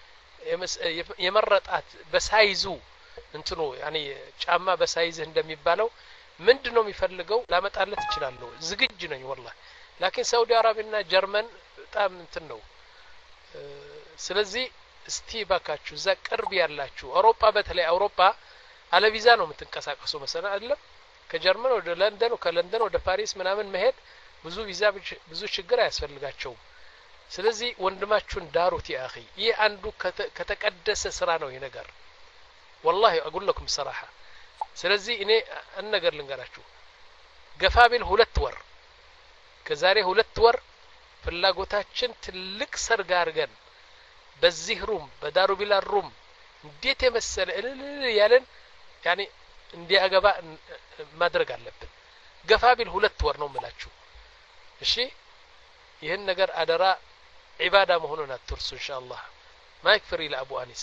የመረጣት በሳይዙ እንትኑ ያኒ ጫማ በሳይዝህ እንደሚባለው ምንድነው የሚፈልገው ላመጣለት ይችላል ዝግጅ ነኝ والله لكن ሳውዲ አረቢያና ጀርመን በጣም እንትን ነው ስለዚህ እስቲ ባካችሁ እዛ ቅርብ ያላችሁ አውሮፓ በተለይ አውሮፓ አለ ቪዛ ነው የምትንቀሳቀሱ መሰለ አይደለም ከጀርመን ወደ ለንደን ከለንደን ወደ ፓሪስ ምናምን መሄድ ብዙ ቪዛ ብዙ ችግር አያስፈልጋቸው ስለዚህ ወንድማችሁን ዳሩት ያ اخي ይሄ አንዱ ከተቀደሰ ስራ ነው ይሄ ነገር والله اقول لكم بصراحه ስለዚህ እኔ አንነገር ልንገራችሁ ገፋቢል ሁለት ወር ከዛሬ ሁለት ወር ፍላጎታችን ትልቅ ሰርግ አድርገን በዚህ ሩም በዳሩ ቢላል ሩም እንዴት የመሰለ እልል ያለን ያኒ እንዲያገባ ማድረግ አለብን ገፋቢል ሁለት ወር ነው የምላችሁ እሺ ይሄን ነገር አደራ ኢባዳ መሆኑን አትርሱ ኢንሻአላህ ማይክ ፍሪ ለአቡ አኒስ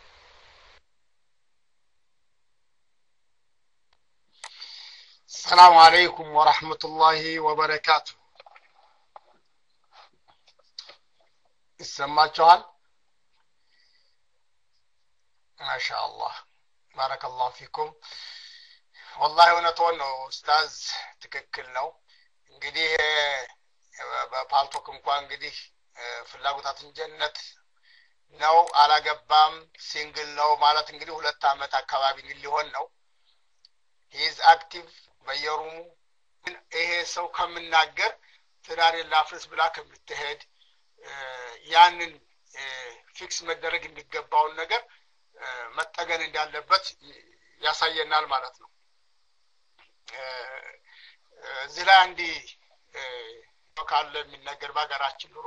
السلام عليكم ورحمة الله وبركاته ይሰማችኋል ما شاء الله بارك الله فيكم والله እውነቱን ነው ኡስታዝ ትክክል ነው እንግዲህ በፓልቶክ እንኳን እንግዲህ ፍላጎታችን ጀነት ነው አላገባም ሲንግል ነው ማለት እንግዲህ ሁለት አመት አካባቢ ሊሆን ነው he is active በየሩሙ ይሄ ሰው ከምናገር ትዳር ላፍርስ ብላ ከምትሄድ ያንን ፊክስ መደረግ የሚገባውን ነገር መጠገን እንዳለበት ያሳየናል ማለት ነው እዚህ ላይ አንዲ ካለ የሚነገር ባገራችን ኑሮ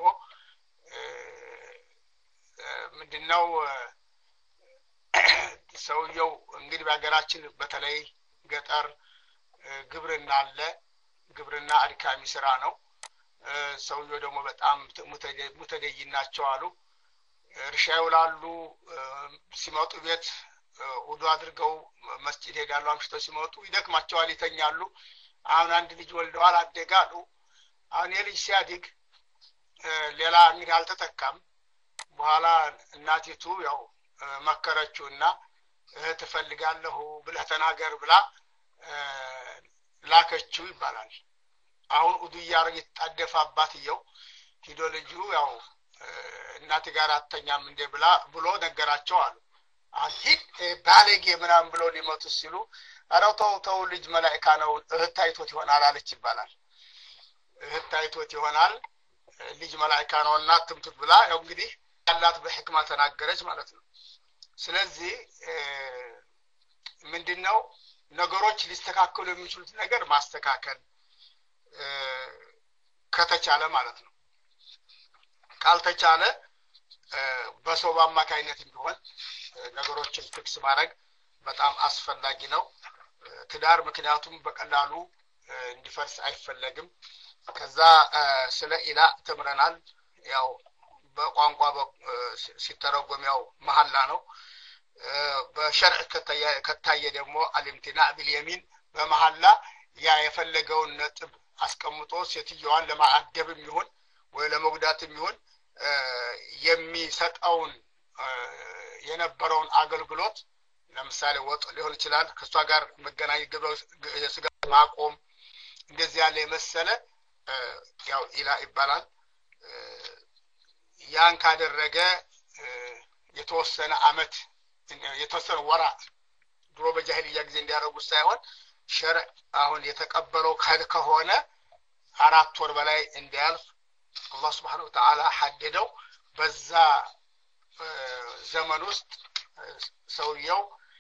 ምንድነው ሰውየው እንግዲህ ባገራችን በተለይ ገጠር ግብርና አለ ግብርና አድካሚ ስራ ነው ሰውየው ደግሞ በጣም ሙተደይናቸው አሉ እርሻ ይውላሉ ሲመጡ ቤት ውዱ አድርገው መስጂድ ሄዳሉ አምሽተው ሲመጡ ይደክማቸዋል ይተኛሉ አሁን አንድ ልጅ ወልደዋል አደጋሉ አሁን የልጅ ሲያድግ ሌላ እንግዲህ አልተተካም በኋላ እናቲቱ ያው መከረችውና እህት ፈልጋለሁ ብለህ ተናገር ብላ ላከችው ይባላል አሁን ውዱ ያረግ ይጣደፋ አባትየው ሂዶ ልጁ ያው እናት ጋር አተኛም እንደ ብላ ብሎ ነገራቸው አሉ አሂድ ባለጌ ምናም ብሎ ሊመቱ ሲሉ አራው ተው ተው ልጅ መላእክት ነው እህት ታይቶት ይሆናል አለች ይባላል እህት ታይቶት ይሆናል ልጅ መላእክት ነውና ትምቱት ብላ ያው እንግዲህ ያላት በህክማ ተናገረች ማለት ነው ስለዚህ ምንድነው ነገሮች ሊስተካከሉ የሚችሉት ነገር ማስተካከል ከተቻለ ማለት ነው ካልተቻለ በሰው አማካይነት ቢሆን ነገሮችን ፊክስ ማድረግ በጣም አስፈላጊ ነው ትዳር ምክንያቱም በቀላሉ እንዲፈርስ አይፈለግም ከዛ ስለ ኢላ ተምረናል ያው በቋንቋ ሲተረጎም ያው መሐላ ነው በሸርዕ ከታየ ደግሞ አልምቲና ቢልየሚን በመሐላ ያ የፈለገውን ነጥብ አስቀምጦ ሴትየዋን ለማአደብም ይሁን ወይ ለመጉዳትም ይሁን የሚሰጣውን የነበረውን አገልግሎት ለምሳሌ ወጥ ሊሆን ይችላል ከሷ ጋር መገናኘት ግብረ ስጋ ማቆም እንደዚህ ያለ የመሰለ ያው ኢላ ይባላል ያን ካደረገ የተወሰነ አመት የተወሰነ ወራት ድሮ በጃሂልያ ጊዜ እንዲያረጉ ሳይሆን ሸርዕ አሁን የተቀበለው ከሆነ አራት ወር በላይ እንዲያልፍ አላህ Subhanahu Wa Ta'ala ሐደደው በዛ ዘመን ውስጥ ሰውየው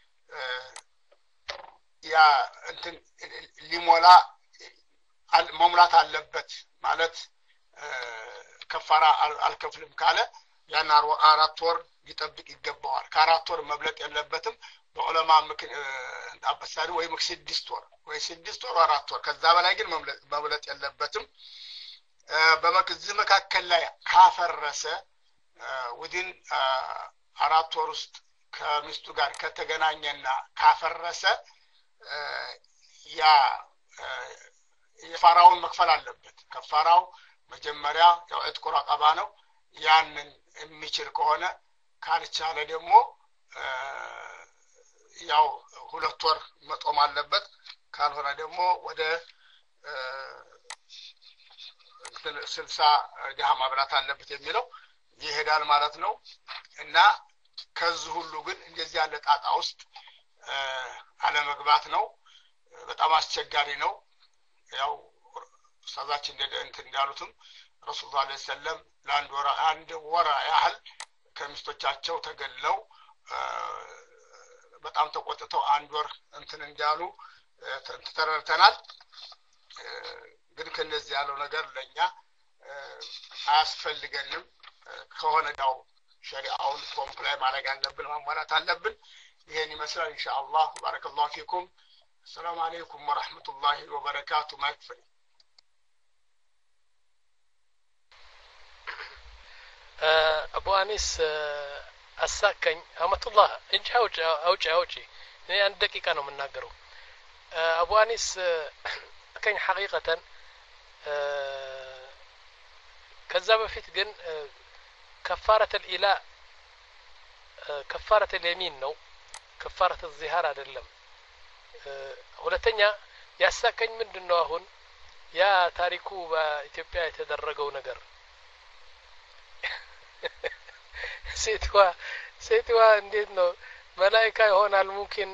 ያ እንትን ሊሞላ መሙላት አለበት ማለት ከፋራ አልከፍልም ካለ ያን አራት ወር ሊጠብቅ ይገባዋል ከአራት ወር መብለጥ የለበትም በዑለማ አበሳሪ ወይ ስድስት ወር ወይ ስድስት ወር አራት ወር ከዛ በላይ ግን መብለጥ የለበትም በመክዝ መካከል ላይ ካፈረሰ ወዲን አራት ወር ውስጥ ከሚስቱ ጋር ከተገናኘና ካፈረሰ ያ የፋራውን መክፈል አለበት ከፋራው መጀመሪያ ያው እጥቁር አቀባ ነው ያንን የሚችል ከሆነ ካልቻለ ደግሞ ያው ሁለት ወር መጦም አለበት ካልሆነ ደግሞ ወደ ስልሳ ድሃም ማብላት አለበት የሚለው ይሄዳል ማለት ነው እና ከዚህ ሁሉ ግን እንደዚህ ያለ ጣጣ ውስጥ አለመግባት ነው በጣም አስቸጋሪ ነው ያው ኡስታዛችን እንደ እንዳሉትም ረሱል ሰለላሁ ዐለይሂ ወሰለም ለአንድ ወራ አንድ ወራ ያህል ከሚስቶቻቸው ተገለው በጣም ተቆጥተው አንድ ወር እንትን እንዳሉ ተተረተናል ግን ከነዚህ ያለው ነገር ለኛ አያስፈልገንም ከሆነ ዳው ሸሪዓውን ኮምፕላይ ማድረግ አለብን ማሟላት አለብን ይሄን ይመስላል ኢንሻአላህ ባረከላሁ ፊኩም السلام عليكم ورحمة الله وبركاته ما يكفي أبو أنيس الساكن أمة الله إنش أوجي أوجي أوجي يعني عند دقيقة أنا من ناقره أبو أنيس كان حقيقة كذاب في تجن كفارة الإله كفارة اليمين نو كفارة الظهار አይደለም ሁለተኛ ያሳከኝ ምንድነው አሁን ያ ታሪኩ በኢትዮጵያ የተደረገው ነገር ሴትዋ ሴትዋ እንዴት ነው መላእክት ይሆናል ሙምኪን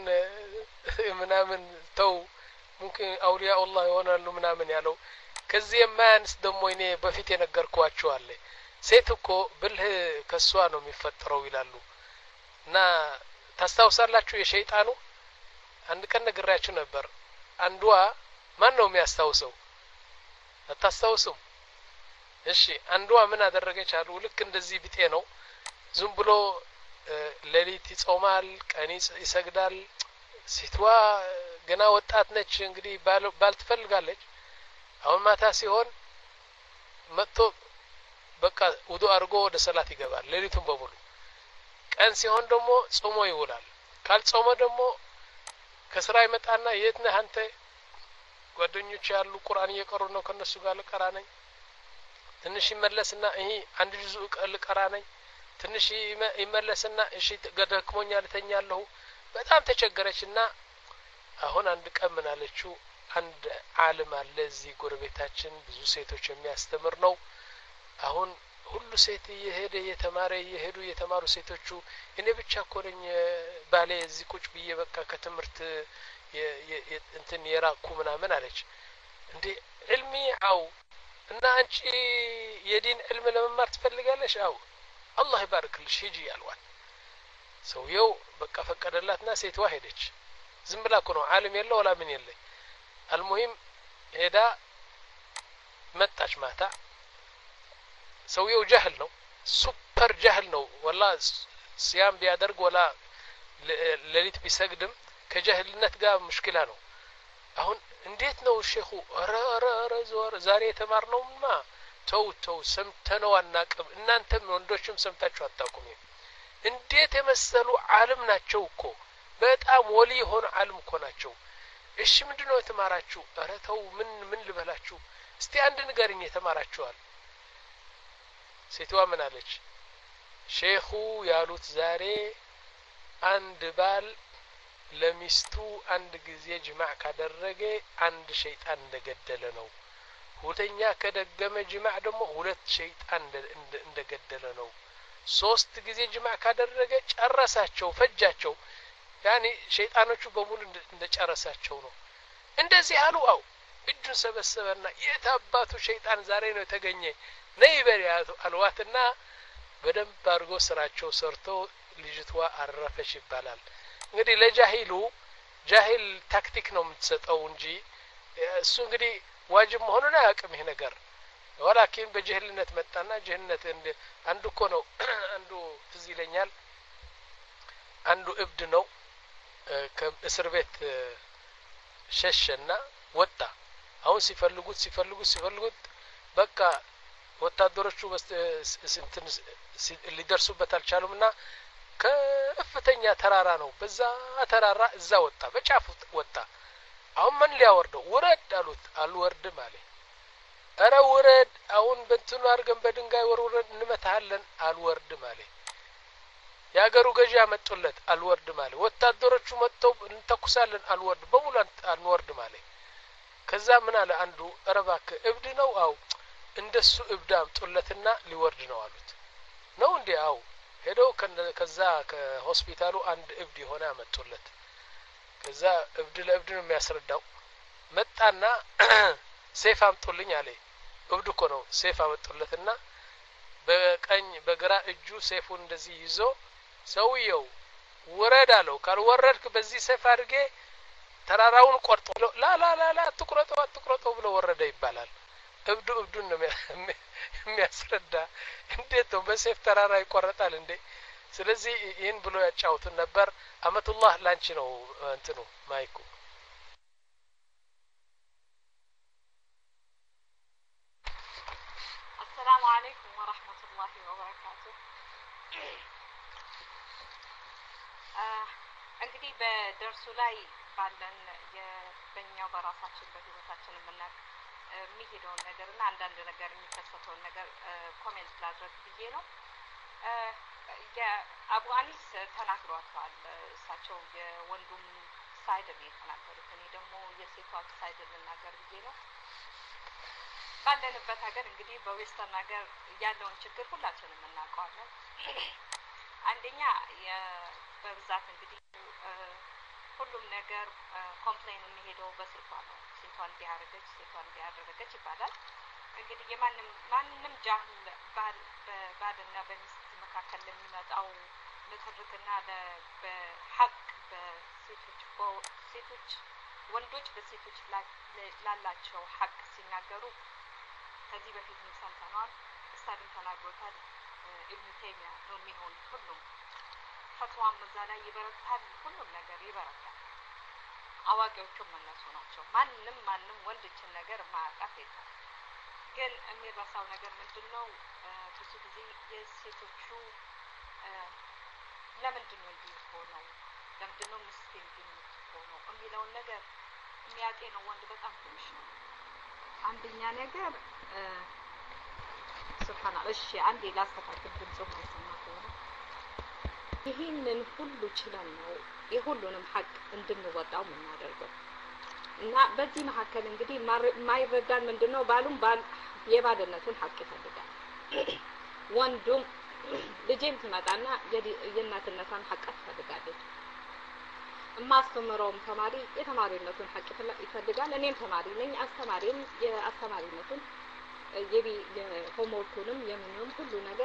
ምናምን ተው ሙምኪን አውሊያ አላህ ይሆናሉ ምናምን ያለው ከዚህ የማያንስ ደግሞ እኔ በፊት የነገርኳችሁ አለ ሴት እኮ ብልህ ከሷ ነው የሚፈጠረው ይላሉ እና ታስታውሳላችሁ የሸይጣኑ አንድ ቀን ነግራችሁ ነበር አንዷ ማን ነው የሚያስታውሰው አታስታውሱም እሺ አንዷ ምን አደረገች አሉ ልክ እንደዚህ ቢጤ ነው ዝም ብሎ ሌሊት ይጾማል ቀን ይሰግዳል ሴትዋ ገና ወጣት ነች እንግዲህ ባል ትፈልጋለች አሁን ማታ ሲሆን መጥቶ በቃ ውዱ አድርጎ ወደ ሰላት ይገባል ሌሊቱን በሙሉ ቀን ሲሆን ደግሞ ጾሞ ይውላል ካልጾመ ደግሞ ከስራ ይመጣና የት ነህ አንተ ጓደኞች ያሉ ቁርአን እየቀሩ ነው ከነሱ ጋር ልቀራ ነኝ ትንሽ ይመለስና ይሄ አንድ ጁዝ ልቀራ ነኝ ትንሽ ይመለስና እሺ ገደክሞኛል ተኛለሁ በጣም ተቸገረችና አሁን አንድ ቀን ምን አለችው አንድ ዓለም አለ እዚህ ጎረቤታችን ብዙ ሴቶች የሚያስተምር ነው አሁን ሁሉ ሴት እየሄደ እየተማረ እየሄዱ የተማሩ ሴቶቹ እኔ ብቻ እኮ ነኝ ባሌ እዚህ ቁጭ ብዬ በቃ ከትምህርት እንትን የራቁ ምናምን አለች እንዴ ዕልሚ አው እና አንቺ የዲን ዕልም ለመማር ትፈልጋለሽ አው አላህ ይባርክልሽ ሂጂ ያልዋል ሰውየው በቃ ፈቀደላትና ሴትዋ ሄደች ዝም ብላ እኮ ነው ዓለም የለው ወላ ምን የለ المهم ሄዳ መጣች ማታ ሰውየው ጃህል ነው ሱፐር ጃህል ነው ወላ ሲያም ቢያደርግ ወላ ለሊት ቢሰግድም ከጃህልነት ጋር ሙሽኪላ ነው አሁን እንዴት ነው ሼኹ ኧረ ኧረ ኧረ ዞር ዛሬ የተማርነውማ ተው ተው ሰምተነው አናቅም እናንተም ወንዶችም ሰምታችሁ አታውቁም እንዴት የመሰሉ ዓለም ናቸው እኮ በጣም ወሊ ሆነ ዓለም እኮ ናቸው እሺ ምንድነው የተማራችሁ ኧረ ተው ምን ምን ልበላችሁ እስቲ አንድ ንገርኝ የተማራችኋል ሴትዋ ምን አለች ሼኹ ያሉት ዛሬ አንድ ባል ለሚስቱ አንድ ጊዜ ጅማዕ ካደረገ አንድ ሸይጣን እንደገደለ ነው ሁለተኛ ከደገመ ጅማዕ ደግሞ ሁለት ሸይጣን እንደገደለ ነው ሶስት ጊዜ ጅማዕ ካደረገ ጨረሳቸው ፈጃቸው ያኒ ሸይጣኖቹ በሙሉ እንደጨረሳቸው ነው እንደዚህ አሉ አው እጁን ሰበሰበና የታባቱ ሸይጣን ዛሬ ነው የተገኘ ነይ በሪያቱ አልዋትና በደንብ አድርጎ ስራቸው ሰርቶ ልጅቷ አረፈች ይባላል እንግዲህ ለጃሂሉ ጃሂል ታክቲክ ነው የምትሰጠው እንጂ እሱ እንግዲህ ዋጅብ መሆኑን አያውቅም ይሄ ነገር ወላኪን በጀህልነት መጣና ጀህልነት አንዱ እኮ ነው አንዱ ትዝ ይለኛል አንዱ እብድ ነው ከእስር ቤት ሸሸና ወጣ አሁን ሲፈልጉት ሲፈልጉት ሲፈልጉት በቃ ወታደሮቹ እንትን ሊደርሱበት አልቻሉምና ከፍተኛ ተራራ ነው በዛ ተራራ እዛ ወጣ በጫፍ ወጣ አሁን ምን ሊያወርደው ወረድ አሉት አልወርድም አለ አረ ወረድ አሁን በእንትኑ አርገን በድንጋይ ወርወረድ እንመታለን አልወርድም አለ ያገሩ ገዢ ያመጡለት አልወርድም አለ ወታደሮቹ መጥተው እንተኩሳለን አልወርድ በሙሉ አንወርድም አለ ከዛ ምን አለ አንዱ አረባክ እብድ ነው አው እንደሱ እብድ አምጡለትና ሊወርድ ነው አሉት ነው እንዴ አው ሄደው ከዛ ከሆስፒታሉ አንድ እብድ የሆነ አመጡለት ከዛ እብድ ለእብድ ነው የሚያስረዳው መጣና ሴፍ አምጡልኝ አለ እብድ እኮ ነው ሴፍ አመጡለትና በቀኝ በግራ እጁ ሴፉን እንደዚህ ይዞ ሰውየው ወረድ አለው ካልወረድክ በዚህ ሴፍ አድርጌ ተራራውን ቆርጦ ላ ላ ላ ላ አትቁረጠው አትቁረጠው ብሎ ወረደ ይባላል እብዱ እብዱን ነው የሚያስረዳ እንዴት ነው በሴፍ ተራራ ይቆረጣል እንዴ ስለዚህ ይሄን ብሎ ያጫውቱ ነበር አመቱላህ ላንቺ ነው እንትኑ ማይኩ السلام عليكم ورحمة الله وبركاته እንግዲህ በደርሱ ላይ ባለን የበኛው በራሳችን በህይወታችን የምናቅ የሚሄደውን ነገርና አንዳንድ ነገር የሚከሰተውን ነገር ኮሜንት ላድርግ ብዬ ነው የአቡ አኒስ ተናግሯቸዋል እሳቸው የወንዱም ሳይድ ነው የተናገሩት እኔ ደግሞ የሴቷ ሳይድ ልናገር ብዬ ነው ባለንበት ሀገር እንግዲህ በዌስተርን ሀገር ያለውን ችግር ሁላችንም እናውቀዋለን። አንደኛ በብዛት እንግዲህ ሁሉም ነገር ኮምፕሌን የሚሄደው በስልኳ ነው። ሴቷን እንዲያደርገች ሴቷን እንዲያደረገች ይባላል። እንግዲህ የማንም ማንም ጃህል ባል በባልና በሚስት መካከል ለሚመጣው ንትርክና በሐቅ በሴቶች በሴቶች ወንዶች በሴቶች ላላቸው ሐቅ ሲናገሩ ከዚህ በፊትም ሰምተናል። እስታድም ተናግሮታል። ኢብኑ ተይሚያ ነው የሚሆን ሁሉም ፈትዋም እዛ ላይ ይበረታል። ሁሉም ነገር ይበረታል። አዋቂዎቹም እነሱ ናቸው። ማንም ማንም ወንድችን ነገር ማያውቃት የለም። ግን የሚረሳው ነገር ምንድነው? ብዙ ጊዜ የሴቶቹ ለምንድን ነው እንዲህ ሆነው ለምንድን ነው ሚስቴ እንዲህ የምትሆነው የሚለውን ነገር የሚያጤነው ወንድ በጣም ትንሽ ነው። አንደኛ ነገር ሱብሃንአላህ። እሺ አንዴ ላስተካክል፣ ድምፁ ማይሰማ ከሆነ ይህንን ሁሉ ችለን ነው የሁሉንም ሐቅ እንድንወጣው የምናደርገው። እና በዚህ መካከል እንግዲህ ማይረዳን ምንድነው? ባሉም ባል የባልነቱን ሐቅ ይፈልጋል። ወንዱም ልጄም ትመጣና የእናትነቷን ሐቅ ትፈልጋለች። የማስተምረውም ተማሪ የተማሪነቱን ሐቅ ይፈልጋል። እኔም ተማሪ ነኝ፣ አስተማሪም የአስተማሪነቱን የቢ የሆምወርኩንም የምንም ሁሉ ነገር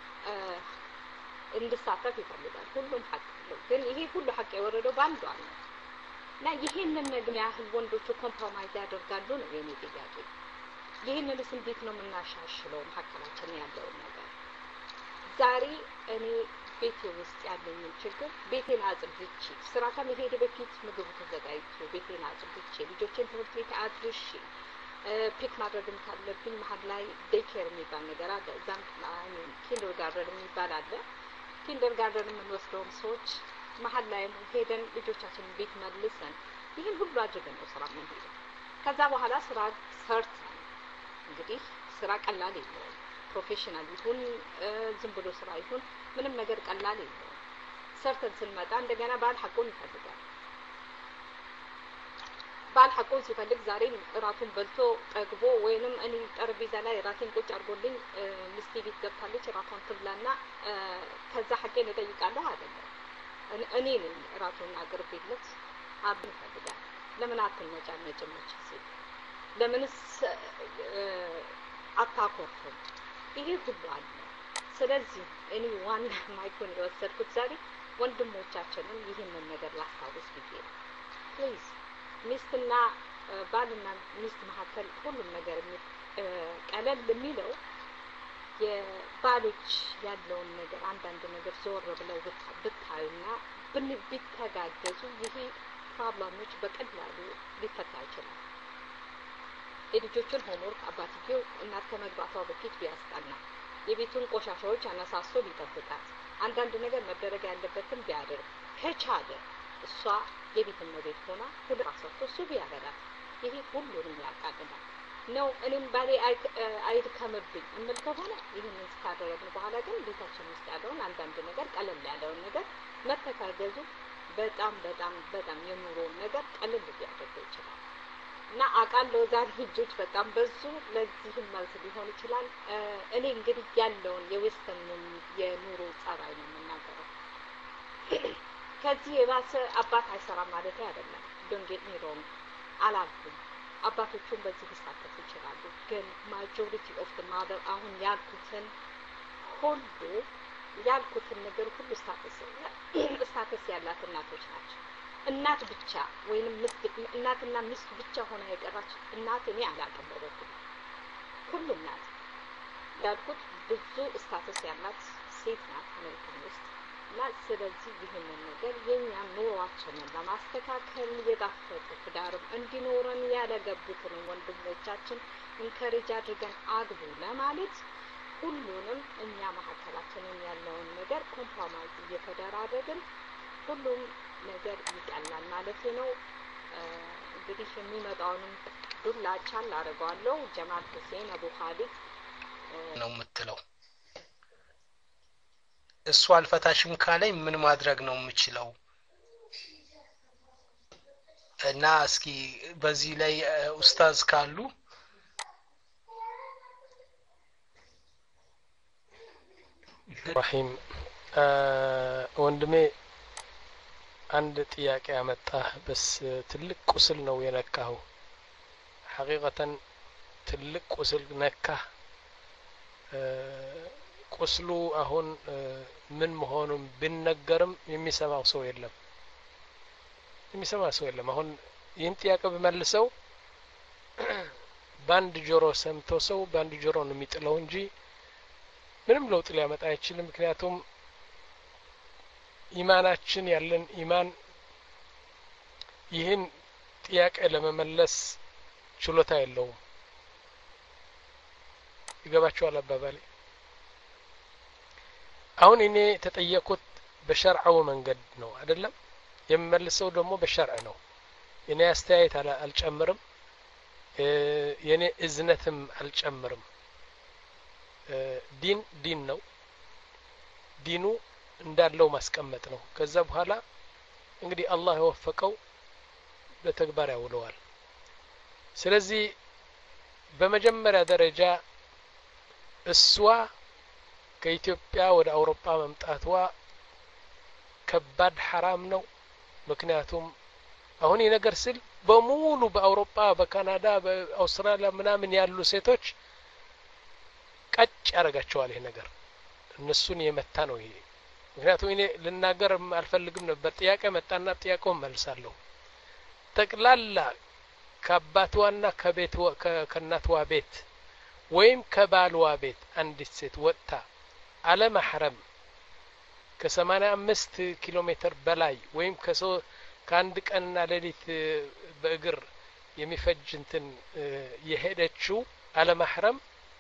እንድሳተፍ ይፈልጋል። ሁሉም ሐቅ ነው። ግን ይሄ ሁሉ ሐቅ የወረደው ባንዷ ነው። እና ይሄንን ነገር ያህል ወንዶቹ ኮምፕሮማይዝ ያደርጋሉ ነው የኔ ጥያቄ። ይሄንንስ እንዴት ነው የምናሻሽለው? መካከላችን ያለውን ነገር ዛሬ እኔ ቤቴ ውስጥ ያለኝን ችግር ቤቴን አጽድቼ ስራ ከመሄድ በፊት ምግቡ ተዘጋጅቶ ቤቴን አጽድቼ ልጆቼን ትምህርት ቤት አድርሼ ፒክ ማድረግም ካለብኝ መሀል ላይ ዴይኬር የሚባል ነገር አለ። እዛም ኪንደር ጋርደን የሚባል አለ። ኪንደር ጋርደን የምንወስደውም ሰዎች መሀል ላይ ሄደን ልጆቻችንን ቤት መልሰን ይህን ሁሉ አድርገን ነው ስራ የምንሄደው። ከዛ በኋላ ስራ ሰርተን እንግዲህ ስራ ቀላል የለውም። ፕሮፌሽናል ይሁን ዝም ብሎ ስራ ይሁን ምንም ነገር ቀላል የለውም። ሰርተን ስንመጣ እንደገና ባል ሐቁን ይፈልጋል። ባል ሐቁን ሲፈልግ ዛሬም እራቱን በልቶ ጠግቦ ወይንም እኔ ጠረጴዛ ላይ እራቴን ቁጭ አድርጎልኝ ሚስቴ ቤት ገብታለች እራቷን ትብላና ከዛ ሐቄን እጠይቃለሁ አይደለም። እኔ ነኝ እራቱን አቅርቤለት አብ ይፈልጋል። ለምን አትነጫነጭም? ሲል ለምንስ አታኮርፍም? ይሄ ሁሉ አለ። ስለዚህ እኔ ዋና ማይኩን የወሰድኩት ዛሬ ወንድሞቻችንን ይህንን ነገር ላስታውስ ብዬ ነው። ፕሊዝ ሚስትና ባልና ሚስት መካከል ሁሉም ነገር ቀለል የሚለው የባሎች ያለውን ነገር አንዳንድ ነገር ዞር ብለው ብታዩና ቢተጋገዙ ይሄ ፕሮብሌሞች በቀላሉ ሊፈታ ይችላል። የልጆቹን ሆምወርክ አባትየው እናት ከመግባቷ በፊት ቢያስጠና፣ የቤቱን ቆሻሻዎች አነሳስቶ ቢጠብቃት፣ አንዳንድ ነገር መደረግ ያለበትን ቢያደርግ ከቻለ እሷ የቤት እመቤት ሆና ሁሉ አሰርቶ እሱ ቢያበላት ይሄ ሁሉንም ያቃልላል ነው። እኔም ባሌ አይድከምብኝ እምል ከሆነ ይህንን ካደረግን በኋላ ግን ቤታችን ውስጥ ያለውን አንዳንድ ነገር ቀለል ያለውን ነገር መተጋገዙ በጣም በጣም በጣም የኑሮውን ነገር ቀለል ሊያደርገው ይችላል። እና አቃለው ዛሬ ልጆች በጣም በዙ። ለዚህም መልስ ሊሆን ይችላል። እኔ እንግዲህ ያለውን የዌስተርን የኑሮ ጸባይ ነው የምናገረው። ከዚህ የባሰ አባት አይሰራም ማለት አይደለም። ዶንት ጌት ሚ ሮንግ አላልኩም። አባቶቹም በዚህ ሊሳተፉ ይችላሉ። ግን ማጆሪቲ ኦፍ ዘ ማደር አሁን ያልኩትን ሁሉ ያልኩትን ነገር ሁሉ ስታተስ ስታተስ ያላት እናቶች ናቸው። እናት ብቻ ወይንም ሚስት እናትና ሚስት ብቻ ሆነ የቀራች እናት እኔ አላውቅም። በበኩሌ ሁሉም ናት ያልኩት ብዙ ስታተስ ያላት ሴት ናት አሜሪካን ውስጥ። እና ስለዚህ ይህንን ነገር የኛ ኑሯችንን ለማስተካከል የጣፈጠ ትዳርም እንዲኖረን ያለገቡትን ወንድሞቻችን ኢንከሬጅ አድርገን አግቡ ለማለት ሁሉንም እኛ መካከላችንን ያለውን ነገር ኮምፕሮማይዝ እየተደራረግን ሁሉም ነገር ይቀላል ማለት ነው። እንግዲህ የሚመጣውንም ዱላ ቻል አደርገዋለሁ። ጀማል ሁሴን አቡ ኻሊድ ነው የምትለው። እሱ አልፈታሽም ካለኝ ምን ማድረግ ነው የምችለው? እና እስኪ በዚህ ላይ ኡስታዝ ካሉ رحيم ወንድሜ አንድ ጥያቄ አመጣ በስ ትልቅ ቁስል ነው የነካው ሐቂቀተን ትልቅ ቁስል ነካ ቁስሉ አሁን ምን መሆኑን ብንነገርም የሚሰማው ሰው የለም የሚሰማ ሰው የለም አሁን ይህን ጥያቄ በመልሰው ባንድ ጆሮ ሰምቶ ሰው ባንድ ጆሮ ነው የሚጥለው እንጂ ምንም ለውጥ ሊያመጣ አይችልም ምክንያቱም ኢማናችን ያለን ኢማን ይህን ጥያቄ ለመመለስ ችሎታ የለውም ይገባችኋል አባባሌ አሁን እኔ ተጠየቁት በሸርዓው መንገድ ነው አይደለም የምመልሰው ደግሞ በሸርዕ ነው እኔ አስተያየት አልጨምርም የኔ እዝነትም አልጨምርም ዲን ዲን ነው ዲኑ እንዳለው ማስቀመጥ ነው ከዛ በኋላ እንግዲህ አላህ የወፈቀው በተግባር ያውለዋል ስለዚህ በመጀመሪያ ደረጃ እሷ ከኢትዮጵያ ወደ አውሮፓ መምጣትዋ ከባድ حرام ነው ምክንያቱም አሁን የነገር ስል በሙሉ በአውሮፓ በካናዳ በአውስትራሊያ ምናምን ያሉ ሴቶች ቀጭ ያረጋቸዋል ይሄ ነገር እነሱን የመታ ነው ይሄ ምክንያቱም እኔ ልናገር አልፈልግም ነበር ጥያቄ መጣና ጥያቄውን መልሳለሁ ጠቅላላ ከአባቷና ከቤቷ ከእናቷ ቤት ወይም ከባልዋ ቤት አንዲት ሴት ወጣ አለ ማህረም ከ85 ኪሎ ሜትር በላይ ወይም ከሶ ከአንድ ቀንና ሌሊት በእግር የሚፈጅ እንትን የሄደችው አለ ማህረም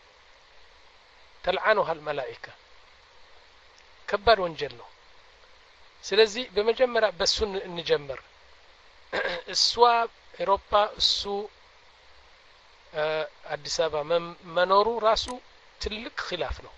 تلعنها الملائكة ከባድ ወንጀል ነው ስለዚህ በመጀመሪያ በሱን እንጀምር እሷ አውሮፓ እሱ አዲስ አበባ መኖሩ ራሱ ትልቅ ኺላፍ ነው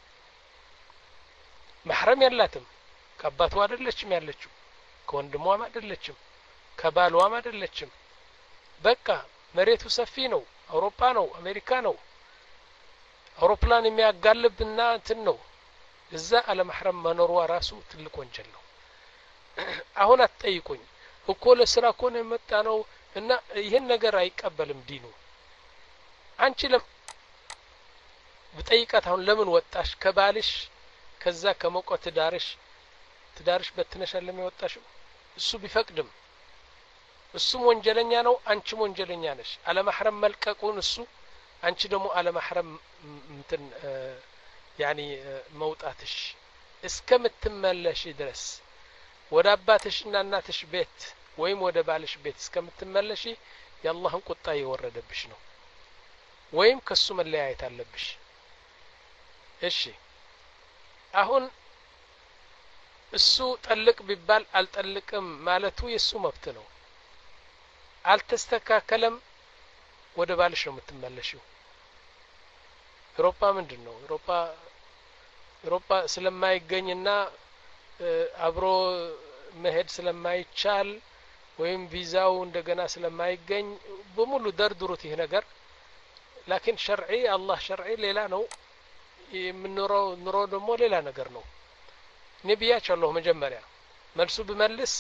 محرم ያላትም ከአባቷ አይደለችም ያለችው ከወንድሟም አይደለችም ከባሏም አይደለችም በቃ መሬቱ ሰፊ ነው አውሮፓ ነው አሜሪካ ነው አውሮፕላን የሚያጋልብና እንትን ነው እዛ አለ محرم መኖሩ ራሱ ትልቅ ወንጀል ነው አሁን አትጠይቁኝ እኮ ለስራ እኮ ነው የመጣ ነው እና ይሄን ነገር አይቀበልም ዲኑ አንቺ ለም በጠይቃት አሁን ለምን ወጣሽ ከባልሽ ከዛ ከመቆት ዳርሽ ትዳርሽ በትነሻል ለሚወጣሽ እሱ ቢፈቅድም እሱም ወንጀለኛ ነው አንቺም ወንጀለኛ ነሽ አለ محرم መልቀቁን እሱ አንቺ ደግሞ አለ محرم እንትን ያኒ መውጣትሽ እስከምትመለሽ ድረስ ወደ አባትሽና እናትሽ ቤት ወይም ወደ ባልሽ ቤት እስከምትመለሽ የአላህን ቁጣ ይወረደብሽ ነው ወይም ከሱ መለያየት አለብሽ እሺ አሁን እሱ ጠልቅ ቢባል አልጠልቅም ማለቱ የሱ መብት ነው አልተስተካከለም ወደ ባልሽ ነው የምትመለሽው አውሮፓ ምንድነው አውሮፓ አውሮፓ ስለማይገኝና አብሮ መሄድ ስለማይቻል ወይም ቪዛው እንደገና ስለማይገኝ በሙሉ ደርድሩት ይሄ ነገር ላኪን ሸርዒ አላህ ሸርዒ ሌላ ነው የምንኖረው ኑሮ ደግሞ ሌላ ነገር ነው ነብያቸው መጀመሪያ መልሱ በመልስ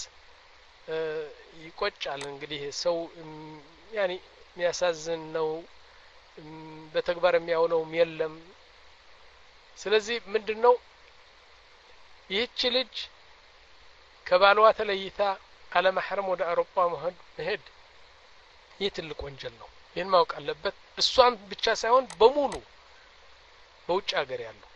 ይቆጫል እንግዲህ ሰው ያኒ የሚያሳዝን ነው በተግባር የሚያውለው የለም ስለዚህ ምንድነው ይህች ልጅ ከባሏ ተለይታ አለ محرم ወደ አውሮፓ መሄድ መሄድ ይትልቅ ወንጀል ነው ይሄን ማወቅ አለበት እሷን ብቻ ሳይሆን በሙሉ በውጭ ሀገር ያለው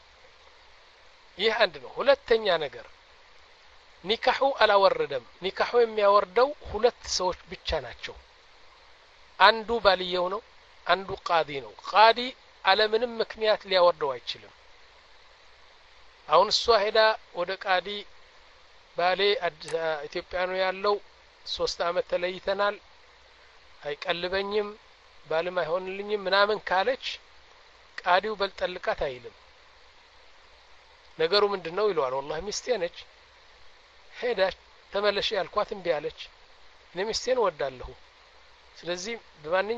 ይህ አንድ ነው ሁለተኛ ነገር ኒካሁ አላወረደም ኒካሁ የሚያወርደው ሁለት ሰዎች ብቻ ናቸው አንዱ ባልየው ነው አንዱ ቃዲ ነው ቃዲ አለ ምንም ምክንያት ሊያወርደው አይችልም አሁን እሷ ሄዳ ወደ ቃዲ ባሌ ኢትዮጵያ ነው ያለው ሶስት አመት ተለይተናል አይቀልበኝም ባልም አይሆንልኝም ምናምን ካለች ቃዲው በልጠልቃት አይልም ነገሩ ምንድነው ይሏል والله ሚስቴ ነች ሄዳች ተመለሽ ያልኳት እንቢ አለች እኔ ሚስቴን ወዳለሁ ስለዚህ በማንኝ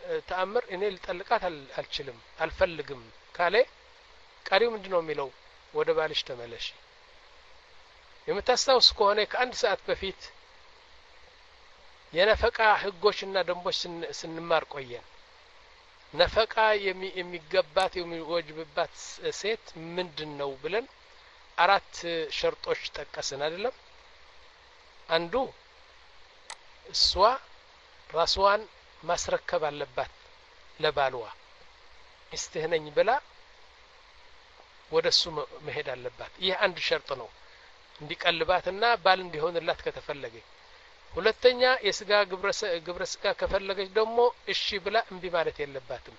ተአምር እኔ ልጠልቃት አልችልም አልፈልግም ካለ ቃዲው ምንድነው የሚለው ወደ ባልሽ ተመለሽ የምታስታውስ ከሆነ ከአንድ ሰዓት በፊት የነፈቃ ህጎችና ደንቦች ስንማር ቆየን ነፈቃ የሚገባት የሚወጅብባት ሴት ምንድነው ብለን አራት ሸርጦች ጠቀስን አይደለም አንዱ እሷ ራስዋን ማስረከብ አለባት ለባልዋ ሚስትህ ነኝ ብላ ወደሱ መሄድ አለባት ይህ አንድ ሸርጥ ነው እንዲቀልባትና ባል እንዲሆንላት ከተፈለገ ሁለተኛ የስጋ ግብረ ስጋ ከፈለገች ደግሞ እሺ ብላ እንቢ ማለት የለባትም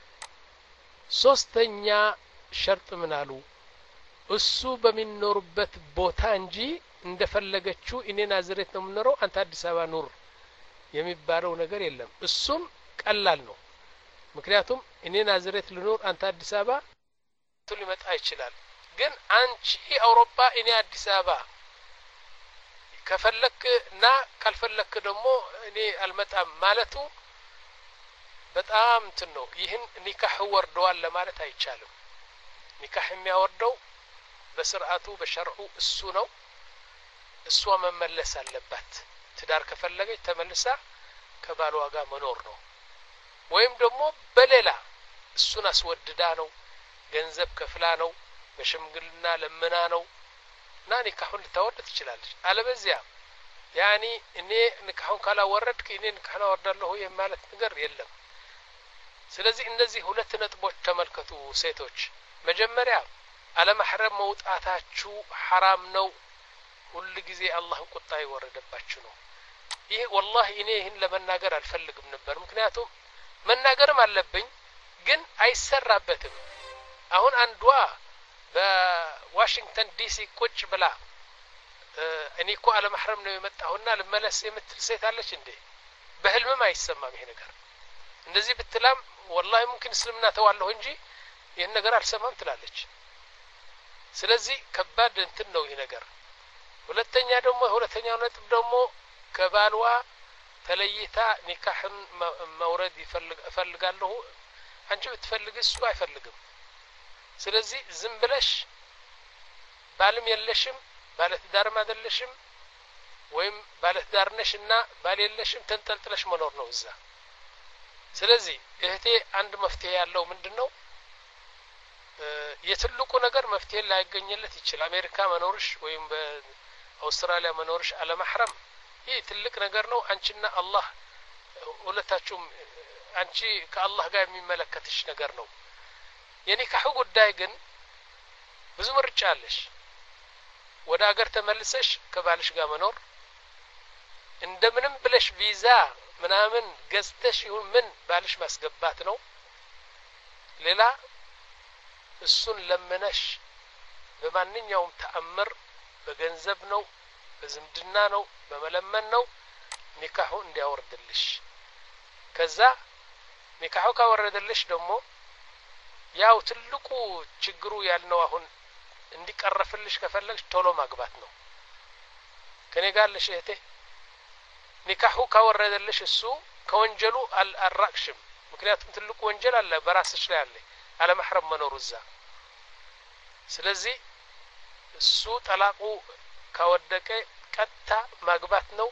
ሶስተኛ ሸርጥ ምን አሉ እሱ በሚኖርበት ቦታ እንጂ እንደፈለገችው እኔ ናዝሬት ነው የምኖረው አንተ አዲስ አበባ ኑር የሚባለው ነገር የለም እሱም ቀላል ነው ምክንያቱም እኔ ናዝሬት ልኖር አንተ አዲስ አበባ ሊመጣ ይችላል ግን አንቺ አውሮፓ እኔ አዲስ አበባ ከፈለክና ካልፈለክ ደግሞ እኔ አልመጣም ማለቱ በጣም እንትን ነው ይህን ኒካህ ወርደዋል ለማለት አይቻልም ኒካህ የሚያወርደው በስርዓቱ በሸርዑ እሱ ነው እሷ መመለስ አለባት ትዳር ከፈለገች ተመልሳ ከባሏ ጋር መኖር ነው ወይም ደግሞ በሌላ እሱን አስወድዳ ነው ገንዘብ ከፍላ ነው በሽምግልና ለምና ነው ና ኒካሁን ልታወርድ ትችላለች አለበዚያ ያኒ እኔ ኒካሁን ካላወረድክ እኔ ኒካሁን አወርዳለሁ የማለት ነገር የለም ስለዚህ እነዚህ ሁለት ነጥቦች ተመልከቱ ሴቶች መጀመሪያ አለማህረም መውጣታችሁ حرام ነው ሁሉ ጊዜ አላህ ቁጣ ይወረደባችሁ ነው ይሄ والله እኔ ይሄን ለመናገር አልፈልግም ነበር ምክንያቱም መናገርም አለብኝ ግን አይሰራበትም አሁን አንዷ በዋሽንግተን ዲሲ ቁጭ ብላ እኔ እኮ አለማህረም ነው የመጣሁና ለመለስ የምትል ሴት አለች እንዴ በህልምም አይሰማም ይሄ ነገር እንደዚህ ብትላም والله ممكن እስልምና ተዋለሁ እንጂ ይሄን ነገር አልሰማም ትላለች ስለዚህ ከባድ እንትን ነው ይሄ ነገር ሁለተኛ ደግሞ ሁለተኛው ነጥብ ደግሞ ከባልዋ ተለይታ ኒካህን መውረድ ይፈልጋለሁ አንቺ ብትፈልጊ እሱ አይፈልግም ስለዚህ ዝም ብለሽ ባልም የለሽም ባለትዳርም አይደለሽም ወይም ባለትዳር ነሽና ባል የለሽም ተንጠልጥለሽ መኖር ነው እዛ ስለዚህ እህቴ አንድ መፍትሄ ያለው ምንድነው የትልቁ ነገር መፍትሄ ላይገኝለት ይችላል አሜሪካ መኖርሽ ወይም በአውስትራሊያ መኖርሽ አለማህረም ይህ ትልቅ ነገር ነው አንቺና አላህ ሁለታችሁም አንቺ ከአላህ ጋር የሚመለከትሽ ነገር ነው የኒካህ ጉዳይ ግን ብዙ ምርጫ አለሽ ወደ ሀገር ተመልሰሽ ከባልሽ ጋር መኖር እንደምንም ብለሽ ቪዛ ምናምን ገዝተሽ ይሁን ምን ባልሽ ማስገባት ነው ሌላ እሱን ለምነሽ በማንኛውም ተአምር በገንዘብ ነው በዝምድና ነው በመለመን ነው ኒካሁ እንዲያወርድልሽ ከዛ ኒካሁ ካወረደልሽ ደግሞ ያው ትልቁ ችግሩ ያልነው አሁን እንዲቀረፍልሽ ከፈለግሽ ቶሎ ማግባት ነው ከኔ ጋር ለሽ እህቴ ኒካሁ ካወረደልሽ እሱ ከወንጀሉ አልራቅሽም ምክንያቱም ትልቁ ወንጀል አለ በራስሽ ላይ አለ አለማህረም መኖር እዛ ስለዚህ እሱ ጠላቁ ካወደቀ ቀጥታ ማግባት ነው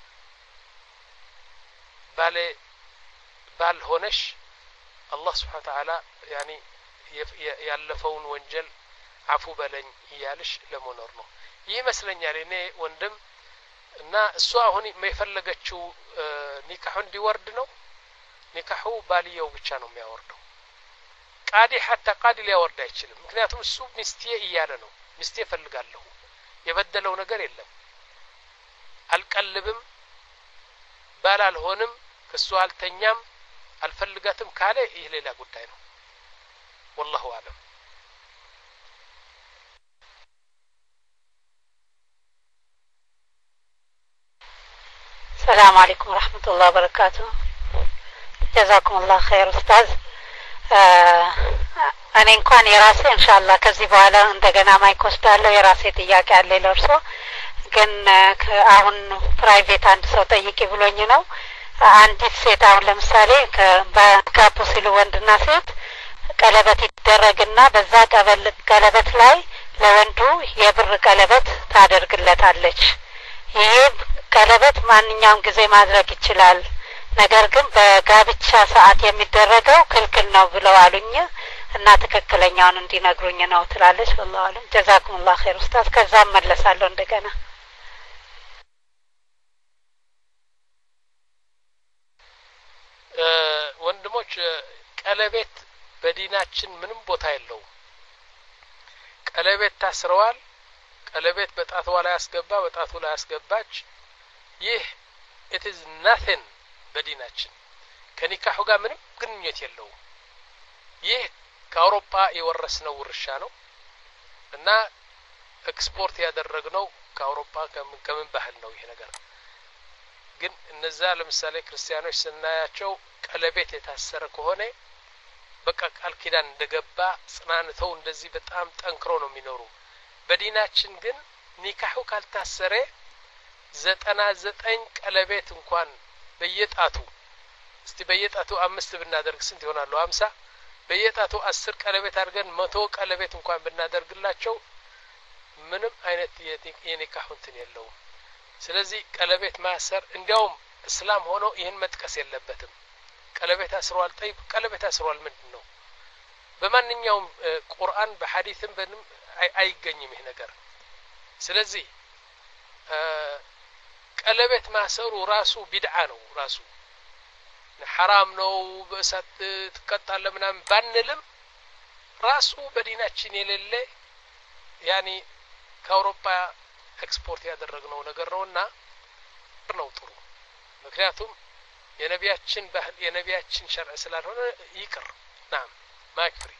ባለ ባል ሆነሽ አላህ Subhanahu Wa Ta'ala ያኒ ያለፈውን ወንጀል አፉ በለኝ ይያልሽ ለመኖር ነው ይህ መስለኛል እኔ ወንድም እና እሱ አሁን የፈለገችው ኒካሁ እንዲወርድ ነው ኒካሁ ባልየው ብቻ ነው የሚያወርደው ቃዲ حتى ቃዲ ሊያወርድ አይችልም ምክንያቱም እሱ ሚስቴ እያለ ነው ሚስቴ ፈልጋለሁ የበደለው ነገር የለም አልቀልብም ባላልሆንም ከሱ አልተኛም አልፈልጋትም ካለ ይሄ ሌላ ጉዳይ ነው والله اعلم السلام عليكم ورحمة الله وبركاته جزاكم الله خير أستاذ እኔ እንኳን የራሴ ኢንሻአላህ ከዚህ በኋላ እንደገና ማይክ ወስዳለሁ የራሴ ጥያቄ አለ ለርሶ ግን አሁን ፕራይቬት አንድ ሰው ጠይቂ ብሎኝ ነው አንዲት ሴት አሁን ለምሳሌ በጋቡ ሲሉ ወንድና ሴት ቀለበት ይደረግና በዛ ቀለበት ላይ ለወንዱ የብር ቀለበት ታደርግለታለች። ይሄ ቀለበት ማንኛውም ጊዜ ማድረግ ይችላል፣ ነገር ግን በጋብቻ ሰዓት የሚደረገው ክልክል ነው ብለው አሉኝ እና ትክክለኛውን እንዲነግሩኝ ነው ትላለች። والله አለም ጀዛኩሙላህ ኸይር ኡስታዝ። ከዛም መለሳለሁ እንደገና። ወንድሞች ቀለበት በዲናችን ምንም ቦታ የለውም። ቀለበት ታስረዋል፣ ቀለበት በጣቷ ላይ ያስገባ በጣቱ ላይ ያስገባች፣ ይህ it is nothing በዲናችን ከኒካሁ ጋር ምንም ግንኙነት የለውም። ይህ ከአውሮፓ የወረስነው ውርሻ ነው እና ኤክስፖርት ያደረግነው ከአውሮፓ ከምን ባህል ነው ይሄ ነገር። ግን እነዛ ለምሳሌ ክርስቲያኖች ስናያቸው ቀለበት የታሰረ ከሆነ በቃ ቃል ኪዳን እንደገባ ጽናንተው እንደዚህ በጣም ጠንክሮ ነው የሚኖሩ። በዲናችን ግን ኒካሁ ካልታሰረ ዘጠና ዘጠኝ ቀለበት እንኳን በየጣቱ እስቲ በየጣቱ አምስት ብናደርግ ስንት ይሆናሉ? ሃምሳ በየጣቱ አስር ቀለበት አድርገን መቶ ቀለበት እንኳን ብናደርግላቸው ምንም አይነት የኒካሁ እንትን የለውም። ስለዚህ ቀለበት ማሰር እንዲያውም እስላም ሆኖ ይህን መጥቀስ የለበትም። ቀለበት አስሯል ጠይብ ቀለበት አስሯል ምንድነው? በማንኛውም ቁርአን በሐዲስም በንም አይገኝም ይሄ ነገር። ስለዚህ ቀለበት ማሰሩ ራሱ ቢድዓ ነው፣ ራሱ حرام ነው፣ በእሳት ተቀጣለ ምናምን ባንልም ራሱ በዲናችን የሌለ ያኒ ከአውሮፓ ኤክስፖርት ያደረግነው ነገር ነውና ነው ጥሩ። ምክንያቱም የነቢያችን ባህል የነቢያችን ሸርዕ ስላልሆነ ይቅር። ናም ማክፍሪ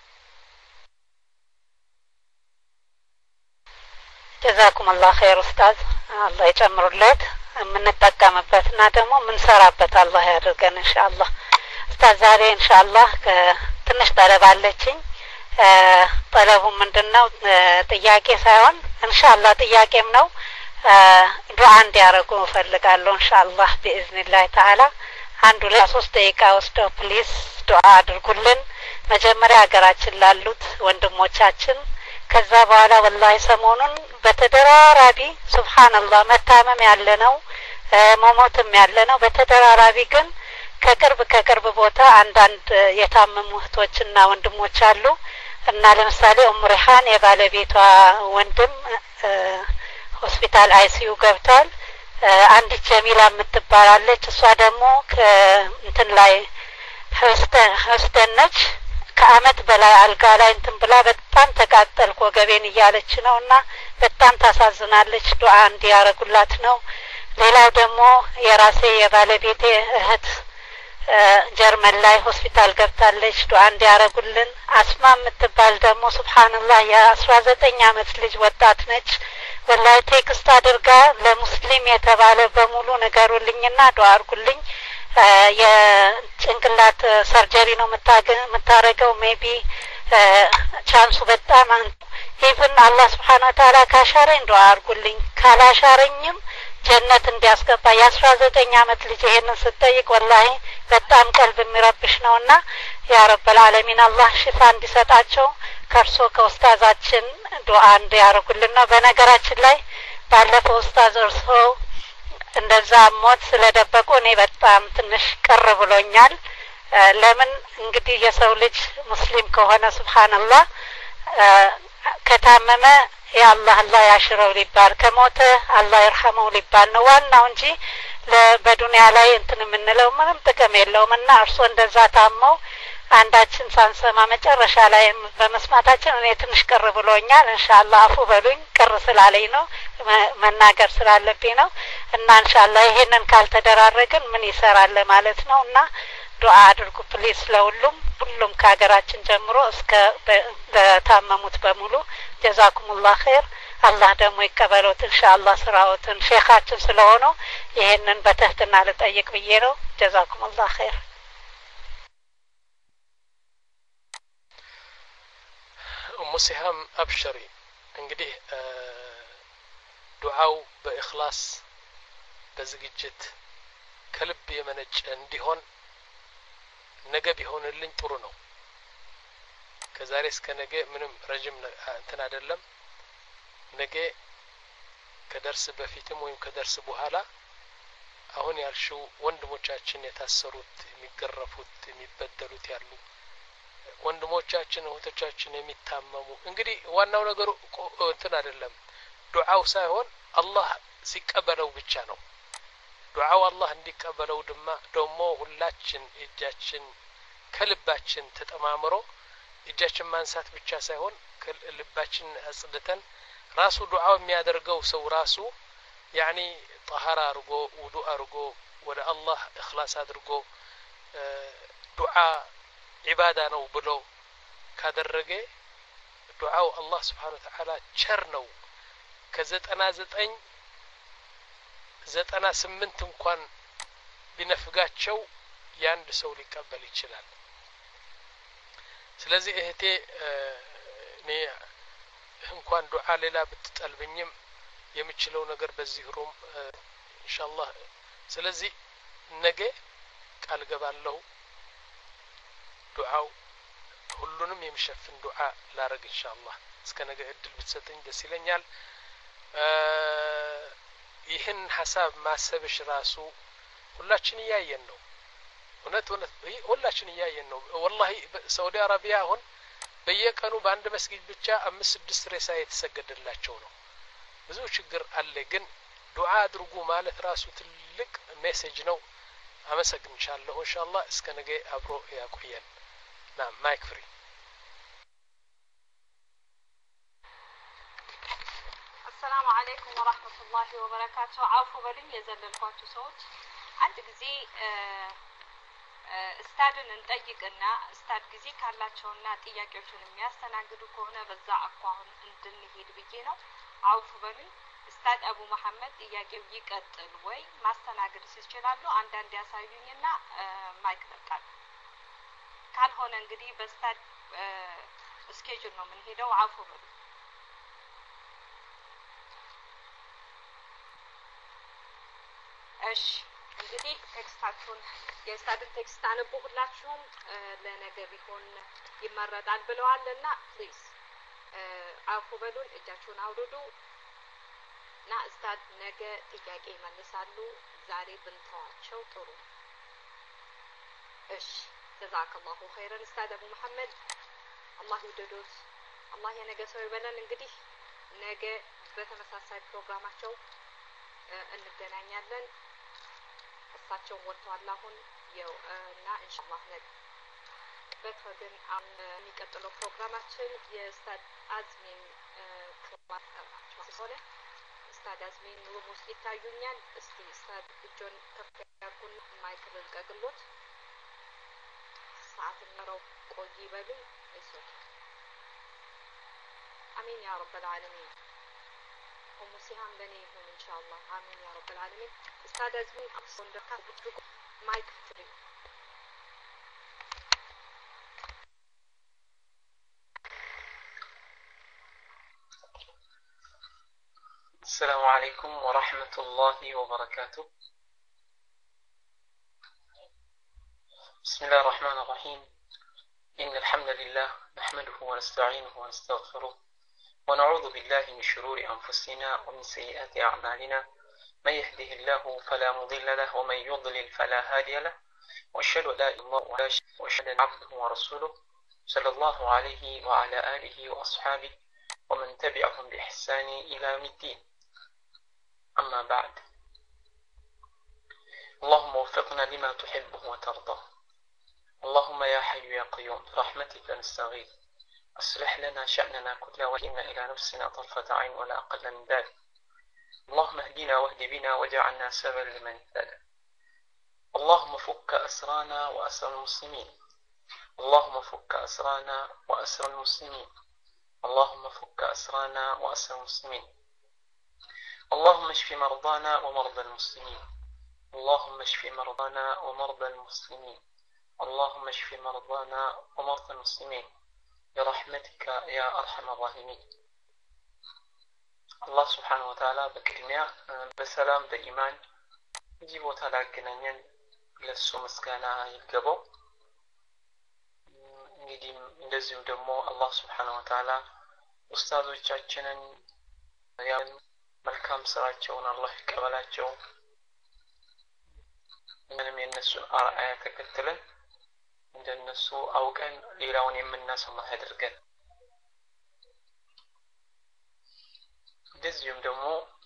ጀዛኩሙላህ ኸይር ኡስታዝ። አላህ ይጨምርለት። የምንጠቀምበትና ደግሞ ምንሰራበት አላህ ያድርገን ኢንሻአላህ። ኡስታዝ ዛሬ ኢንሻአላህ ትንሽ ጠለብ አለችኝ። ጠለቡ ምንድነው? ጥያቄ ሳይሆን ኢንሻአላህ ጥያቄም ነው። ዱዓ እንዲያረጉ ፈልጋለሁ ኢንሻአላህ በኢዝኒላህ ተዓላ። አንድ ሁለት ሶስት ደቂቃ ወስደው ፕሊስ ዱዓ አድርጉልን። መጀመሪያ ሀገራችን ላሉት ወንድሞቻችን፣ ከዛ በኋላ ወላሂ ሰሞኑን በተደራራቢ ሱብሃንአላህ መታመም ያለ ነው መሞትም ያለ ነው። በተደራራቢ ግን ከቅርብ ከቅርብ ቦታ አንዳንድ የታመሙ እህቶችና ወንድሞች አሉ እና ለምሳሌ ኡም ሪሃን የባለቤቷ ወንድም ሆስፒታል አይሲዩ ገብቷል። አንድ ጀሚላ የምትባላለች እሷ ደግሞ ከእንትን ላይ ሆስተን ሆስተን ነች። ከአመት በላይ አልጋ ላይ እንትን ብላ በጣም ተቃጠልኩ ወገቤን እያለች ነውና በጣም ታሳዝናለች። ዱዓ እንዲያረጉላት ነው። ሌላው ደግሞ የራሴ የባለቤቴ እህት ጀርመን ላይ ሆስፒታል ገብታለች። ዱዓ እንዲያረጉልን። አስማ የምትባል ደግሞ ሱብሃንአላህ የአስራ ዘጠኝ አመት ልጅ ወጣት ነች። ወላሂ ቴክስት አድርጋ ለሙስሊም የተባለ በሙሉ ነገሩልኝና ዱዓ አርጉልኝ። የጭንቅላት ሰርጀሪ ነው የምታረገው። ሜቢ ቻንሱ በጣም ኢቭን አላህ Subhanahu Wa Ta'ala ካሻረኝ ዱዓ አርጉልኝ፣ ካላሻረኝም ጀነት እንዲያስገባ። የአስራ ዘጠኝ አመት ልጅ ይሄንን ስትጠይቅ ወላሂ በጣም ቀልብ የሚረብሽ ነውና ያ ረበል ዓለሚን አላህ ሽፋ እንዲሰጣቸው ከርሶ ከኡስታዛችን ዱዓ እንዲያረጉልን ነው። በነገራችን ላይ ባለፈው ኡስታዝ እርሶ እንደዛ ሞት ስለደበቁ እኔ በጣም ትንሽ ቅር ብሎኛል። ለምን እንግዲህ የሰው ልጅ ሙስሊም ከሆነ ሱብሃንአላህ ከታመመ ያ አላህ አላህ ያሽረው ሊባል፣ ከሞተ አላህ ይርሐመው ሊባል ነው ዋናው እንጂ በዱንያ ላይ እንትን የምንለው ምንም ጥቅም የለውምና እርሶ እንደዛ ታመው አንዳችን ሳንሰማ መጨረሻ ላይ በመስማታችን እኔ ትንሽ ቅር ብሎኛል። ኢንሻአላህ አፉ በሉኝ፣ ቅር ስላለኝ ነው መናገር ስላለብኝ ነው። እና ኢንሻአላህ ይሄንን ካልተደራረግን ምን ይሰራል ማለት ነውና ዱዓ አድርጉ ፕሊስ ለሁሉም ሁሉም ከሀገራችን ጀምሮ እስከ ለታመሙት በሙሉ ጀዛኩሙላህ ኸይር። አላህ ደግሞ ይቀበሎት ኢንሻአላህ ስራዎትን ሼኻችን ስለሆኑ ይሄንን በትህትና ልጠይቅ ብዬ ነው። ጀዛኩሙላህ ኸይር። ኡሙ ሲሃም አብሽሪ። እንግዲህ ዱዓው በእኽላስ በዝግጅት ከልብ የመነጨ እንዲሆን ነገ ቢሆንልኝ ጥሩ ነው። ከዛሬ እስከ ነገ ምንም ረጅም እንትን አይደለም። ነገ ከደርስ በፊትም ወይም ከደርስ በኋላ አሁን ያልሽው ወንድሞቻችን የታሰሩት የሚገረፉት የሚበደሉት ያሉ ወንድሞቻችን እህቶቻችን የሚታመሙ እንግዲህ ዋናው ነገር እንትን አይደለም ዱዓው ሳይሆን አላህ ሲቀበለው ብቻ ነው ዱዓው አላህ እንዲቀበለው ድማ ደግሞ ሁላችን እጃችን ከልባችን ተጠማምሮ እጃችን ማንሳት ብቻ ሳይሆን ልባችን አጽድተን ራሱ ዱዓው የሚያደርገው ሰው ራሱ ያኒ طهارة አርጎ ውዱእ አርጎ ወደ አላህ ኢኽላስ አድርጎ ዱዓ ዒባዳ ነው ብሎ ካደረገ ዱዓው አላህ Subhanahu Wa Ta'ala ቸር ነው ከዘጠና ዘጠኝ ዘጠና ስምንት እንኳን ቢነፍጋቸው ያንድ ሰው ሊቀበል ይችላል ስለዚህ እህቴ እኔ እንኳን ዱዓ ሌላ ብትጠልብኝም የምችለው ነገር በዚህ ሩም ኢንሻአላህ ስለዚህ ነገ ቃል ገባለሁ ዱዓው ሁሉንም የሚሸፍን ዱዓ ላረግ ኢንሻአላህ እስከ ነገ እድል ብትሰጠኝ ደስ ይለኛል ይህን ሐሳብ ማሰብሽ ራሱ ሁላችን ያያየን ነው እውነት እውነት ሁላችን ያያየን ነው والله ሳውዲ አረቢያ አሁን በየቀኑ በአንድ መስጊድ ብቻ አምስት ስድስት ሬሳ የተሰገደላቸው ነው ብዙ ችግር አለ ግን ዱዓ አድርጉ ማለት ራሱ ትልቅ ሜሴጅ ነው አመሰግንሻለሁ ኢንሻአላህ እስከ ነገ አብሮ ያቆየን ና ማይክ ፍሪ السلام عليكم ورحمة الله وبركاته عفوا بلين يزللኳችሁ ሰዎች አንድ ጊዜ እስታድን እንጠይቅና እስታድ ጊዜ ካላቸውና ጥያቄዎችን የሚያስተናግዱ ከሆነ በዛ አቋም እንድንሄድ ብዬ ነው አውፍ በሉኝ እስታድ አቡ መሐመድ ጥያቄው ይቀጥል ወይ ማስተናገድ ይችላሉ አንዳንድ ያሳዩኝና ማይክ ለቃል ካልሆነ እንግዲህ በስታድ ስኬጁል ነው ምን ሄደው አውፍ በሉኝ እሺ እንግዲህ ቴክስታችሁን የስታድን ቴክስት አነቡ ሁላችሁም ለነገ ቢሆን ይመረጣል ብለዋልና ፕሊዝ አፉ በሉን እጃችሁን አውርዱ እና እስታድ ነገ ጥያቄ ይመልሳሉ ዛሬ ብንተዋቸው ጥሩ እሺ ጀዛከላሁ ኸይረን እስታድ አቡ መሐመድ አላህ ይወደዶት አላህ የነገ ሰው ይበለን እንግዲህ ነገ በተመሳሳይ ፕሮግራማቸው እንገናኛለን እሳቸው ወጥተዋል አሁን ያው እና ኢንሻአላህ ነገ በተወደን የሚቀጥለው ፕሮግራማችን የስታድ አዝሚን ፕሮግራማቸው ስለሆነ ስታድ አዝሚን ሩም ውስጥ ይታዩኛል እስቲ ስታድ እጆን ከፍ ያርጉን ማይክል ልቀቅሎት ሰዓት ነው ቆይ ይበሉኝ እሱ አሚን ያ ረብ العالمين ام سهام بني هم ان شاء الله امين يا رب العالمين استاذ ازمين اصلا دكتور بتقول مايك فري السلام عليكم ورحمة الله وبركاته بسم الله الرحمن الرحيم إن الحمد لله نحمده ونستعينه ونستغفره ونعوذ بالله من شرور أنفسنا ومن سيئات أعمالنا من يهده الله فلا مضل له ومن يضلل فلا هادي له وأشهد أن لا إله إلا الله وأشهد أن عبده ورسوله صلى الله عليه وعلى آله وأصحابه ومن تبعهم بإحسان إلى يوم الدين أما بعد اللهم وفقنا لما تحبه وترضاه اللهم يا حي يا قيوم برحمتك نستغيث أصلح لنا شأننا كله وإنا إلى نفسنا طرفة عين ولا أقل من ذلك اللهم اهدنا واهد بنا واجعلنا سببا لمن اهتدى اللهم فك أسرانا وأسر المسلمين اللهم فك أسرانا وأسر المسلمين اللهم فك أسرانا وأسر المسلمين اللهم اشف مرضانا ومرضى المسلمين اللهم اشف مرضانا ومرضى المسلمين اللهم اشف مرضانا ومرضى المسلمين برحمتك يا أرحم الراحمين الله سبحانه وتعالى بكلمة بسلام بإيمان جيبو تعالى جنانين لسو مسكانا يقبو እንግዲህ እንደዚሁ ደግሞ አላህ Subhanahu Wa Ta'ala ኡስታዞቻችንን ያን መልካም ስራቸውን አላህ ይቀበላቸው ምንም የነሱን አርአያ ተከትለን እንደነሱ አውቀን ሌላውን የምናሰማ ያድርገን እንደዚሁም ደግሞ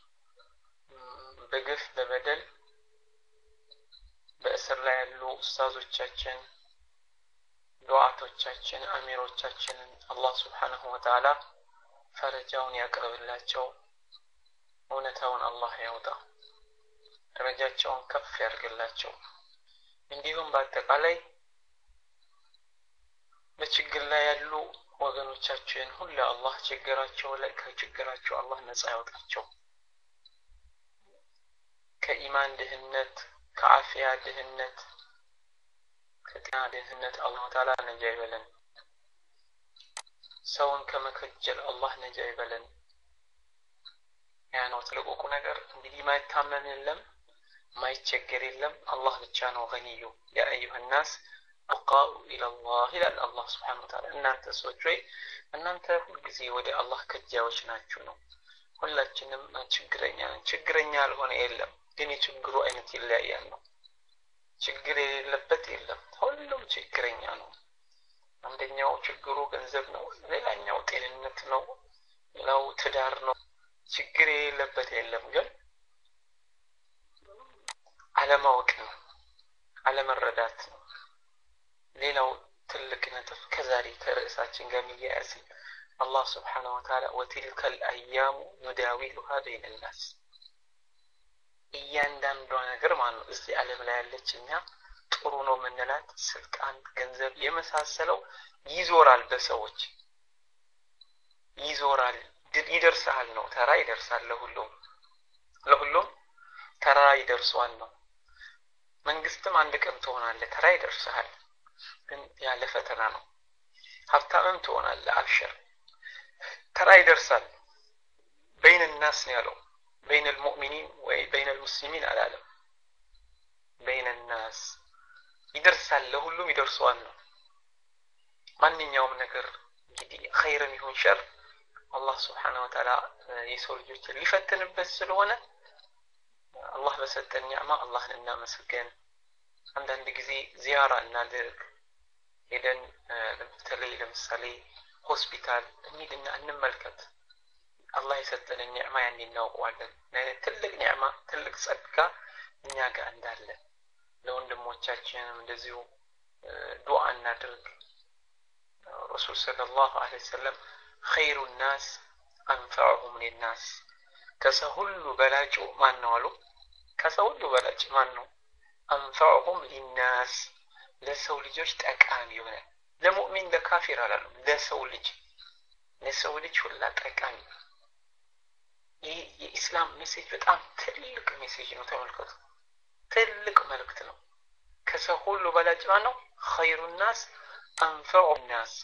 በግፍ በበደል በእስር ላይ ያሉ ኡስታዞቻችን ዱዓቶቻችን አሚሮቻችንን አላህ Subhanahu Wa Ta'ala ፈረጃውን ያቀርብላቸው እውነታውን አላህ ያውጣ ደረጃቸውን ከፍ ያርግላቸው እንዲሁም በአጠቃላይ በችግር ላይ ያሉ ወገኖቻችን ሁሉ አላህ ችግራቸው ላይ ከችግራቸው አላህ ነፃ ያውጣቸው ከኢማን ድህነት ከአፊያ ድህነት ከጤና ድህነት አላህ ተዓላ ነጃ ይበለን ሰውን ከመከጀል አላህ ነጃ ይበለን ያ ነው ትልቁ ነገር እንግዲህ ማይታመን የለም ማይቸገር የለም አላህ ብቻ ነው ገኒዩ ያ አዩሃ الناس አቃው ኢላ አላህ ኢላ አላህ Subhanahu Wa Ta'ala እናንተ ሰዎች ወይ እናንተ ሁልጊዜ ወደ አላህ ከጃዎች ናችሁ ነው ሁላችንም ችግረኛ ችግረኛ ያልሆነ የለም ግን የችግሩ አይነት ይለያያል ነው ችግር የሌለበት የለም ሁሉም ችግረኛ ነው አንደኛው ችግሩ ገንዘብ ነው ሌላኛው ጤንነት ነው ሌላው ትዳር ነው ችግር የሌለበት የለም ግን አለማወቅ ነው አለመረዳት ነው ሌላው ትልቅ ነጥብ ከዛሬ ከርዕሳችን ጋር የሚያያዝ አላህ Subhanahu Wa Ta'ala وتلك الايام نداولها بين الناس እያንዳንዷ ነገር ማለት ነው እዚህ ዓለም ላይ ያለችኛ ጥሩ ነው ምንላት ስልጣን ገንዘብ የመሳሰለው ይዞራል በሰዎች ይዞራል ይደርሳል ነው ተራ ይደርሳል ለሁሉም ለሁሉም ተራ ይደርሷል ነው መንግስትም አንድ ቀን ትሆናለህ ተራ ይደርሳል ግን ያለ ፈተና ነው ሀብታምም ትሆናለህ አብሽር ተራ ይደርሳል بين الناس ነው ያለው بين المؤمنين وبين المسلمين على العالم بين الناس ይደርሳል ለሁሉም ይደርሷል ነው ማንኛውም ነገር እንግዲህ ኸይርም ይሁን ሸር አላህ Subhanahu Wa Ta'ala የሰው ልጆች ሊፈትንበት ስለሆነ አላህ በሰጠን ኒዕማ አላህን እናመስግን አንዳንድ ጊዜ ዚያራ እናድርግ ሄደን ለምሳሌ ለምሳሌ ሆስፒታል እንሂድና እንመልከት አላህ የሰጠን ኒዕማ ያን እናውቀዋለን ትልቅ ኒዕማ ትልቅ ጸጋ እኛ ጋር እንዳለ ለወንድሞቻችንም እንደዚሁ ዱዓ እናድርግ ረሱል ሰለላሁ ዐለይሂ ወሰለም خير الناس انفعهم للناس ከሰው ሁሉ በላጩ ማን ነው አሉ ከሰው ሁሉ በላጭ ማን ነው انفعهم للناس ለሰው ልጆች ጠቃሚ የሆነ ለሙእሚን ለካፊር አላለም ለሰው ልጅ ለሰው ልጅ ሁሉ ጠቃሚ ይህ የኢስላም ሜሴጅ በጣም ትልቅ ሜሴጅ ነው ተመልከቱ ትልቅ መልእክት ነው ከሰው ሁሉ በላጭ ማን ነው خير الناس انفعهم الناس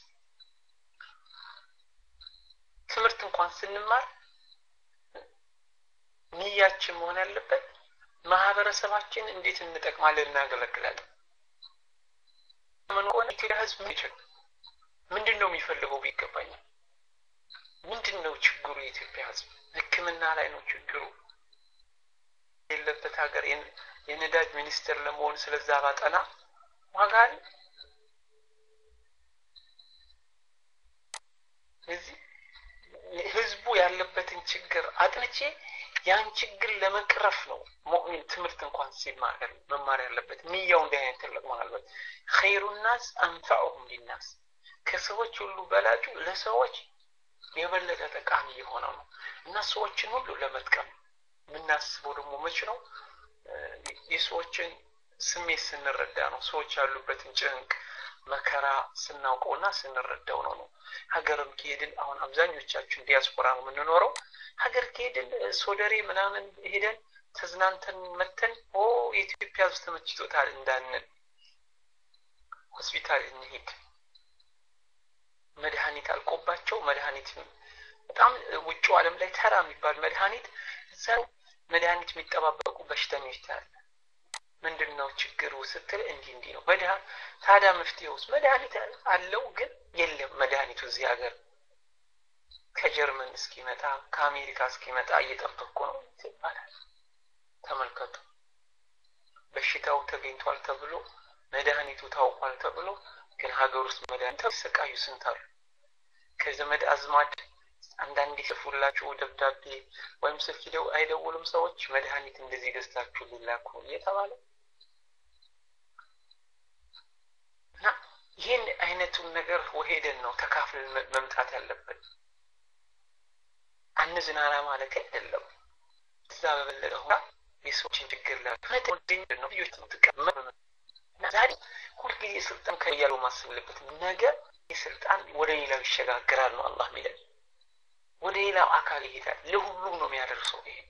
ትምህርት እንኳን ስንማር ንያችን መሆን ያለበት ማህበረሰባችን እንዴት እንጠቅማለን እናገለግላለን ምን ሆነ ኢትዮጵያ ህዝብ ምንድነው የሚፈልገው ቢገባኝ ምንድነው ችግሩ የኢትዮጵያ ህዝብ ህክምና ላይ ነው ችግሩ የለበት ሀገር የነዳጅ ሚኒስትር ለመሆን ስለዛ ባጠና ዋጋል እዚህ ህዝቡ ያለበትን ችግር አጥንቼ ያን ችግር ለመቅረፍ ነው ሙእሚን ትምህርት እንኳን ሲማር መማር ያለበት ንያው እንደዚህ ትልቅ ማለት አለበት خير الناس انفعهم للناس ከሰዎች ሁሉ በላጩ ለሰዎች የበለጠ ጠቃሚ የሆነው ነው እና ሰዎችን ሁሉ ለመጥቀም ምናስበው ደግሞ መች ነው የሰዎችን ስሜት ስንረዳ ነው ሰዎች ያሉበትን ጭንቅ መከራ ስናውቀውና ስንረዳው ነው ነው ሀገርም ከሄድን አሁን አብዛኞቻችን ዲያስፖራ ነው የምንኖረው ሀገር ከሄድን ሶደሬ ምናምን ሄደን ተዝናንተን መተን ኦ የኢትዮጵያ ውስጥ ተመችቶታል እንዳንን ሆስፒታል እንሂድ መድኃኒት አልቆባቸው መድኃኒት በጣም ውጭው ዓለም ላይ ተራ የሚባል መድኃኒት ዘው መድኃኒት የሚጠባበቁ በሽተኞች ታለ ምንድነው ችግሩ ስትል እንዲህ እንዲህ ነው መድኃኒት ታዲያ መፍትሄውስ መድኃኒት አለው ግን የለም መድኃኒቱ እዚህ ሀገር ከጀርመን እስኪመጣ ከአሜሪካ እስኪመጣ እየጠበቅኩ ነው ይባላል። ተመልከቱ። በሽታው ተገኝቷል ተብሎ መድኃኒቱ ታውቋል ተብሎ ግን ሀገር ውስጥ መድኃኒት ተሰቃዩ ስንታሉ። ከዘመድ አዝማድ አንዳንድ ይጽፉላችሁ ደብዳቤ ወይም ስልክ ደው አይደውሉም ሰዎች መድኃኒት እንደዚህ ገዝታችሁ ሊላኩ እየተባለ እና ይህን አይነቱን ነገር ወሄደን ነው ተካፍል መምጣት ያለበት። አንዝናና ማለት አይደለም። እዛ በበለጠው የሰዎችን ችግር ለመጠወደኝ ነው ይወት ተቀመጥ ዛሬ ሁልጊዜ ስልጣን ከያለው ማስብልበት ነገር የስልጣን ወደ ሌላው ይሸጋግራል ነው አላህ ሚለን። ወደ ሌላው አካል ይሄዳል። ለሁሉም ነው የሚያደርሰው። ይሄ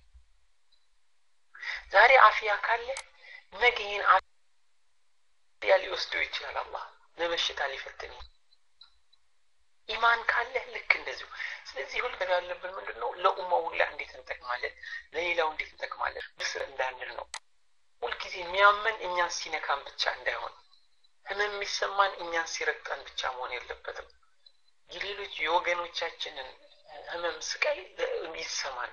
ዛሬ አፊያ ካለ ነገ ይሄን አፊያ ሊወስደው ይችላል። አላህ ለበሽታ ሊፈትን ኢማን ካለ ልክ እንደዚሁ። ስለዚህ ሁሉ ነገር ያለብን ምንድነው ለኡማው ሁላ እንዴት እንጠቅማለን፣ ለሌላው እንዴት እንጠቅማለን ብስር እንዳንል ነው። ሁልጊዜ የሚያመን እኛን ሲነካን ብቻ እንዳይሆን፣ ህመም የሚሰማን እኛን ሲረግጠን ብቻ መሆን የለበትም። የሌሎች የወገኖቻችንን ህመም ስቃይ ይሰማን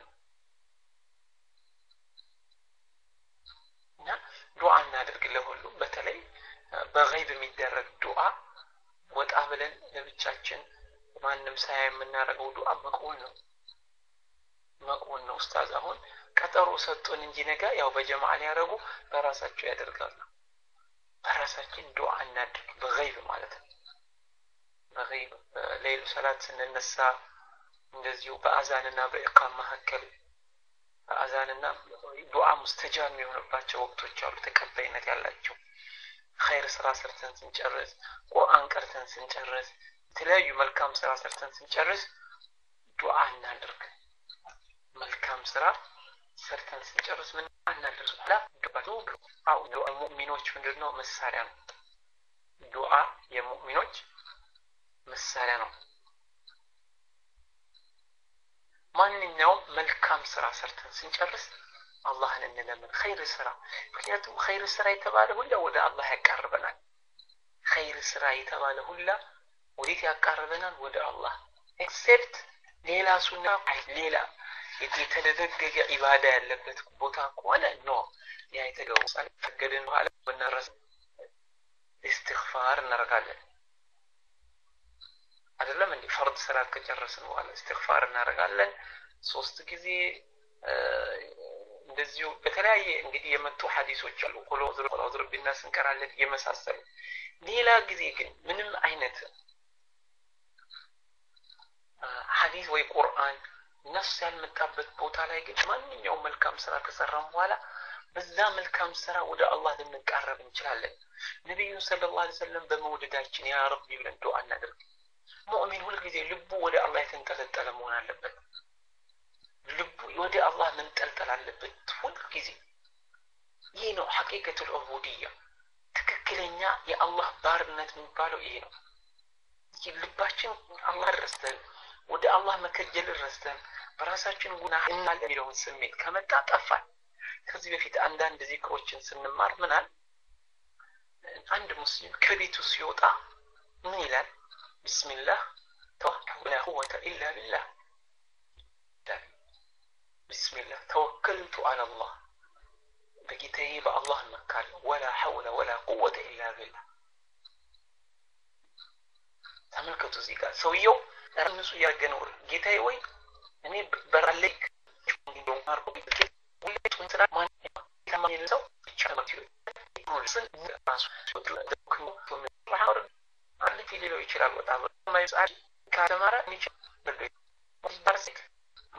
እና ዱዓ እናድርግ ለሁሉ። በተለይ በገይብ የሚደረግ ዱዓ ወጣ ብለን ለብቻችን ማንም ሳያ የምናደርገው ዱዓ መቅቡል ነው መቅቡል ነው። ኡስታዝ አሁን ቀጠሮ ሰጡን እንጂ ነገ ያው በጀማዓ ሊያደርጉ በራሳቸው ያደርጋሉ። በራሳችን ዱዓ እናድርግ በገይብ ማለት ነው። በገይብ ሌሊቱ ሰላት ስንነሳ እንደዚሁ በአዛንና በኢቃም መካከል በአዛንና ዱዓ ሙስተጃብ የሚሆንባቸው ወቅቶች አሉ፣ ተቀባይነት ያላቸው። ኸይር ስራ ሰርተን ስንጨርስ፣ ቁርአን ቀርተን ስንጨርስ፣ የተለያዩ መልካም ስራ ሰርተን ስንጨርስ ዱዓ እናድርግ። መልካም ስራ ሰርተን ስንጨርስ ምን እናድርግ? ላ ዱዓ አው ዱዓ ሙእሚኖች ምንድነው መሳሪያ ነው። ዱዓ የሙእሚኖች መሳሪያ ነው። ማንኛውም መልካም ስራ ሰርተን ስንጨርስ አላህን እንለምን ኸይር ስራ። ምክንያቱም ኸይር ስራ የተባለ ሁላ ወደ አላህ ያቀርበናል። ኸይር ስራ የተባለ ሁላ ወዴት ያቀርበናል? ወደ አላህ። ኤክሴፕት ሌላ ሱና ሌላ የተደረገ ኢባዳ ያለበት ቦታ ከሆነ ነው ያ የተገወሳል። ፈገደን በኋላ በነረስ ኢስቲግፋር እናደርጋለን አይደለም እንዴ? ፈርድ ስራ ከጨረስን በኋላ ኢስቲግፋር እናደርጋለን ሶስት ጊዜ። እንደዚሁ በተለያየ እንግዲህ የመጡ ሐዲሶች አሉ። ቁል አውዙ ቢናስ እንቀራለን የመሳሰሉ። ሌላ ጊዜ ግን ምንም አይነት ሐዲስ ወይ ቁርአን ነፍስ ያልመጣበት ቦታ ላይ ግን ማንኛውም መልካም ስራ ከሰራን በኋላ በዛ መልካም ስራ ወደ አላህ ልንቃረብ እንችላለን። ነብዩ ሰለላሁ ዐለይሂ ወሰለም በመውደዳችን ያ ረቢ ብለን ዱዓ እናድርግ። ሙእሚን ሁሉ ጊዜ ልቡ ወደ አላህ የተንጠለጠለ መሆን አለበት። ልቡ ወደ አላህ መንጠልጠል አለበት ሁሉ ጊዜ። ይህ ነው ሐቂቀቱል ዑቡድያ። ትክክለኛ የአላህ ባርነት የሚባለው ይሄ ነው። ልባችን አላህ ረስተን ወደ አላህ መከጀል ረስተን በራሳችን ጉናህ እናለ የሚለውን ስሜት ከመጣ ጠፋን። ከዚህ በፊት አንዳንድ ዚክሮችን ስንማር ምናል አንድ ሙስሊም ከቤቱ ሲወጣ ምን ይላል? ቢስሚላህ ተወከልቱ ላ ቁወተ ኢላ ቢላህ ቢስሚላህ ተወከልቱ ዐለላህ በጌታዬ በአላህ እመካለሁ ወላ ሐውለ ወላ ቁወተ ኢላ ቢላህ። ተመልከቱ እዚህ ጋር ሰውየው ራሱ ያገነው ጌታዬ ወይ እኔ በራለክ እንደው ማርኮ ሁሉም ስራ ማን ከማን ነው ብቻ ነው ይሁን ራሱ አንድ ፊልም ይችላል ወጣ